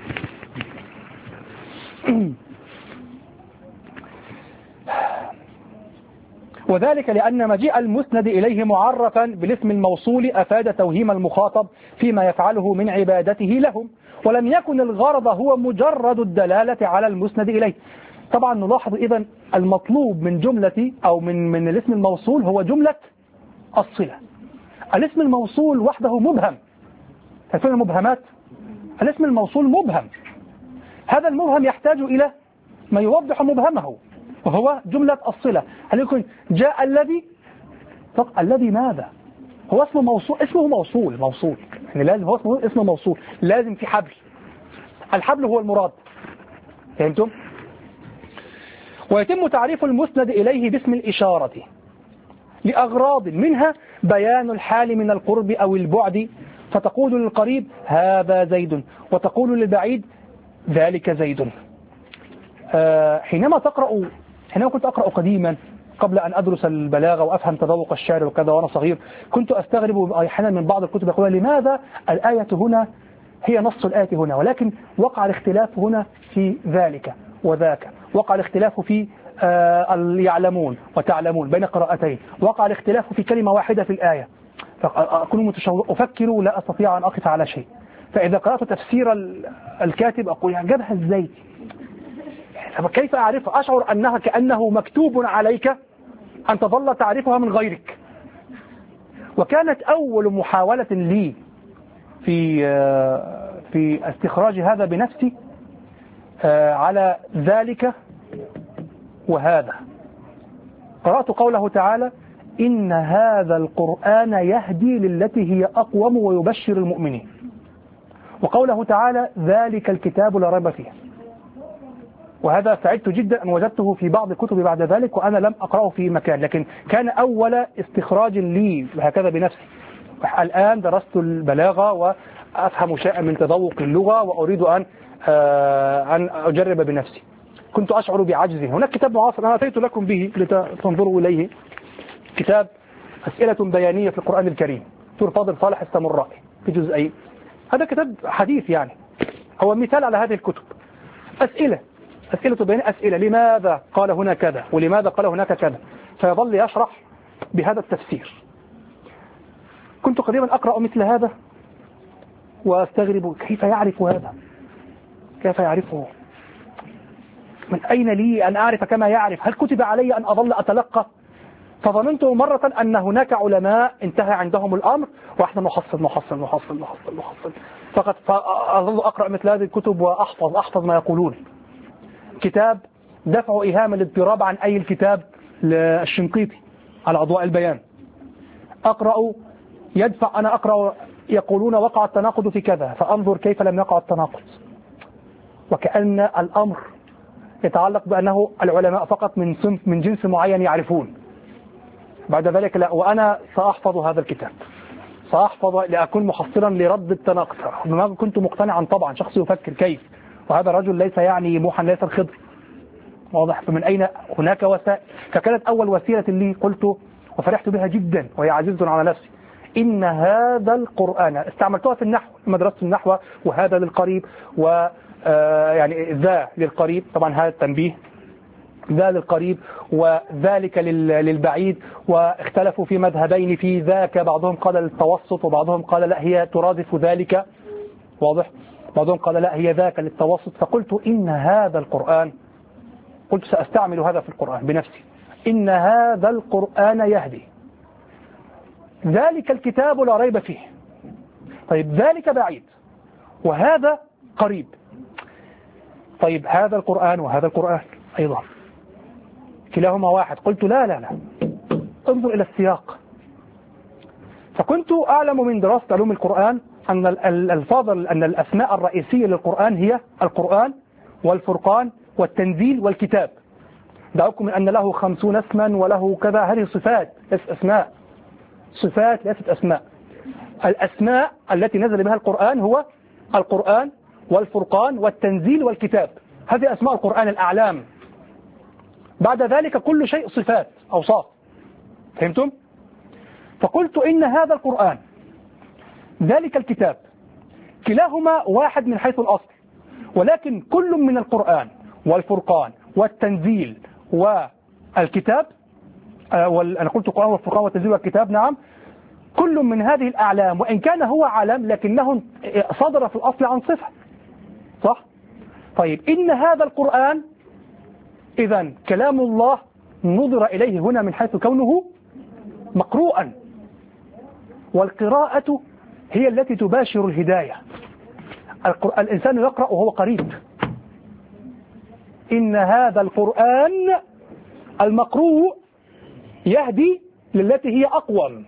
وذلك لأن مجيء المسند إليه معرفا بالاسم الموصول أفاد توهيم المخاطب فيما يفعله من عبادته لهم، ولم يكن الغرض هو مجرد الدلالة على المسند إليه. طبعا نلاحظ إذن المطلوب من جملة أو من من الاسم الموصول هو جملة الصلة. الاسم الموصول وحده مبهم، تعرفون المبهمات؟ الاسم الموصول مبهم، هذا المبهم يحتاج إلى ما يوضح مبهمه وهو جملة الصلة. هل يكون جاء الذي؟ طب الذي ماذا؟ هو اسمه موصول، اسمه موصول موصول يعني لازم هو اسمه اسمه موصول، لازم في حبل، الحبل هو المراد. فهمتم؟ ويتم تعريف المسند إليه باسم الإشارة لأغراض منها بيان الحال من القرب أو البعد، فتقول للقريب هذا زيد، وتقول للبعيد ذلك زيد. آه حينما تقرأ حينما كنت أقرأ قديما قبل أن أدرس البلاغة وأفهم تذوق الشعر وكذا وأنا صغير، كنت أستغرب أحيانا من بعض الكتب يقول لماذا الآية هنا هي نص الآية هنا، ولكن وقع الاختلاف هنا في ذلك وذاك، وقع الاختلاف في آه يعلمون وتعلمون بين قراءتين، وقع الاختلاف في كلمة واحدة في الآية، فأكون متشوق أفكر لا أستطيع أن أقف على شيء. فإذا قرأت تفسير الكاتب أقول يعني جابها إزاي؟ كيف أعرفها؟ أشعر أنها كأنه مكتوب عليك أن تظل تعرفها من غيرك. وكانت أول محاولة لي في في استخراج هذا بنفسي على ذلك وهذا، قرأت قوله تعالى إن هذا القرآن يهدي للتي هي أقوم ويبشر المؤمنين، وقوله تعالى ذلك الكتاب لا ريب فيه. وهذا سعدت جدا أن وجدته في بعض الكتب بعد ذلك وأنا لم أقرأه في مكان، لكن كان أول استخراج لي هكذا بنفسي. الآن درست البلاغة وأفهم شيئا من تذوق اللغة وأريد أن أن أجرب بنفسي. كنت أشعر بعجزه. هناك كتاب معاصر أنا أتيت لكم به لتنظروا إليه، كتاب أسئلة بيانية في القرآن الكريم، دكتور فاضل صالح السامرائي في جزئين. هذا كتاب حديث يعني، هو مثال على هذه الكتب. أسئلة أسئلة بيانية، أسئلة لماذا قال هنا كذا ولماذا قال هناك كذا، فيظل يشرح بهذا التفسير. كنت قديما أقرأ مثل هذا وأستغرب كيف يعرف هذا، كيف يعرفه، من أين لي أن أعرف كما يعرف؟ هل كتب علي أن أظل أتلقى؟ فظننت مرة أن هناك علماء انتهى عندهم الأمر وإحنا نحصل نحصل نحصل نحصل نحصل فقط، فأظل أقرأ مثل هذه الكتب وأحفظ أحفظ ما يقولون. كتاب دفع إيهام الاضطراب عن أي الكتاب للشنقيطي على أضواء البيان، أقرأ يدفع أنا أقرأ يقولون وقع التناقض في كذا، فأنظر كيف لم يقع التناقض، وكأن الأمر يتعلق بأنه العلماء فقط من صنف من جنس معين يعرفون. بعد ذلك لا، وأنا سأحفظ هذا الكتاب سأحفظ لأكون محصلا لرد التناقض. ما كنت مقتنعا طبعا، شخص يفكر كيف، وهذا الرجل ليس يعني موحى، ليس الخضر، واضح. فمن أين هناك وسائل؟ فكانت أول وسيلة لي قلت وفرحت بها جدا وهي عزيزة على نفسي، إن هذا القرآن، استعملتها في النحو لما درست النحو، وهذا للقريب و يعني ذا للقريب، طبعا هذا التنبيه، ذا للقريب وذلك للبعيد، واختلفوا في مذهبين في ذاك، بعضهم قال للتوسط وبعضهم قال لا هي ترادف ذلك، واضح، بعضهم قال لا هي ذاك للتوسط. فقلت إن هذا القرآن، قلت سأستعمل هذا في القرآن بنفسي، إن هذا القرآن يهدي، ذلك الكتاب لا ريب فيه. طيب ذلك بعيد وهذا قريب، طيب هذا القرآن وهذا القرآن أيضا كلاهما واحد. قلت لا لا لا انظر إلى السياق. فكنت أعلم من دراسة علوم القرآن أن الألفاظ، أن الأسماء الرئيسية للقرآن هي القرآن والفرقان والتنزيل والكتاب. دعوكم من أن له خمسون اسما وله كذا، هذه صفات ليست أسماء، صفات ليست أسماء. الأسماء التي نزل بها القرآن هو القرآن والفرقان والتنزيل والكتاب، هذه أسماء القرآن الأعلام. بعد ذلك كل شيء صفات أوصاف، فهمتم؟ فقلت إن هذا القرآن ذلك الكتاب كلاهما واحد من حيث الأصل، ولكن كل من القرآن والفرقان والتنزيل والكتاب، أنا قلت القرآن والفرقان والتنزيل والكتاب، نعم، كل من هذه الأعلام وإن كان هو علم لكنه صدر في الأصل عن صفة، صح؟ طيب إن هذا القرآن إذن كلام الله نظر إليه هنا من حيث كونه مقروءا، والقراءة هي التي تباشر الهداية. الإنسان يقرأ وهو قريب. إن هذا القرآن المقروء يهدي للتي هي أقوم.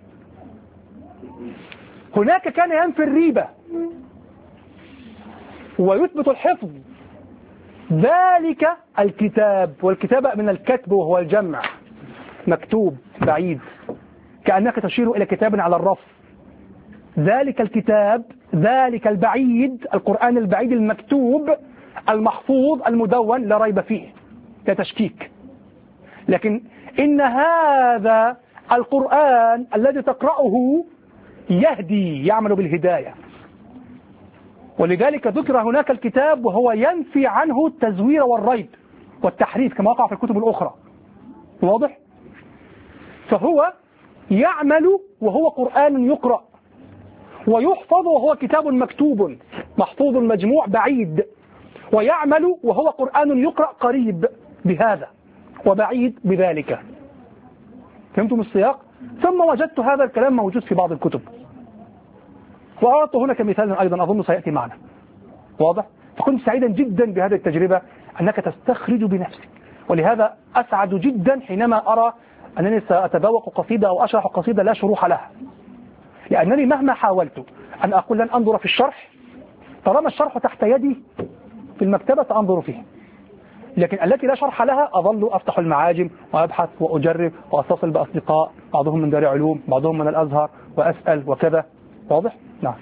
هناك كان ينفي الريبة ويثبت الحفظ، ذلك الكتاب، والكتاب من الكتب وهو الجمع، مكتوب بعيد، كأنك تشير إلى كتاب على الرف. ذلك الكتاب، ذلك البعيد، القرآن البعيد المكتوب المحفوظ المدون لا ريب فيه، لا تشكيك. لكن إن هذا القرآن الذي تقرأه يهدي، يعمل بالهداية، ولذلك ذكر هناك الكتاب وهو ينفي عنه التزوير والريب والتحريف كما وقع في الكتب الأخرى، واضح؟ فهو يعمل وهو قرآن يقرأ، ويحفظ وهو كتاب مكتوب محفوظ مجموع بعيد، ويعمل وهو قرآن يقرأ قريب بهذا وبعيد بذلك. فهمتم السياق؟ ثم وجدت هذا الكلام موجود في بعض الكتب، وأعطت هنا كمثال أيضا أظن سيأتي معنا، واضح؟ فكنت سعيدا جدا بهذه التجربة أنك تستخرج بنفسك، ولهذا أسعد جدا حينما أرى أنني سأتذوق قصيدة أو أشرح قصيدة لا شروح لها، لأنني مهما حاولت أن أقول لن أنظر في الشرح، طالما الشرح تحت يدي في المكتبة سأنظر فيه، لكن التي لا شرح لها أظل أفتح المعاجم وأبحث وأجرب وأتصل بأصدقاء بعضهم من دار علوم بعضهم من الأزهر وأسأل وكذا، واضح؟ نعم.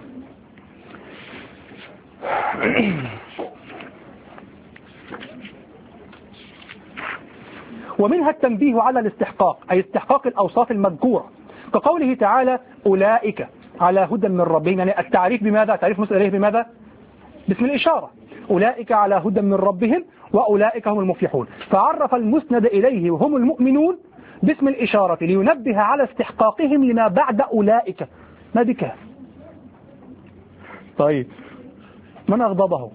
ومنها التنبيه على الاستحقاق، أي استحقاق الأوصاف المذكورة، كقوله تعالى أولئك على هدى من ربهم، يعني التعريف بماذا؟ تعريف مسألة إليه بماذا؟ باسم الإشارة، أولئك على هدى من ربهم وأولئك هم المفلحون، فعرف المسند إليه وهم المؤمنون باسم الإشارة لينبه على استحقاقهم لما بعد أولئك. ما بك؟ طيب من أغضبه؟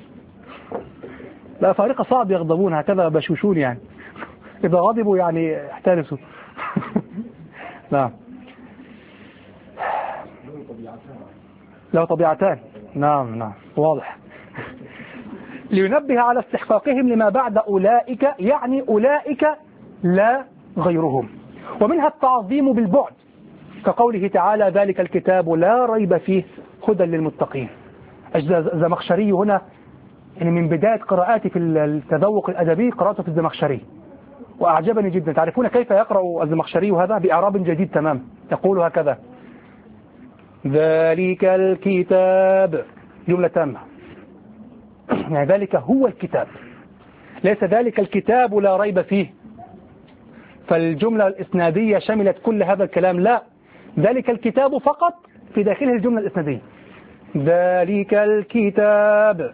لا فارقة صعب يغضبون هكذا بشوشون، يعني إذا غضبوا يعني احترسوا. نعم، له طبيعتان، نعم نعم واضح. لينبه على استحقاقهم لما بعد أولئك، يعني أولئك لا غيرهم. ومنها التعظيم بالبعد، كقوله تعالى ذلك الكتاب لا ريب فيه هدى للمتقين. الزمخشري هنا يعني من بداية قراءاتي في التذوق الأدبي قرأته في الزمخشري وأعجبني جدا. تعرفون كيف يقرأ الزمخشري هذا؟ بإعراب جديد تمام، يقول هكذا: ذلك الكتاب جملة تامة، يعني ذلك هو الكتاب، ليس ذلك الكتاب لا ريب فيه. فالجملة الإسنادية شملت كل هذا الكلام، لا، ذلك الكتاب فقط في داخله الجملة الإسنادية. ذلك الكتاب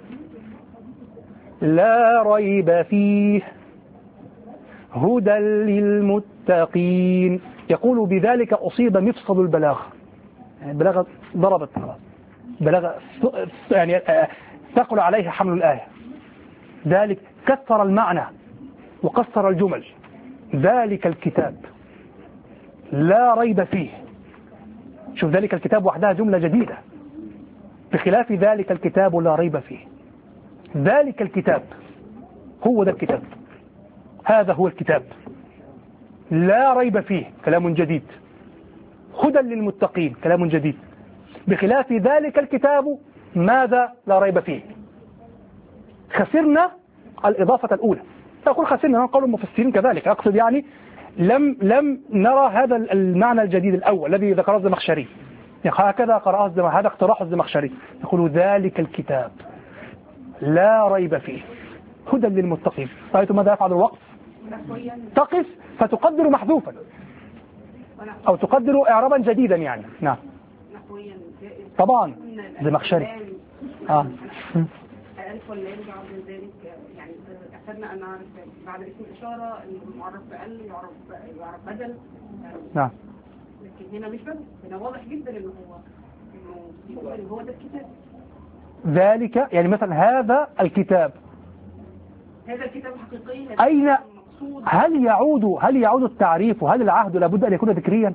لا ريب فيه هدى للمتقين. يقول بذلك أصيب مفصل البلاغة، يعني البلاغة ضربت خلاص، بلاغة يعني ثقل عليها حمل الآية. ذلك كثر المعنى وقصر الجمل. ذلك الكتاب لا ريب فيه. شوف، ذلك الكتاب وحدها جملة جديدة، بخلاف ذلك الكتاب لا ريب فيه. ذلك الكتاب هو ده الكتاب، هذا هو الكتاب لا ريب فيه، كلام جديد. هدى للمتقين، كلام جديد. بخلاف ذلك الكتاب ماذا لا ريب فيه. خسرنا الإضافة الأولى. أقول خسرنا، قالوا المفسرين كذلك، أقصد يعني لم لم نرى هذا المعنى الجديد الأول الذي ذكره الزمخشري، هكذا قرأه الزمخشري، هذا اقتراح الزمخشري. يقول ذلك الكتاب لا ريب فيه هدى للمتقين. رأيتم ماذا يفعل الوقف؟ تقف فتقدر محذوفا أو تقدر إعرابا جديدا يعني. نعم طبعا زمخشري. آه. ألف ولا يرجع من ذلك، يعني أخذنا أن نعرف بعد اسم الإشارة المعرف بأل يعرف يعرف بدل. نعم. لكن هنا مش بدل، هنا واضح جدا إنه هو إنه هو ده الكتاب. ذلك يعني مثلا هذا الكتاب، هذا الكتاب حقيقي. أين هل يعود هل يعود التعريف وهل العهد لابد أن يكون ذكريا؟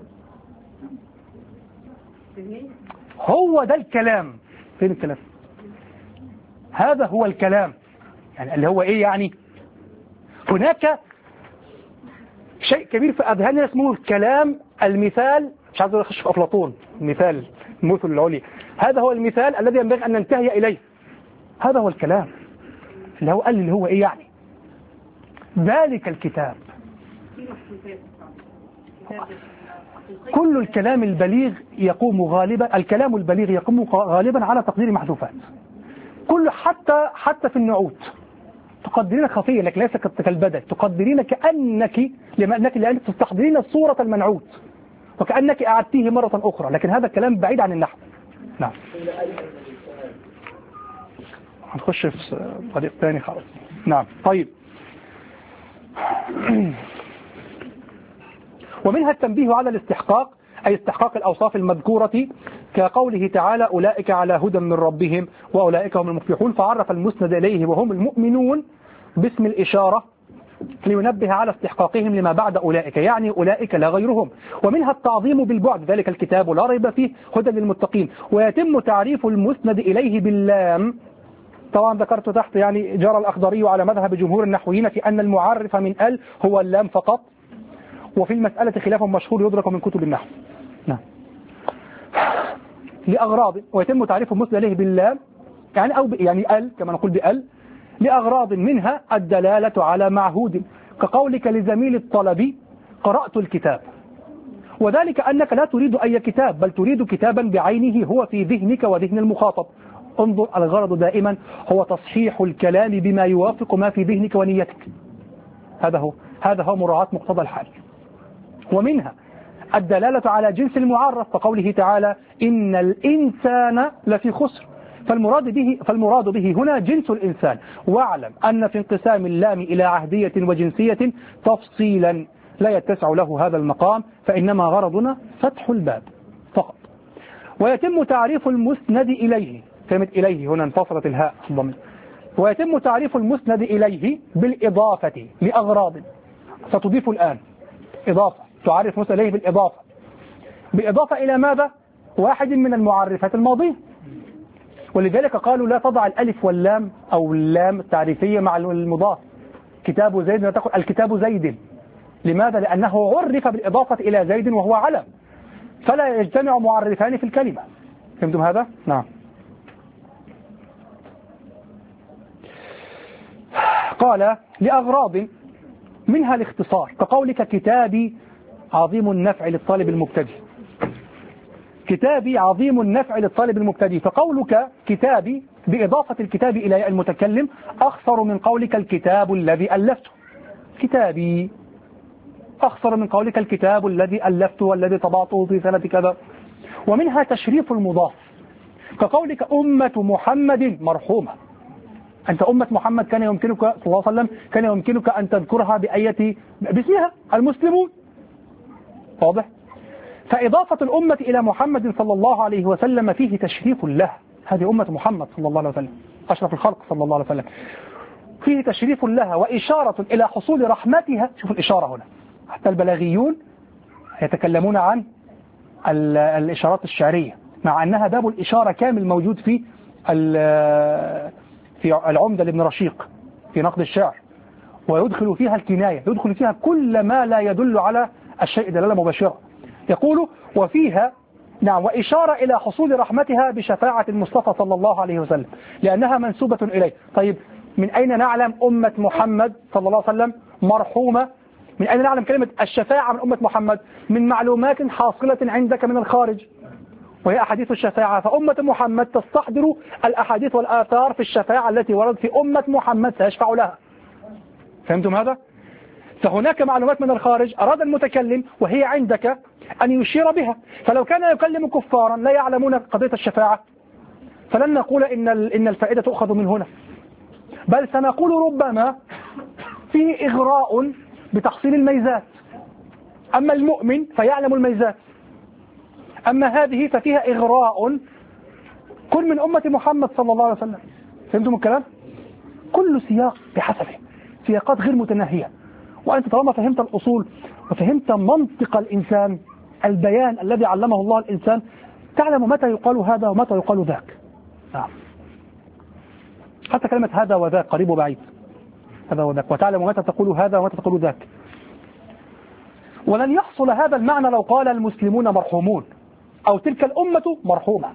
هو ده الكلام. فين الكلام؟ هذا هو الكلام، يعني اللي هو ايه يعني؟ هناك شيء كبير في اذهاننا اسمه الكلام، المثال، مش عايز اخش في افلاطون، المثال المثل العليا، هذا هو المثال الذي ينبغي ان ننتهي اليه. هذا هو الكلام اللي هو قال اللي هو ايه يعني؟ ذلك الكتاب. كل الكلام البليغ يقوم غالبا الكلام البليغ يقوم غالبا على تقدير محذوفات. كل حتى حتى في النعوت تقدرين خفيا، لكن ليس كالبدل، تقدرين كأنك لأنك لأنك تستحضرين الصورة المنعوت وكأنك أعدتيه مرة أخرى، لكن هذا الكلام بعيد عن النحو. نعم. هنخش في طريق ثاني خالص. نعم. طيب. ومنها التنبيه على الاستحقاق، أي استحقاق الأوصاف المذكورة، كقوله تعالى أولئك على هدى من ربهم وأولئك هم المفلحون، فعرف المسند إليه وهم المؤمنون باسم الإشارة لينبه على استحقاقهم لما بعد أولئك، يعني أولئك لا غيرهم. ومنها التعظيم بالبعد، ذلك الكتاب لا ريب فيه هدى للمتقين. ويتم تعريف المسند إليه باللام، طبعا ذكرت تحت يعني جرى الأخضري على مذهب جمهور النحويين في أن المعرف من ال هو اللام فقط، وفي المسألة خلاف مشهور يدرك من كتب النحو. نعم. لأغراض، ويتم تعريف المسند إليه باللام يعني أو يعني ال كما نقول بال لأغراض، منها الدلالة على معهود، كقولك لزميل الطلب قرأت الكتاب، وذلك أنك لا تريد أي كتاب بل تريد كتابا بعينه هو في ذهنك وذهن المخاطب. انظر، الغرض دائما هو تصحيح الكلام بما يوافق ما في ذهنك ونيتك. هذا هو هذا هو مراعاة مقتضى الحال. ومنها الدلالة على جنس المعرف، كقوله تعالى إن الإنسان لفي خسر، فالمراد به فالمراد به هنا جنس الإنسان. واعلم أن في انقسام اللام إلى عهدية وجنسية تفصيلا لا يتسع له هذا المقام، فإنما غرضنا فتح الباب فقط. ويتم تعريف المسند إليه، كلمة إليه هنا انفصلت الهاء ضمن. ويتم تعريف المسند إليه بالإضافة لأغراض، ستضيف الآن إضافة، تعرف مسند إليه بالإضافة. بالإضافة إلى ماذا؟ واحد من المعرفات الماضية، ولذلك قالوا لا تضع الألف واللام أو اللام التعريفية مع المضاف. كتاب زيد لا تقل الكتاب زيد. لماذا؟ لأنه عرف بالإضافة إلى زيد وهو علم، فلا يجتمع معرفان في الكلمة. فهمتم هذا؟ نعم. قال لأغراض، منها الاختصار، كقولك كتابي عظيم النفع للطالب المبتدئ. كتابي عظيم النفع للطالب المبتدئ. فقولك كتابي بإضافة الكتاب إلى المتكلم أخصر من قولك الكتاب الذي ألفته. كتابي أخصر من قولك الكتاب الذي ألفته والذي طبعته في سنة كذا. ومنها تشريف المضاف كقولك أمة محمد مرحومة. أنت أمة محمد كان يمكنك صلى الله عليه وسلم كان يمكنك أن تذكرها بأية باسمها المسلمون. واضح؟ فإضافة الأمة إلى محمد صلى الله عليه وسلم فيه تشريف له. هذه أمة محمد صلى الله عليه وسلم أشرف الخلق صلى الله عليه وسلم، فيه تشريف لها وإشارة إلى حصول رحمتها. شوف الإشارة هنا، حتى البلاغيون يتكلمون عن الإشارات الشعرية مع أنها باب الإشارة كامل موجود في في العمدة لابن رشيق في نقد الشعر، ويدخل فيها الكناية، يدخل فيها كل ما لا يدل على الشيء دلالة مباشرة. يقول وفيها نعم وإشارة إلى حصول رحمتها بشفاعة المصطفى صلى الله عليه وسلم لأنها منسوبة إليه. طيب من أين نعلم أمة محمد صلى الله عليه وسلم مرحومة؟ من أين نعلم كلمة الشفاعة من أمة محمد؟ من معلومات حاصلة عندك من الخارج وهي أحاديث الشفاعة. فأمة محمد تستحضر الأحاديث والآثار في الشفاعة التي وردت في أمة محمد سيشفع لها. فهمتم هذا؟ فهناك معلومات من الخارج أراد المتكلم وهي عندك أن يشير بها. فلو كان يكلم كفارا لا يعلمون قضية الشفاعة فلن نقول إن إن الفائدة تؤخذ من هنا، بل سنقول ربما فيه إغراء بتحصيل الميزات. أما المؤمن فيعلم الميزات، أما هذه ففيها إغراء. كل من أمة محمد صلى الله عليه وسلم. فهمتم الكلام؟ كل سياق بحسبه، سياقات غير متناهية. وأنت طالما فهمت الأصول وفهمت منطق الإنسان، البيان الذي علمه الله الإنسان، تعلم متى يقال هذا ومتى يقال ذاك. نعم. حتى كلمة هذا وذاك قريب وبعيد، هذا وذاك، وتعلم متى تقول هذا ومتى تقول ذاك. ولن يحصل هذا المعنى لو قال المسلمون مرحومون أو تلك الأمة مرحومة.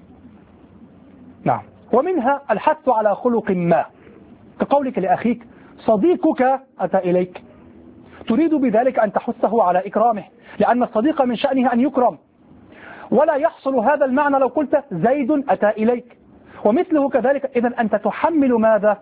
نعم. ومنها الحث على خلق ما كقولك لأخيك صديقك أتى إليك، تريد بذلك أن تحثه على إكرامه لأن الصديق من شأنه أن يكرم. ولا يحصل هذا المعنى لو قلت زيد أتى إليك، ومثله كذلك. إذن أنت تحمل ماذا؟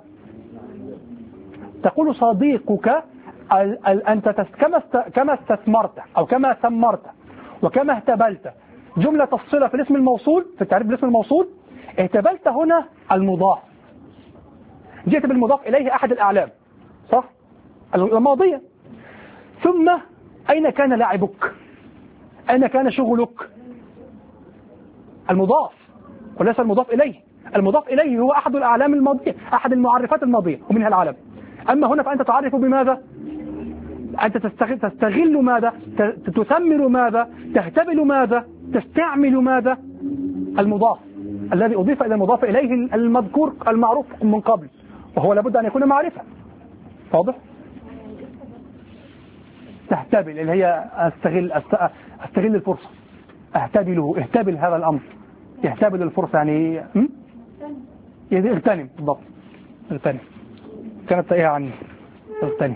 تقول صديقك أنت كما استثمرت أو كما ثمرت وكما اهتبلت جملة الصلة في الاسم الموصول، في التعريف بالاسم الموصول، اهتبلت هنا المضاف، جئت بالمضاف إليه أحد الأعلام صح؟ الماضية. ثم أين كان لاعبك؟ أين كان شغلك؟ المضاف وليس المضاف إليه. المضاف إليه هو أحد الأعلام الماضية، أحد المعرفات الماضية ومنها العلم. أما هنا فأنت تعرف بماذا؟ أنت تستغل, تستغل ماذا؟ تثمر ماذا؟ تهتبل ماذا؟ تستعمل ماذا؟ المضاف الذي أضيف إلى المضاف إليه المذكور المعروف من قبل، وهو لابد أن يكون معرفة. واضح؟ تهتبل اللي هي أستغل, أستغل الفرصة، أهتبله، اهتبل هذا الأمر، يهتبل الفرصة يعني اغتنم. بالضبط، اغتنم. كانت تائهة عني، اغتنم.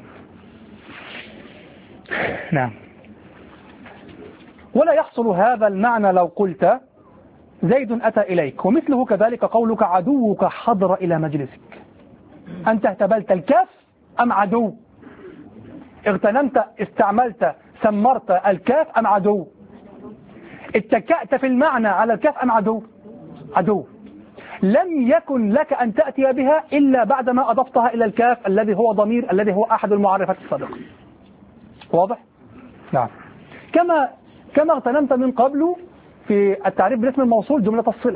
نعم. ولا يحصل هذا المعنى لو قلت زيد أتى إليك، ومثله كذلك قولك عدوك حضر إلى مجلسك. أنت اهتبلت الكاف أم عدو؟ اغتنمت، استعملت، ثمرت الكاف أم عدو؟ اتكأت في المعنى على الكاف أم عدو؟ عدو. لم يكن لك أن تأتي بها إلا بعدما أضفتها إلى الكاف الذي هو ضمير، الذي هو أحد المعرفات السابقة. واضح؟ نعم. كما كما اغتنمت من قبل في التعريف بالاسم الموصول جملة الصلة.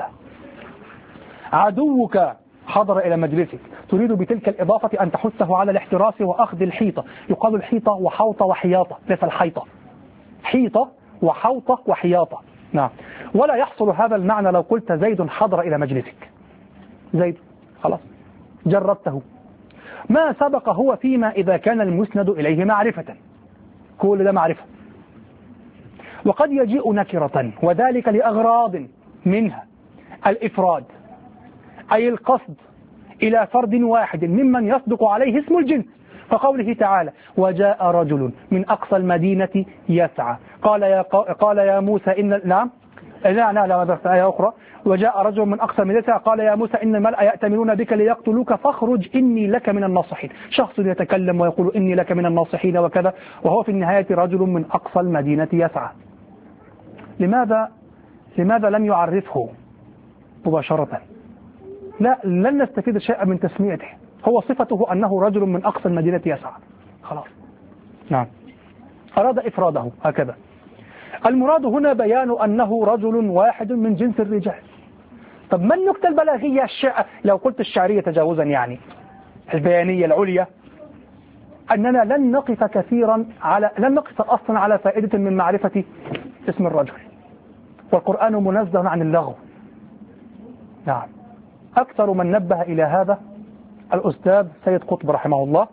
عدوك حضر إلى مجلسك، تريد بتلك الإضافة أن تحثه على الاحتراس وأخذ الحيطة. يقال الحيطة وحوطة وحياطة، ليس الحيطة. حيطة وحوطة وحياطة. نعم. ولا يحصل هذا المعنى لو قلت زيد حضر إلى مجلسك. زيد خلاص جربته. ما سبق هو فيما إذا كان المسند إليه معرفة، كل ده معرفة. وقد يجيء نكرة وذلك لأغراض، منها الإفراد أي القصد إلى فرد واحد ممن يصدق عليه اسم الجنس، فقوله تعالى وجاء رجل من أقصى المدينة يسعى قال يا, قال يا موسى إن نعم لا لا لا في آية أخرى وجاء رجل من أقصى المدينة قال يا موسى إن الملأ يأتمرون بك ليقتلوك فاخرج إني لك من الناصحين. شخص يتكلم ويقول إني لك من الناصحين وكذا، وهو في النهاية رجل من أقصى المدينة يسعى. لماذا لماذا لم يعرفه مباشرة؟ لا، لن نستفيد شيئا من تسميته، هو صفته أنه رجل من أقصى المدينة يسعى خلاص. نعم، أراد إفراده هكذا. المراد هنا بيان أنه رجل واحد من جنس الرجال. طب ما النكتة البلاغية الشع... لو قلت الشعرية تجاوزا يعني البيانية العليا، أننا لن نقف كثيرا على لن نقف أصلا على فائدة من معرفة اسم الرجل، والقرآن منزه عن اللغو. نعم، أكثر من نبه إلى هذا الأستاذ سيد قطب رحمه الله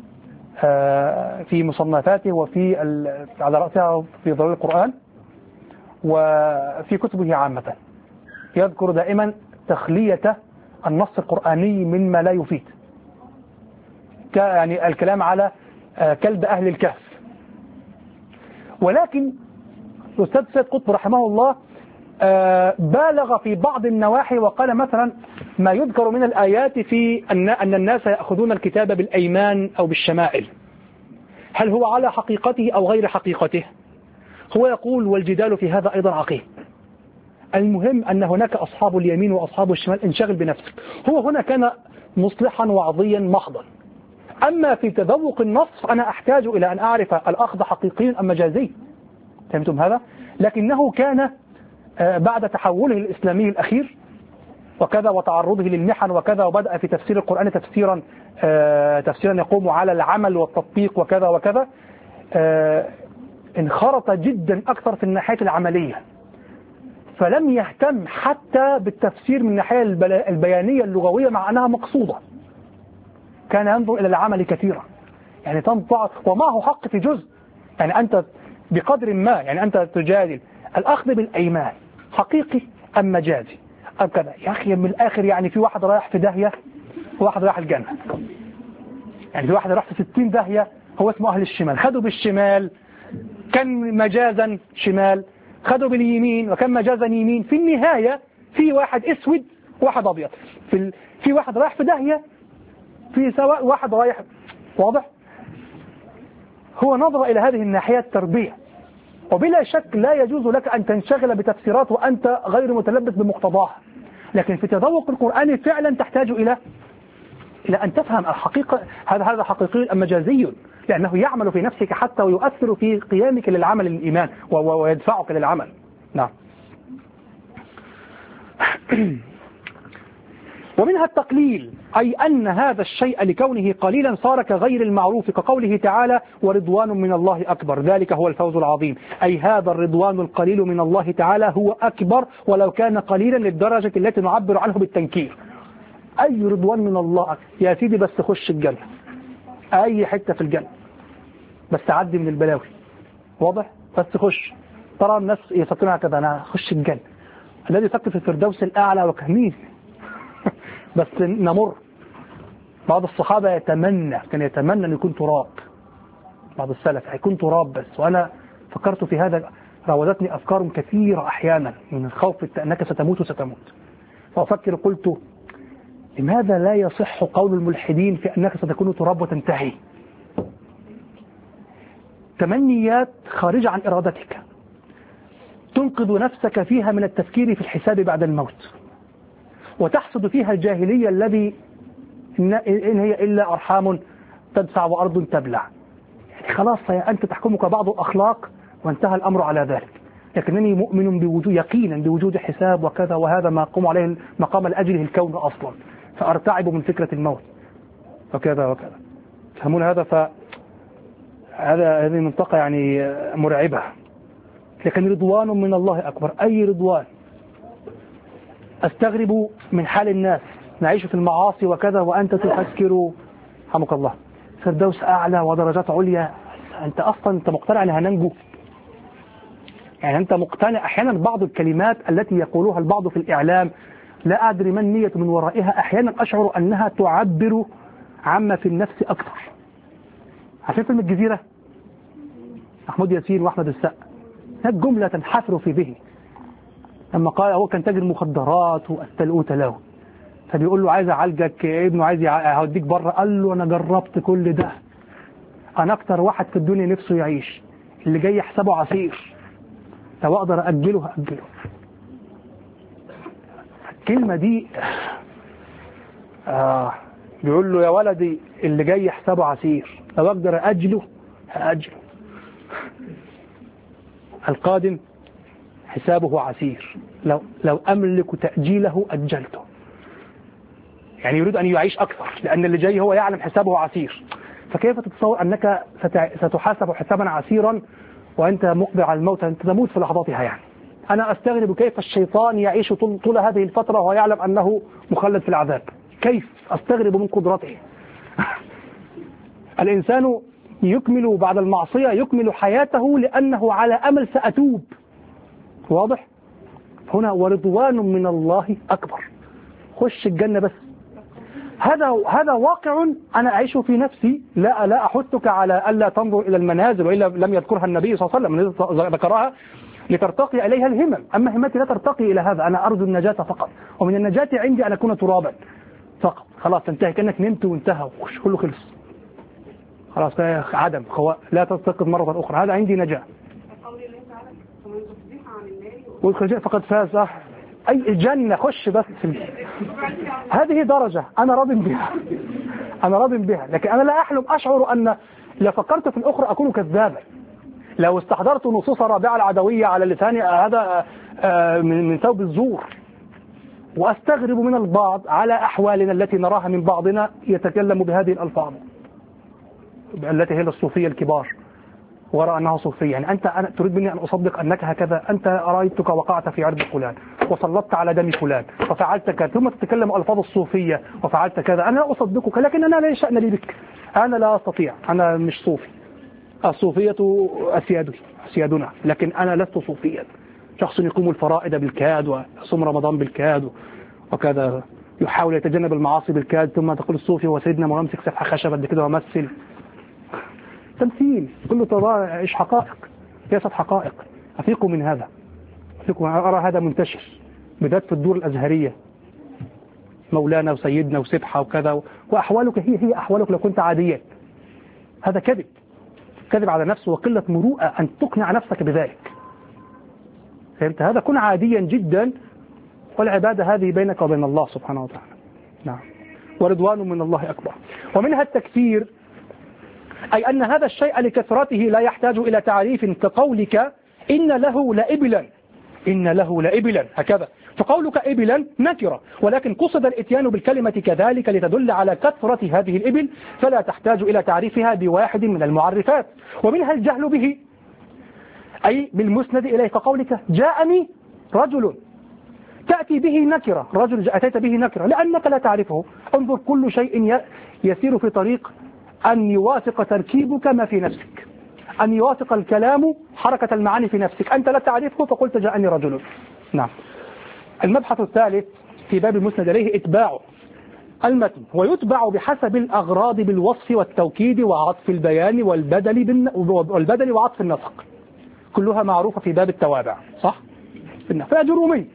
في مصنفاته وفي على رأسها في ضروري القرآن وفي كتبه عامة، يذكر دائما تخلية النص القرآني مما لا يفيد، يعني الكلام على كلب أهل الكهف. ولكن الأستاذ سيد قطب رحمه الله بالغ في بعض النواحي وقال مثلا ما يذكر من الآيات في أن الناس يأخذون الكتاب بالأيمان أو بالشمائل، هل هو على حقيقته أو غير حقيقته؟ هو يقول والجدال في هذا أيضا عقيم، المهم أن هناك أصحاب اليمين وأصحاب الشمال، انشغل بنفسك. هو هنا كان مصلحا وعظيا محضا. أما في تذوق النص أنا أحتاج إلى أن أعرف الأخذ حقيقي أم مجازي، فهمتم هذا؟ لكنه كان بعد تحوله الإسلامي الأخير وكذا وتعرضه للمحن وكذا، وبدأ في تفسير القرآن تفسيرا تفسيرا يقوم على العمل والتطبيق وكذا وكذا، انخرط جدا أكثر في الناحية العملية، فلم يهتم حتى بالتفسير من الناحية البيانية اللغوية مع أنها مقصودة. كان ينظر إلى العمل كثيرا، يعني تنطع ومعه حق في جزء، يعني أنت بقدر ما يعني أنت تجادل الأخذ بالأيمان حقيقي أم مجازي أم كذا. يا أخي من الآخر يعني في واحد رايح في داهية وواحد رايح الجنة، يعني في واحد رايح في ستين داهية هو اسمه أهل الشمال، خدوا بالشمال كان مجازا شمال، خدوا باليمين وكان مجازا يمين، في النهاية في واحد اسود وواحد أبيض، في, ال... في واحد رايح في داهية في سواء واحد رايح واضح. هو نظر إلى هذه الناحية التربية، وبلا شك لا يجوز لك أن تنشغل بتفسيرات وأنت غير متلبس بمقتضاها، لكن في تذوق القرآن فعلا تحتاج إلى إلى أن تفهم الحقيقة، هذا هذا حقيقي أم مجازي، لأنه يعمل في نفسك حتى ويؤثر في قيامك للعمل الإيمان ويدفعك للعمل. نعم. ومنها التقليل، أي أن هذا الشيء لكونه قليلا صار كغير المعروف، كقوله تعالى ورضوان من الله أكبر ذلك هو الفوز العظيم، أي هذا الرضوان القليل من الله تعالى هو أكبر ولو كان قليلا للدرجة التي نعبر عنه بالتنكير. أي رضوان من الله يا سيدي، بس خش الجنة، أي حتة في الجنة بس تعدي من البلاوي، واضح؟ بس خش. ترى الناس يفكرون هكذا، أنا خش الجنة، الذي يفكر في الفردوس الأعلى وكمين بس نمر. بعض الصحابة يتمنى كان يتمنى أن يكون تراب، بعض السلف هيكون تراب بس. وأنا فكرت في هذا، راودتني أفكار كثيرة أحيانا من الخوف أنك ستموت وستموت، فأفكر قلت لماذا لا يصح قول الملحدين في أنك ستكون تراب وتنتهي؟ تمنيات خارجة عن إرادتك تنقذ نفسك فيها من التفكير في الحساب بعد الموت، وتحصد فيها الجاهلية الذي إن هي إلا أرحام تدفع وأرض تبلع، يعني خلاص أنت تحكمك بعض الأخلاق وانتهى الأمر على ذلك. لكنني مؤمن بوجود يقينا بوجود حساب وكذا، وهذا ما قام عليه مقام لأجله الكون أصلا، فأرتعب من فكرة الموت وكذا وكذا. تفهمون هذا؟ فهذا هذه منطقة يعني مرعبة. لكن رضوان من الله أكبر، أي رضوان. أستغرب من حال الناس، نعيش في المعاصي وكذا وأنت تفكر حمك الله فردوس أعلى ودرجات عليا. أنت أصلا أنت مقتنع أنها ننجو؟ يعني أنت مقتنع؟ أحيانا بعض الكلمات التي يقولوها البعض في الإعلام لا أدري ما النية من ورائها، أحيانا أشعر أنها تعبر عما في النفس أكثر. عارفين فيلم الجزيرة؟ محمود ياسين وأحمد السقا، هناك جملة تنحفر في ذهني، لما قال هو كان تاجر مخدرات وأستلقوت له، فبيقول له عايز أعالجك، ابنه عايز أوديك بره. قال له أنا جربت كل ده، أنا أكتر واحد في الدنيا نفسه يعيش، اللي جاي يحسبه عسير، لو أقدر أجله أجله. الكلمة دي آه بيقول له يا ولدي اللي جاي يحسبه عسير، لو أقدر أجله أجله. القادم حسابه عسير، لو لو أملك تأجيله أجلته. يعني يريد أن يعيش أكثر، لأن اللي جاي هو يعلم حسابه عسير. فكيف تتصور أنك ستحاسب حسابا عسيرا وأنت مقبل على الموت؟ أنت تموت في لحظاتها. يعني أنا أستغرب كيف الشيطان يعيش طول, طول هذه الفترة وهو يعلم أنه مخلد في العذاب. كيف؟ أستغرب من قدرته. الإنسان يكمل بعد المعصية، يكمل حياته لأنه على أمل سأتوب. واضح؟ هنا ورضوان من الله أكبر، خش الجنة بس. هذا هذا واقع أنا أعيشه في نفسي. لا لا أحثك على ألا تنظر إلى المنازل، وإلا لم يذكرها النبي صلى الله عليه وسلم، ذكرها لترتقي إليها الهمم. أما همتي لا ترتقي إلى هذا، أنا أرجو النجاة فقط، ومن النجاة عندي أن أكون ترابا فقط. خلاص تنتهي، كأنك نمت وانتهى كله خلص، خلاص عدم خواء، لا تستيقظ مرة أخرى. هذا عندي نجاة. والخرجاء فقد فاز. أي الجنة خش بس. هذه درجة أنا راض بها، أنا راض بها، لكن أنا لا أحلم أشعر أن لو فكرت في الأخرى أكون كذابا. لو استحضرت نصوص رابعة العدوية على لساني هذا من ثوب الزور. وأستغرب من البعض على أحوالنا التي نراها من بعضنا يتكلم بهذه الألفاظ التي هي الصوفية الكبار، وراء أنها صوفية. يعني أنت أنا تريد مني أن أصدق أنك هكذا؟ أنت رأيتك وقعت في عرض فلان وسلطت على دم فلان وفعلت كذا، ثم تتكلم ألفاظ الصوفية وفعلت كذا. أنا أصدقك، لكن أنا لا شأن لي بك، أنا لا أستطيع، أنا مش صوفي. الصوفية أسيادي أسيادنا، لكن أنا لست صوفيا. شخص يقوم الفرائض بالكاد ويصوم رمضان بالكاد وكذا، يحاول يتجنب المعاصي بالكاد، ثم تقول الصوفي هو سيدنا ويمسك سفحة خشبة قد كده ومثل. تمثيل كله طبعا، إيش حقائق؟ ليست حقائق. أفيقوا من هذا، أفيقوا. أرى هذا منتشر بالذات في الدور الأزهرية، مولانا وسيدنا وسبحة وكذا، وأحوالك هي هي أحوالك لو كنت عاديا. هذا كذب، كذب على نفسه وقلة مروءة أن تقنع نفسك بذلك. فهمت؟ هذا كن عاديا جدا، والعبادة هذه بينك وبين الله سبحانه وتعالى. نعم. ورضوان من الله أكبر. ومنها التكفير، أي أن هذا الشيء لكثرته لا يحتاج إلى تعريف، كقولك إن له لإبلا، إن له لإبلا هكذا. فقولك إبلا نكرة، ولكن قصد الإتيان بالكلمة كذلك لتدل على كثرة هذه الإبل، فلا تحتاج إلى تعريفها بواحد من المعرفات. ومنها الجهل به، أي بالمسند إليه، كقولك جاءني رجل، تأتي به نكرة، رجل أتيت به نكرة لأنك لا تعرفه. انظر، كل شيء يسير في طريق أن يوافق تركيبك ما في نفسك، أن يوافق الكلام حركة المعاني في نفسك. أنت لا تعرفه فقلت جاءني رجل. نعم. المبحث الثالث في باب المسند إليه إتباعه المتن، ويتبع بحسب الأغراض بالوصف والتوكيد وعطف البيان والبدل والبدل وعطف النسق، كلها معروفة في باب التوابع، صح؟ فأجرومي.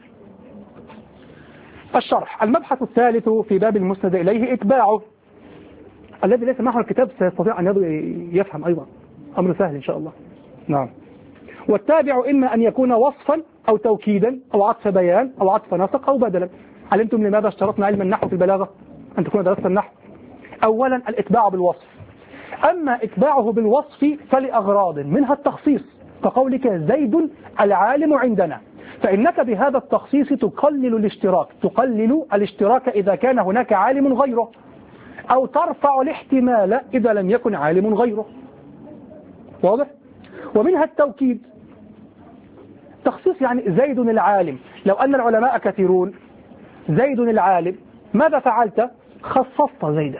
الشرح. المبحث الثالث في باب المسند إليه إتباعه، الذي ليس معه الكتاب سيستطيع أن يفهم أيضا، أمر سهل إن شاء الله. نعم. والتابع إما أن يكون وصفا أو توكيدا أو عطف بيان أو عطف نسق أو بدلا. علمتم لماذا اشترطنا علم النحو في البلاغة؟ أن تكون درست النحو. أولا الإتباع بالوصف. أما إتباعه بالوصف فلأغراض، منها التخصيص، كقولك زيد العالم عندنا، فإنك بهذا التخصيص تقلل الاشتراك، تقلل الاشتراك إذا كان هناك عالم غيره، أو ترفع الاحتمال إذا لم يكن عالم غيره. واضح؟ ومنها التوكيد، تخصيص يعني زيد العالم. لو أن العلماء كثيرون، زيد العالم، ماذا فعلت؟ خصصت زيدا.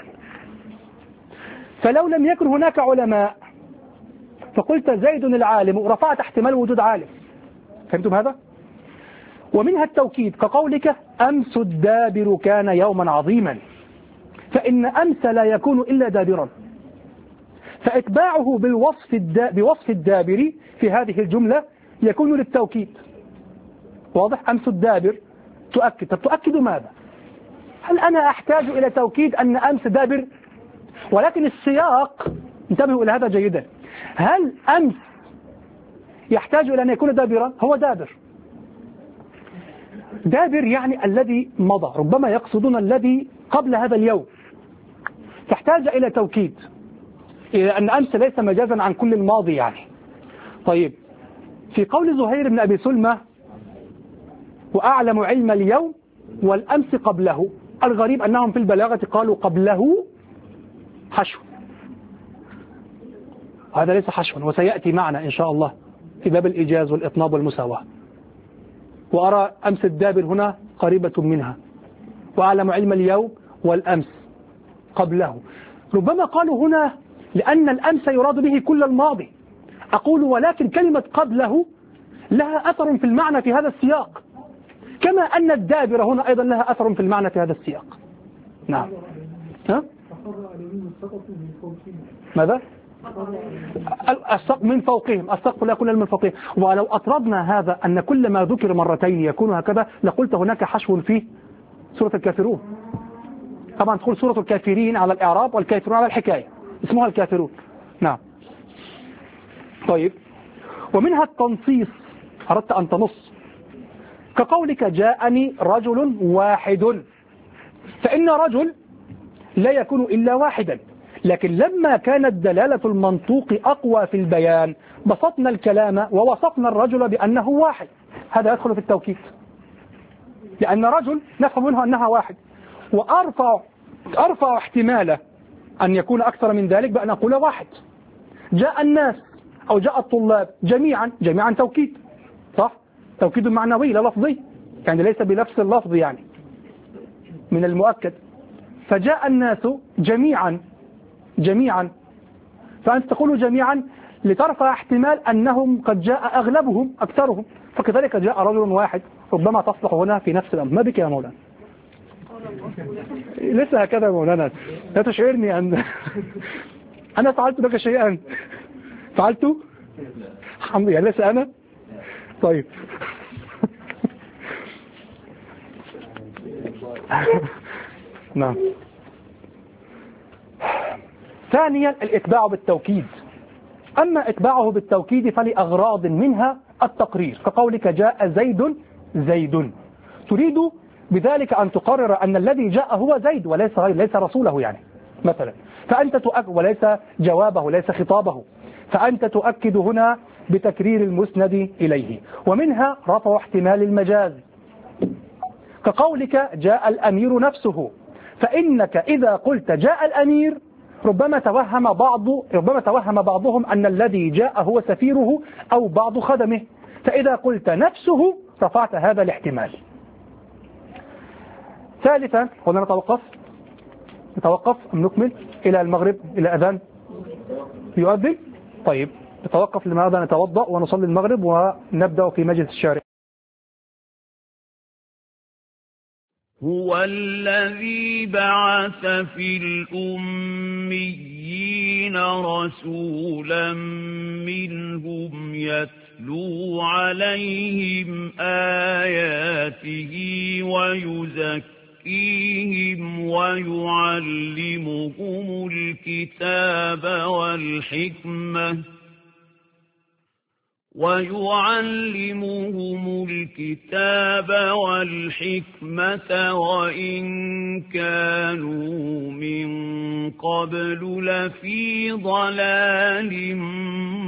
فلو لم يكن هناك علماء فقلت زيد العالم، رفعت احتمال وجود عالم. فهمتم هذا؟ ومنها التوكيد، كقولك أمس الدابر كان يوما عظيما، فإن أمس لا يكون إلا دابرا. فإتباعه بالوصف الدا بوصف الدابر في هذه الجملة يكون للتوكيد. واضح؟ أمس الدابر تؤكد. طب تؤكد ماذا؟ هل أنا أحتاج إلى توكيد أن أمس دابر؟ ولكن السياق، انتبهوا إلى هذا جيدا، هل أمس يحتاج إلى أن يكون دابرا؟ هو دابر. دابر يعني الذي مضى، ربما يقصدون الذي قبل هذا اليوم، تحتاج إلى توكيد، إلى أن أمس ليس مجازا عن كل الماضي يعني. طيب، في قول زهير بن أبي سلمة وأعلم علم اليوم والأمس قبله، الغريب أنهم في البلاغة قالوا قبله حشو، هذا ليس حشوا، وسيأتي معنا إن شاء الله في باب الإيجاز والإطناب والمساواة. وأرى أمس الدابر هنا قريبة منها، وأعلم علم اليوم والأمس قبله. ربما قالوا هنا لأن الأمس يراد به كل الماضي، أقول ولكن كلمة قبله لها أثر في المعنى في هذا السياق، كما أن الدابر هنا أيضا لها أثر في المعنى في هذا السياق. نعم. ها؟ ماذا؟ السقف من فوقهم، السقف لا يكون من فوقهم. ولو أطردنا هذا أن كل ما ذكر مرتين يكون هكذا لقلت هناك حشو في سورة الكافرون. طبعا تقول سورة الكافرين على الإعراب والكافرون على الحكاية، اسمها الكافرون. نعم. طيب، ومنها التنصيص، أردت أن تنص، كقولك جاءني رجل واحد، فإن رجل لا يكون إلا واحدا، لكن لما كانت دلالة المنطوق أقوى في البيان بسطنا الكلام ووصفنا الرجل بأنه واحد، هذا يدخل في التوكيد، لأن رجل نفهم منه أنها واحد، وأرفع أرفع احتماله أن يكون أكثر من ذلك بأن أقول واحد. جاء الناس أو جاء الطلاب جميعا، جميعا توكيد، صح؟ توكيد معنوي لا لفظي، يعني ليس بنفس اللفظ يعني من المؤكد. فجاء الناس جميعا جميعا، فأنت تقول جميعا لترفع احتمال أنهم قد جاء أغلبهم أكثرهم، فكذلك جاء رجل واحد، ربما تصلح هنا في نفس الأمر. ما بك يا مولانا؟ لسه هكذا يا مولانا، لا تشعرني أن أنا فعلت لك شيئا، فعلت الحمد لله، لسه أنا. طيب نعم. ثانيا الإتباع بالتوكيد، أما إتباعه بالتوكيد فلأغراض منها التقرير، كقولك جاء زيد زيد، تريد بذلك أن تقرر أن الذي جاء هو زيد وليس ليس رسوله يعني مثلا، فأنت تؤكد، وليس جوابه ليس خطابه، فأنت تؤكد هنا بتكرير المسند إليه. ومنها رفع احتمال المجاز، كقولك جاء الأمير نفسه، فإنك إذا قلت جاء الأمير ربما توهم بعض ربما توهم بعضهم أن الذي جاء هو سفيره أو بعض خدمه، فإذا قلت نفسه رفعت هذا الاحتمال. ثالثا، قلنا نتوقف نتوقف أم نكمل إلى المغرب، إلى أذان يؤذن؟ طيب نتوقف لماذا؟ نتوضأ ونصلي المغرب ونبدأ في مجلس الشارع. هو الذي بعث في الأميين رسولا منهم يتلو عليهم آياته ويزكيهم ويعلمهم الكتاب والحكمة ويعلمهم الكتاب والحكمة وإن كانوا من قبل لفي ضلال